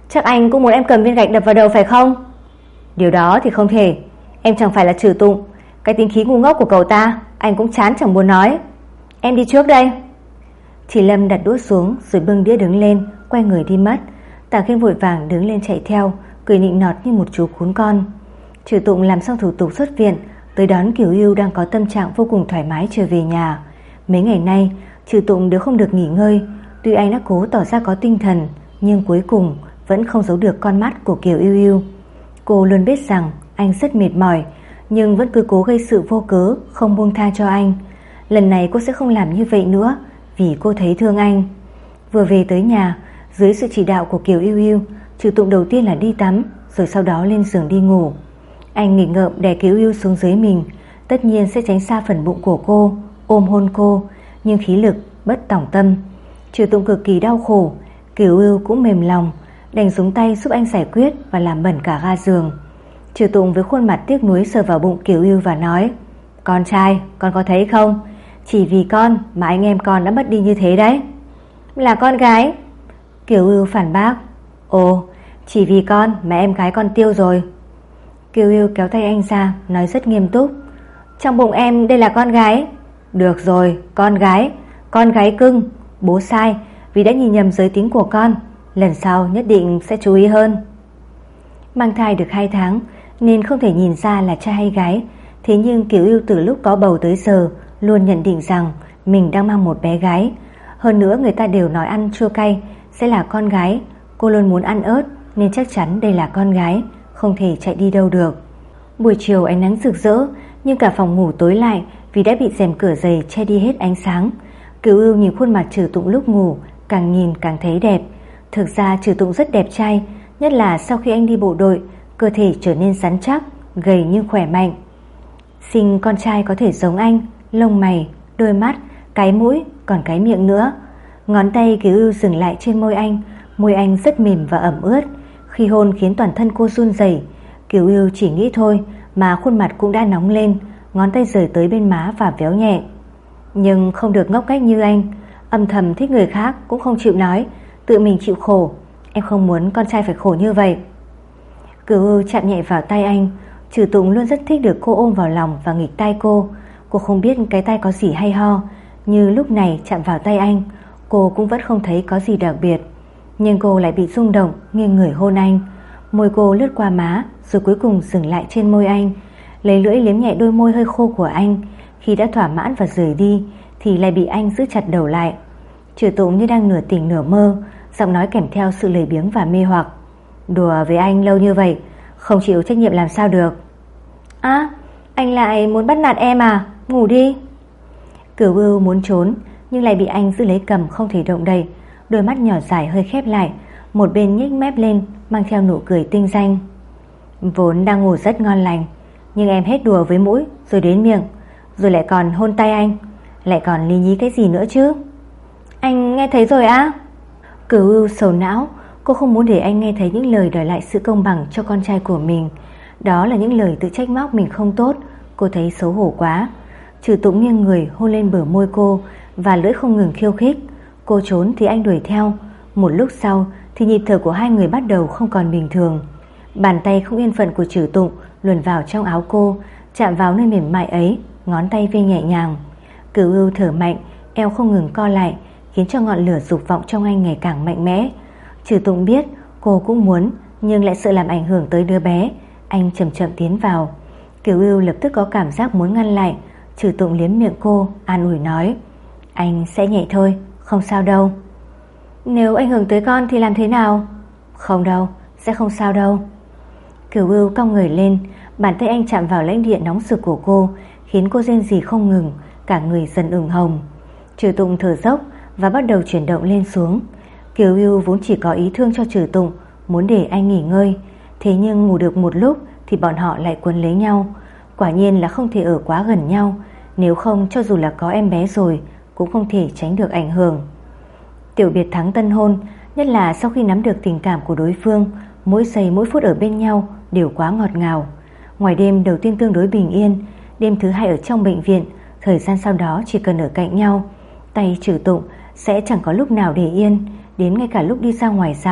Chắc anh cũng muốn em cầm viên gạch đập vào đầu phải không? Điều đó thì không thể. Em chẳng phải là Trừ Tụng. Cái tính khí ngu ngốc của cậu ta anh cũng chán chẳng muốn nói. Em đi trước đây. Chỉ Lâm đặt đũa xuống rồi bưng đĩa đứng lên, quay người đi mất. Tả Khiêm vội vàng đứng lên chạy theo, cười nịnh nọt như một chú cún con. Trừ Tụng làm xong thủ tục xuất viện, tới đón Kiều Ưu đang có tâm trạng vô cùng thoải mái trở về nhà. Mấy ngày nay Trừ Tụng đều không được nghỉ ngơi. Tuy anh đã cố tỏ ra có tinh thần, nhưng cuối cùng vẫn không giấu được con mắt của Kiều Ưu Ưu. Cô luôn biết rằng anh rất mệt mỏi, nhưng vẫn cứ cố gây sự vô cớ, không buông tha cho anh. Lần này cô sẽ không làm như vậy nữa, vì cô thấy thương anh. Vừa về tới nhà, dưới sự chỉ đạo của Kiều Ưu Ưu, Trừ Tụng đầu tiên là đi tắm, rồi sau đó lên giường đi ngủ. Anh nghịch ngợm đè Kiều Ưu xuống dưới mình, tất nhiên sẽ tránh xa phần bụng của cô, ôm hôn cô, nhưng khí lực bất tòng tâm. Trừ Tụng cực kỳ đau khổ, Kiều Ưu cũng mềm lòng, đành xuống tay giúp anh giải quyết và làm bẩn cả ga giường. Trừ Tụng với khuôn mặt tiếc nuối sờ vào bụng Kiều Ưu và nói: "Con trai, con có thấy không? Chỉ vì con mà anh em con đã mất đi như thế đấy." "Là con gái." Kiều Ưu phản bác. "Ồ, chỉ vì con mà em gái con tiêu rồi." Kiều Ưu kéo tay anh ra, nói rất nghiêm túc: "Trong bụng em đây là con gái." "Được rồi, con gái cưng. Bố sai vì đã nhìn nhầm giới tính của con. Lần sau nhất định sẽ chú ý hơn." Mang thai được 2 tháng nên không thể nhìn ra là trai hay gái. Thế nhưng Kiều Ưu từ lúc có bầu tới giờ luôn nhận định rằng mình đang mang một bé gái. Hơn nữa người ta đều nói ăn chua cay sẽ là con gái. Cô luôn muốn ăn ớt nên chắc chắn đây là con gái, không thể chạy đi đâu được. Buổi chiều ánh nắng rực rỡ, nhưng cả phòng ngủ tối lại vì đã bị rèm cửa dày che đi hết ánh sáng. Kiều Ưu nhìn khuôn mặt Trừ Tụng lúc ngủ, càng nhìn càng thấy đẹp. Thực ra Trừ Tụng rất đẹp trai, nhất là sau khi anh đi bộ đội, cơ thể trở nên rắn chắc, gầy nhưng khỏe mạnh. Sinh con trai có thể giống anh, lông mày, đôi mắt, cái mũi, còn cái miệng nữa. Ngón tay Kiều Ưu dừng lại trên môi anh rất mềm và ẩm ướt. Khi hôn khiến toàn thân cô run rẩy. Kiều Ưu chỉ nghĩ thôi mà khuôn mặt cũng đã nóng lên, ngón tay rời tới bên má và véo nhẹ. Nhưng không được ngốc nghếch như anh, âm thầm thích người khác cũng không chịu nói, tự mình chịu khổ. Em không muốn con trai phải khổ như vậy. Kiều Ưu chạm nhẹ vào tay anh. Trừ Tụng luôn rất thích được cô ôm vào lòng và nghịch tay cô. Cô không biết cái tay có gì hay ho, như lúc này chạm vào tay anh, cô cũng vẫn không thấy có gì đặc biệt. Nhưng cô lại bị rung động, nghiêng người hôn anh. Môi cô lướt qua má, rồi cuối cùng dừng lại trên môi anh, lấy lưỡi liếm nhẹ đôi môi hơi khô của anh. Khi đã thỏa mãn và rời đi thì lại bị anh giữ chặt đầu lại. Trừ Tụng như đang nửa tỉnh nửa mơ, giọng nói kèm theo sự lười biếng và mê hoặc: "Đùa với anh lâu như vậy, không chịu trách nhiệm làm sao được." "À, anh lại muốn bắt nạt em à? Ngủ đi." Kiều Ưu muốn trốn nhưng lại bị anh giữ lấy cầm không thể động đậy. Đôi mắt nhỏ dài hơi khép lại, một bên nhếch mép lên mang theo nụ cười tinh danh. "Vốn đang ngủ rất ngon lành, nhưng em hết đùa với mũi rồi đến miệng, rồi lại còn hôn tay anh, lại còn lý nhí cái gì nữa chứ?" "Anh nghe thấy rồi á?" Kiều Ưu sầu não. Cô không muốn để anh nghe thấy những lời đòi lại sự công bằng cho con trai của mình. Đó là những lời tự trách móc mình không tốt. Cô thấy xấu hổ quá. Trừ Tụng nghiêng người hôn lên bờ môi cô và lưỡi không ngừng khiêu khích. Cô trốn thì anh đuổi theo. Một lúc sau thì nhịp thở của hai người bắt đầu không còn bình thường. Bàn tay không yên phận của Trừ Tụng luồn vào trong áo cô, chạm vào nơi mềm mại ấy, ngón tay vê nhẹ nhàng. Kiều Ưu thở mạnh, eo không ngừng co lại, khiến cho ngọn lửa dục vọng trong anh ngày càng mạnh mẽ. Trừ Tụng biết cô cũng muốn, nhưng lại sợ làm ảnh hưởng tới đứa bé. Anh chậm chậm tiến vào. Kiều Ưu lập tức có cảm giác muốn ngăn lại. Trừ Tụng liếm miệng cô, an ủi nói: "Anh sẽ nhẹ thôi, không sao đâu." "Nếu ảnh hưởng tới con thì làm thế nào?" "Không đâu, sẽ không sao đâu." Kiều Ưu cong người lên, bàn tay anh chạm vào lãnh địa nóng sực của cô, khiến cô rên rỉ không ngừng, cả người dần ửng hồng. Trừ Tụng thở dốc và bắt đầu chuyển động lên xuống. Kiều Ưu vốn chỉ có ý thương cho Trừ Tụng, muốn để anh nghỉ ngơi. Thế nhưng ngủ được một lúc thì bọn họ lại quấn lấy nhau. Quả nhiên là không thể ở quá gần nhau, nếu không cho dù là có em bé rồi cũng không thể tránh được ảnh hưởng. Tiểu biệt thắng tân hôn, nhất là sau khi nắm được tình cảm của đối phương, mỗi giây mỗi phút ở bên nhau đều quá ngọt ngào. Ngoài đêm đầu tiên tương đối bình yên, đêm thứ hai ở trong bệnh viện, thời gian sau đó chỉ cần ở cạnh nhau, tay Trừ Tụng sẽ chẳng có lúc nào để yên. Đến ngay cả lúc đi ra ngoài dạo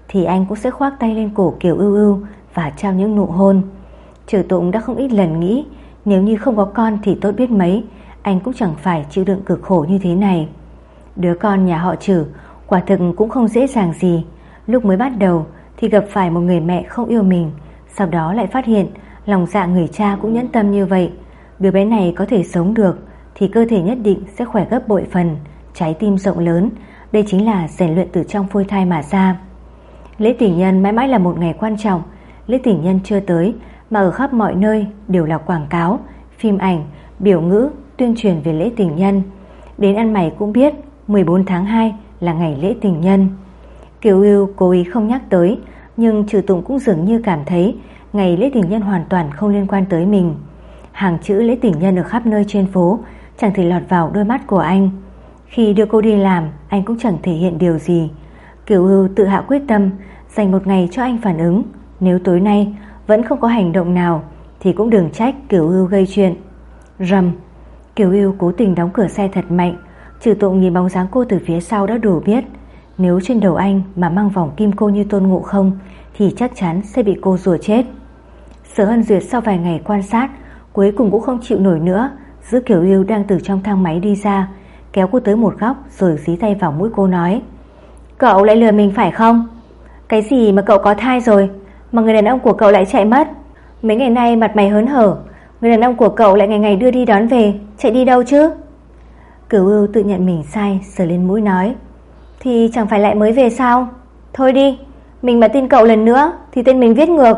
thì anh cũng sẽ khoác tay lên cổ Kiều Ưu Ưu và trao những nụ hôn. Trừ Tụng đã không ít lần nghĩ nếu như không có con thì tốt biết mấy, anh cũng chẳng phải chịu đựng cực khổ như thế này. Đứa con nhà họ Trừ quả thực cũng không dễ dàng gì. Lúc mới bắt đầu thì gặp phải một người mẹ không yêu mình, sau đó lại phát hiện lòng dạ người cha cũng nhẫn tâm như vậy. Đứa bé này có thể sống được thì cơ thể nhất định sẽ khỏe gấp bội phần, trái tim rộng lớn. Đây chính là rèn luyện từ trong phôi thai mà ra. Lễ tình nhân mãi mãi là một ngày quan trọng. Lễ tình nhân chưa tới mà ở khắp mọi nơi đều là quảng cáo, phim ảnh, biểu ngữ tuyên truyền về lễ tình nhân. Đến ăn mày cũng biết 14 tháng 2 là ngày lễ tình nhân. Kiều Ưu cố ý không nhắc tới, nhưng Trừ Tụng cũng dường như cảm thấy ngày lễ tình nhân hoàn toàn không liên quan tới mình. Hàng chữ lễ tình nhân ở khắp nơi trên phố chẳng thể lọt vào đôi mắt của anh. Khi đưa cô đi làm, anh cũng chẳng thể hiện điều gì. Kiều Ưu tự hạ quyết tâm dành một ngày cho anh phản ứng. Nếu tối nay vẫn không có hành động nào thì cũng đừng trách Kiều Ưu gây chuyện. Rầm, Kiều Ưu cố tình đóng cửa xe thật mạnh. Trừ Tụng nhìn bóng dáng cô từ phía sau đã đủ biết nếu trên đầu anh mà mang vòng kim cô như Tôn Ngộ Không thì chắc chắn sẽ bị cô rủa chết. Sở Hân Duyệt sau vài ngày quan sát cuối cùng cũng không chịu nổi nữa, giữ Kiều Ưu đang từ trong thang máy đi ra, kéo cô tới một góc rồi dí tay vào mũi cô nói: "Cậu lại lừa mình phải không? Cái gì mà cậu có thai rồi mà người đàn ông của cậu lại chạy mất? Mấy ngày nay mặt mày hớn hở, người đàn ông của cậu lại ngày ngày đưa đi đón về, chạy đi đâu chứ?" Kiều Ưu tự nhận mình sai, sờ lên mũi nói: "Thì chẳng phải lại mới về sao? Thôi đi, mình mà tin cậu lần nữa thì tên mình viết ngược."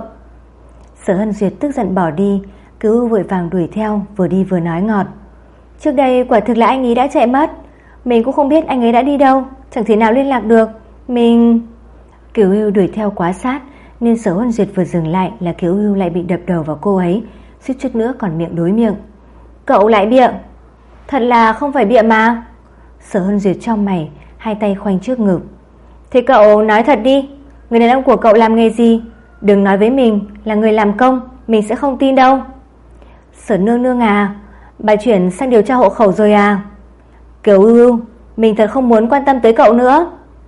Sở Hân Duyệt tức giận bỏ đi. Kiều Ưu vội vàng đuổi theo, vừa đi vừa nói ngọt: "Trước đây quả thực là anh ấy đã chạy mất, mình cũng không biết anh ấy đã đi đâu, chẳng thể nào liên lạc được. Mình..." Kiều Ưu đuổi theo quá sát nên Sở Hân Duyệt vừa dừng lại là Kiều Ưu lại bị đập đầu vào cô ấy, suýt chút nữa còn miệng đối miệng. "Cậu lại bịa, thật là không phải bịa mà." Sở Hân Duyệt trong mày, hai tay khoanh trước ngực. "Thế cậu nói thật đi, người đàn ông của cậu làm nghề gì? Đừng nói với mình là người làm công, mình sẽ không tin đâu." "Sở nương nương à, bà chuyển sang điều tra hộ khẩu rồi à?" "Kiều Ưu, mình thật không muốn quan tâm tới cậu nữa."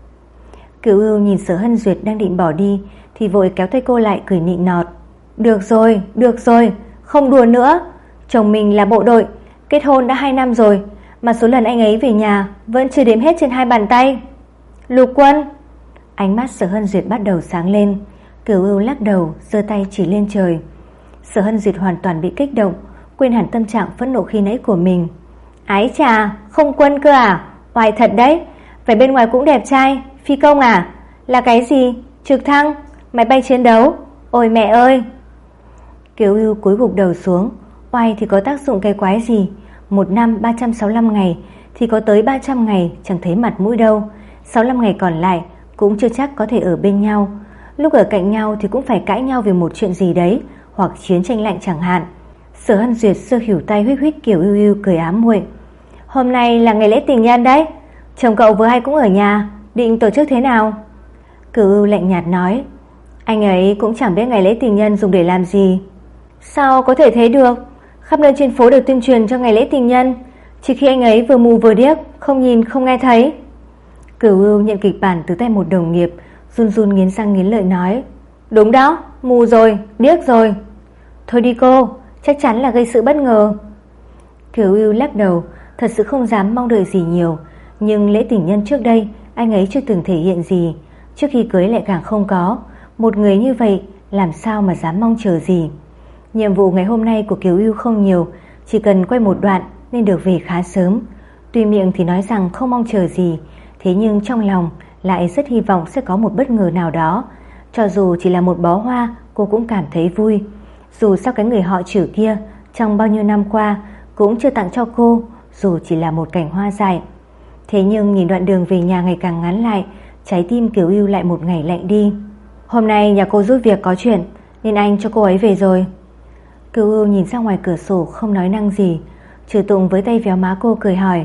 Kiều Ưu nhìn Sở Hân Duyệt đang định bỏ đi thì vội kéo tay cô lại, cười nịnh nọt: được rồi, không đùa nữa. Chồng mình là bộ đội, kết hôn đã 2 năm rồi, mà số lần anh ấy về nhà vẫn chưa đếm hết trên 2 bàn tay." "Lục Quân." Ánh mắt Sở Hân Duyệt bắt đầu sáng lên. Kiều Ưu lắc đầu, giơ tay chỉ lên trời. Sở Hân Duyệt hoàn toàn bị kích động, quên hẳn tâm trạng phẫn nộ khi nãy của mình. "Ái chà, không quân cơ à? Oai thật đấy. Vậy bên ngoài cũng đẹp trai, phi công à? Là cái gì? Trực thăng? Máy bay chiến đấu? Ôi mẹ ơi!" Kiều Ưu cúi gục đầu xuống. Oai thì có tác dụng cái quái gì? 1 năm 365 ngày thì có tới 300 ngày chẳng thấy mặt mũi đâu. 65 ngày còn lại cũng chưa chắc có thể ở bên nhau. Lúc ở cạnh nhau thì cũng phải cãi nhau về một chuyện gì đấy, hoặc chiến tranh lạnh chẳng hạn. Sở Hân Duyệt sơ khỉu tay huých huých Kiều Ưu Ưu, cười ám muội. "Hôm nay là ngày lễ tình nhân đấy, chồng cậu vừa hay cũng ở nhà, định tổ chức thế nào?" Kiều Ưu lạnh nhạt nói: "Anh ấy cũng chẳng biết ngày lễ tình nhân dùng để làm gì." "Sao có thể thế được? Khắp nơi trên phố đều tuyên truyền cho ngày lễ tình nhân, chỉ khi anh ấy vừa mù vừa điếc, không nhìn không nghe thấy." Kiều Ưu nhận kịch bản từ tay một đồng nghiệp, run run nghiến răng nghiến lợi nói: "Đúng đó, mù rồi, điếc rồi." "Thôi đi cô, chắc chắn là gây sự bất ngờ." Kiều Ưu lắc đầu, thật sự không dám mong đợi gì nhiều. Nhưng lễ tình nhân trước đây anh ấy chưa từng thể hiện gì, trước khi cưới lại càng không có. Một người như vậy làm sao mà dám mong chờ gì. Nhiệm vụ ngày hôm nay của Kiều Ưu không nhiều, chỉ cần quay một đoạn nên được về khá sớm. Tuy miệng thì nói rằng không mong chờ gì, thế nhưng trong lòng lại rất hy vọng sẽ có một bất ngờ nào đó. Cho dù chỉ là một bó hoa, cô cũng cảm thấy vui. Dù sao cái người họ Trử kia trong bao nhiêu năm qua cũng chưa tặng cho cô, dù chỉ là một cành hoa dại. Thế nhưng nhìn đoạn đường về nhà ngày càng ngắn lại, trái tim Kiều Ưu lại một ngày lạnh đi. "Hôm nay nhà cô giúp việc có chuyện nên anh cho cô ấy về rồi." Kiều Ưu nhìn ra ngoài cửa sổ không nói năng gì. Trừ Tụng với tay véo má cô cười hỏi: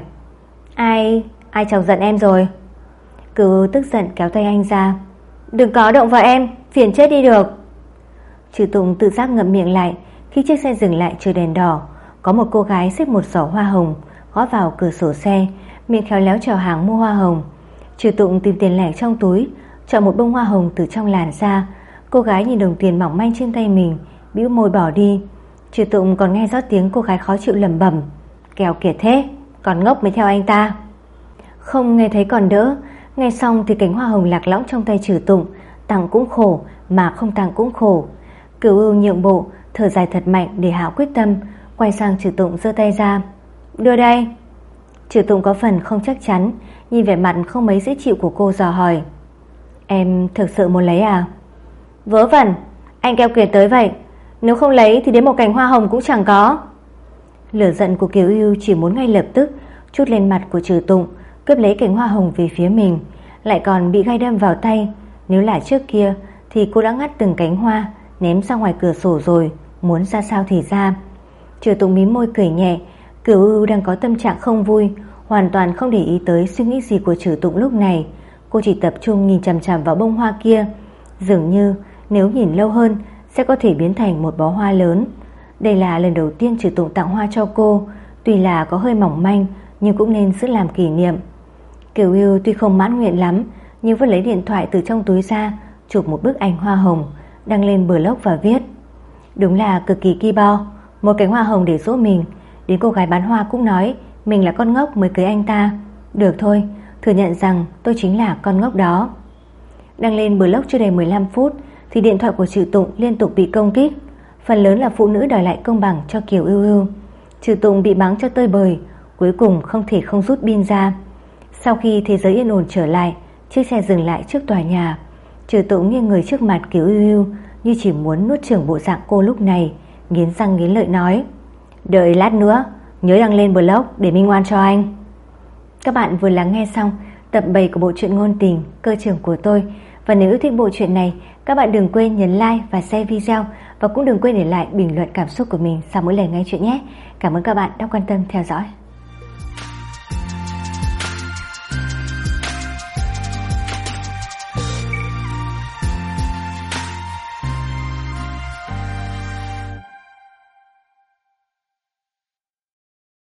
Ai chọc giận em rồi?" Kiều Ưu tức giận kéo tay anh ra: "Đừng có động vào em, phiền chết đi được." Trừ Tụng tự giác ngậm miệng lại. Khi chiếc xe dừng lại chờ đèn đỏ, có một cô gái xếp một giỏ hoa hồng gõ vào cửa sổ xe, miệng khéo léo chào hàng mua hoa hồng. Trừ Tụng tìm tiền lẻ trong túi, chọn một bông hoa hồng từ trong làn ra. Cô gái nhìn đồng tiền mỏng manh trên tay mình, bĩu môi bỏ đi. Trừ Tụng còn nghe rõ tiếng cô gái khó chịu lẩm bẩm: kèo kiệt thế, còn ngốc mới theo anh ta. Không nghe thấy còn đỡ, nghe xong thì cánh hoa hồng lạc lõng trong tay Trừ Tụng, tặng cũng khổ mà không tặng cũng khổ. Cửu Ưu nhượng bộ, thở dài thật mạnh để hạ quyết tâm, quay sang Trừ Tụng giơ tay ra: đưa đây. Trừ Tụng có phần không chắc chắn, nhìn vẻ mặt không mấy dễ chịu của cô dò hỏi: em thực sự muốn lấy à? Vớ vẩn, anh keo kiệt tới vậy, nếu không lấy thì đến một cành hoa hồng cũng chẳng có. Lửa giận của Kiều Ưu chỉ muốn ngay lập tức trút lên mặt của Trừ Tụng, cướp lấy cành hoa hồng về phía mình, lại còn bị gai đâm vào tay. Nếu là trước kia thì cô đã ngắt từng cánh hoa ném ra ngoài cửa sổ rồi, muốn ra sao thì ra. Trừ Tụng mím môi cười nhẹ. Kiều Ưu đang có tâm trạng không vui, hoàn toàn không để ý tới suy nghĩ gì của Trừ Tụng lúc này. Cô chỉ tập trung nhìn chằm chằm vào bông hoa kia, dường như nếu nhìn lâu hơn sẽ có thể biến thành một bó hoa lớn. Đây là lần đầu tiên Trừ Tụng tặng hoa cho cô, tuy là có hơi mỏng manh nhưng cũng nên giữ làm kỷ niệm. Kiều Ưu tuy không mãn nguyện lắm, nhưng vẫn lấy điện thoại từ trong túi ra, chụp một bức ảnh hoa hồng, đăng lên blog và viết: đúng là cực kỳ ki bo, một cánh hoa hồng để dỗ mình. Đến cô gái bán hoa cũng nói mình là con ngốc mới cưới anh ta. Được thôi, thừa nhận rằng tôi chính là con ngốc đó. Đăng lên blog chưa đầy 15 phút thì điện thoại của Trừ Tụng liên tục bị công kích. Phần lớn là phụ nữ đòi lại công bằng cho Kiều Ưu Ưu. Trừ Tụng bị mắng cho tơi bời, cuối cùng không thể không rút pin ra. Sau khi thế giới yên ổn trở lại, chiếc xe dừng lại trước tòa nhà. Trừ Tụng nghiêng người trước mặt Kiều Ưu Ưu, như chỉ muốn nuốt chửng bộ dạng cô lúc này, nghiến răng nghiến lợi nói: đợi lát nữa nhớ đăng lên blog để minh oan cho anh. Các bạn vừa lắng nghe xong tập 7 của bộ truyện ngôn tình Cơ trưởng của tôi. Và nếu yêu thích bộ truyện này, các bạn đừng quên nhấn like và share video, và cũng đừng quên để lại bình luận cảm xúc của mình sau mỗi lần nghe chuyện nhé. Cảm ơn các bạn đã quan tâm theo dõi.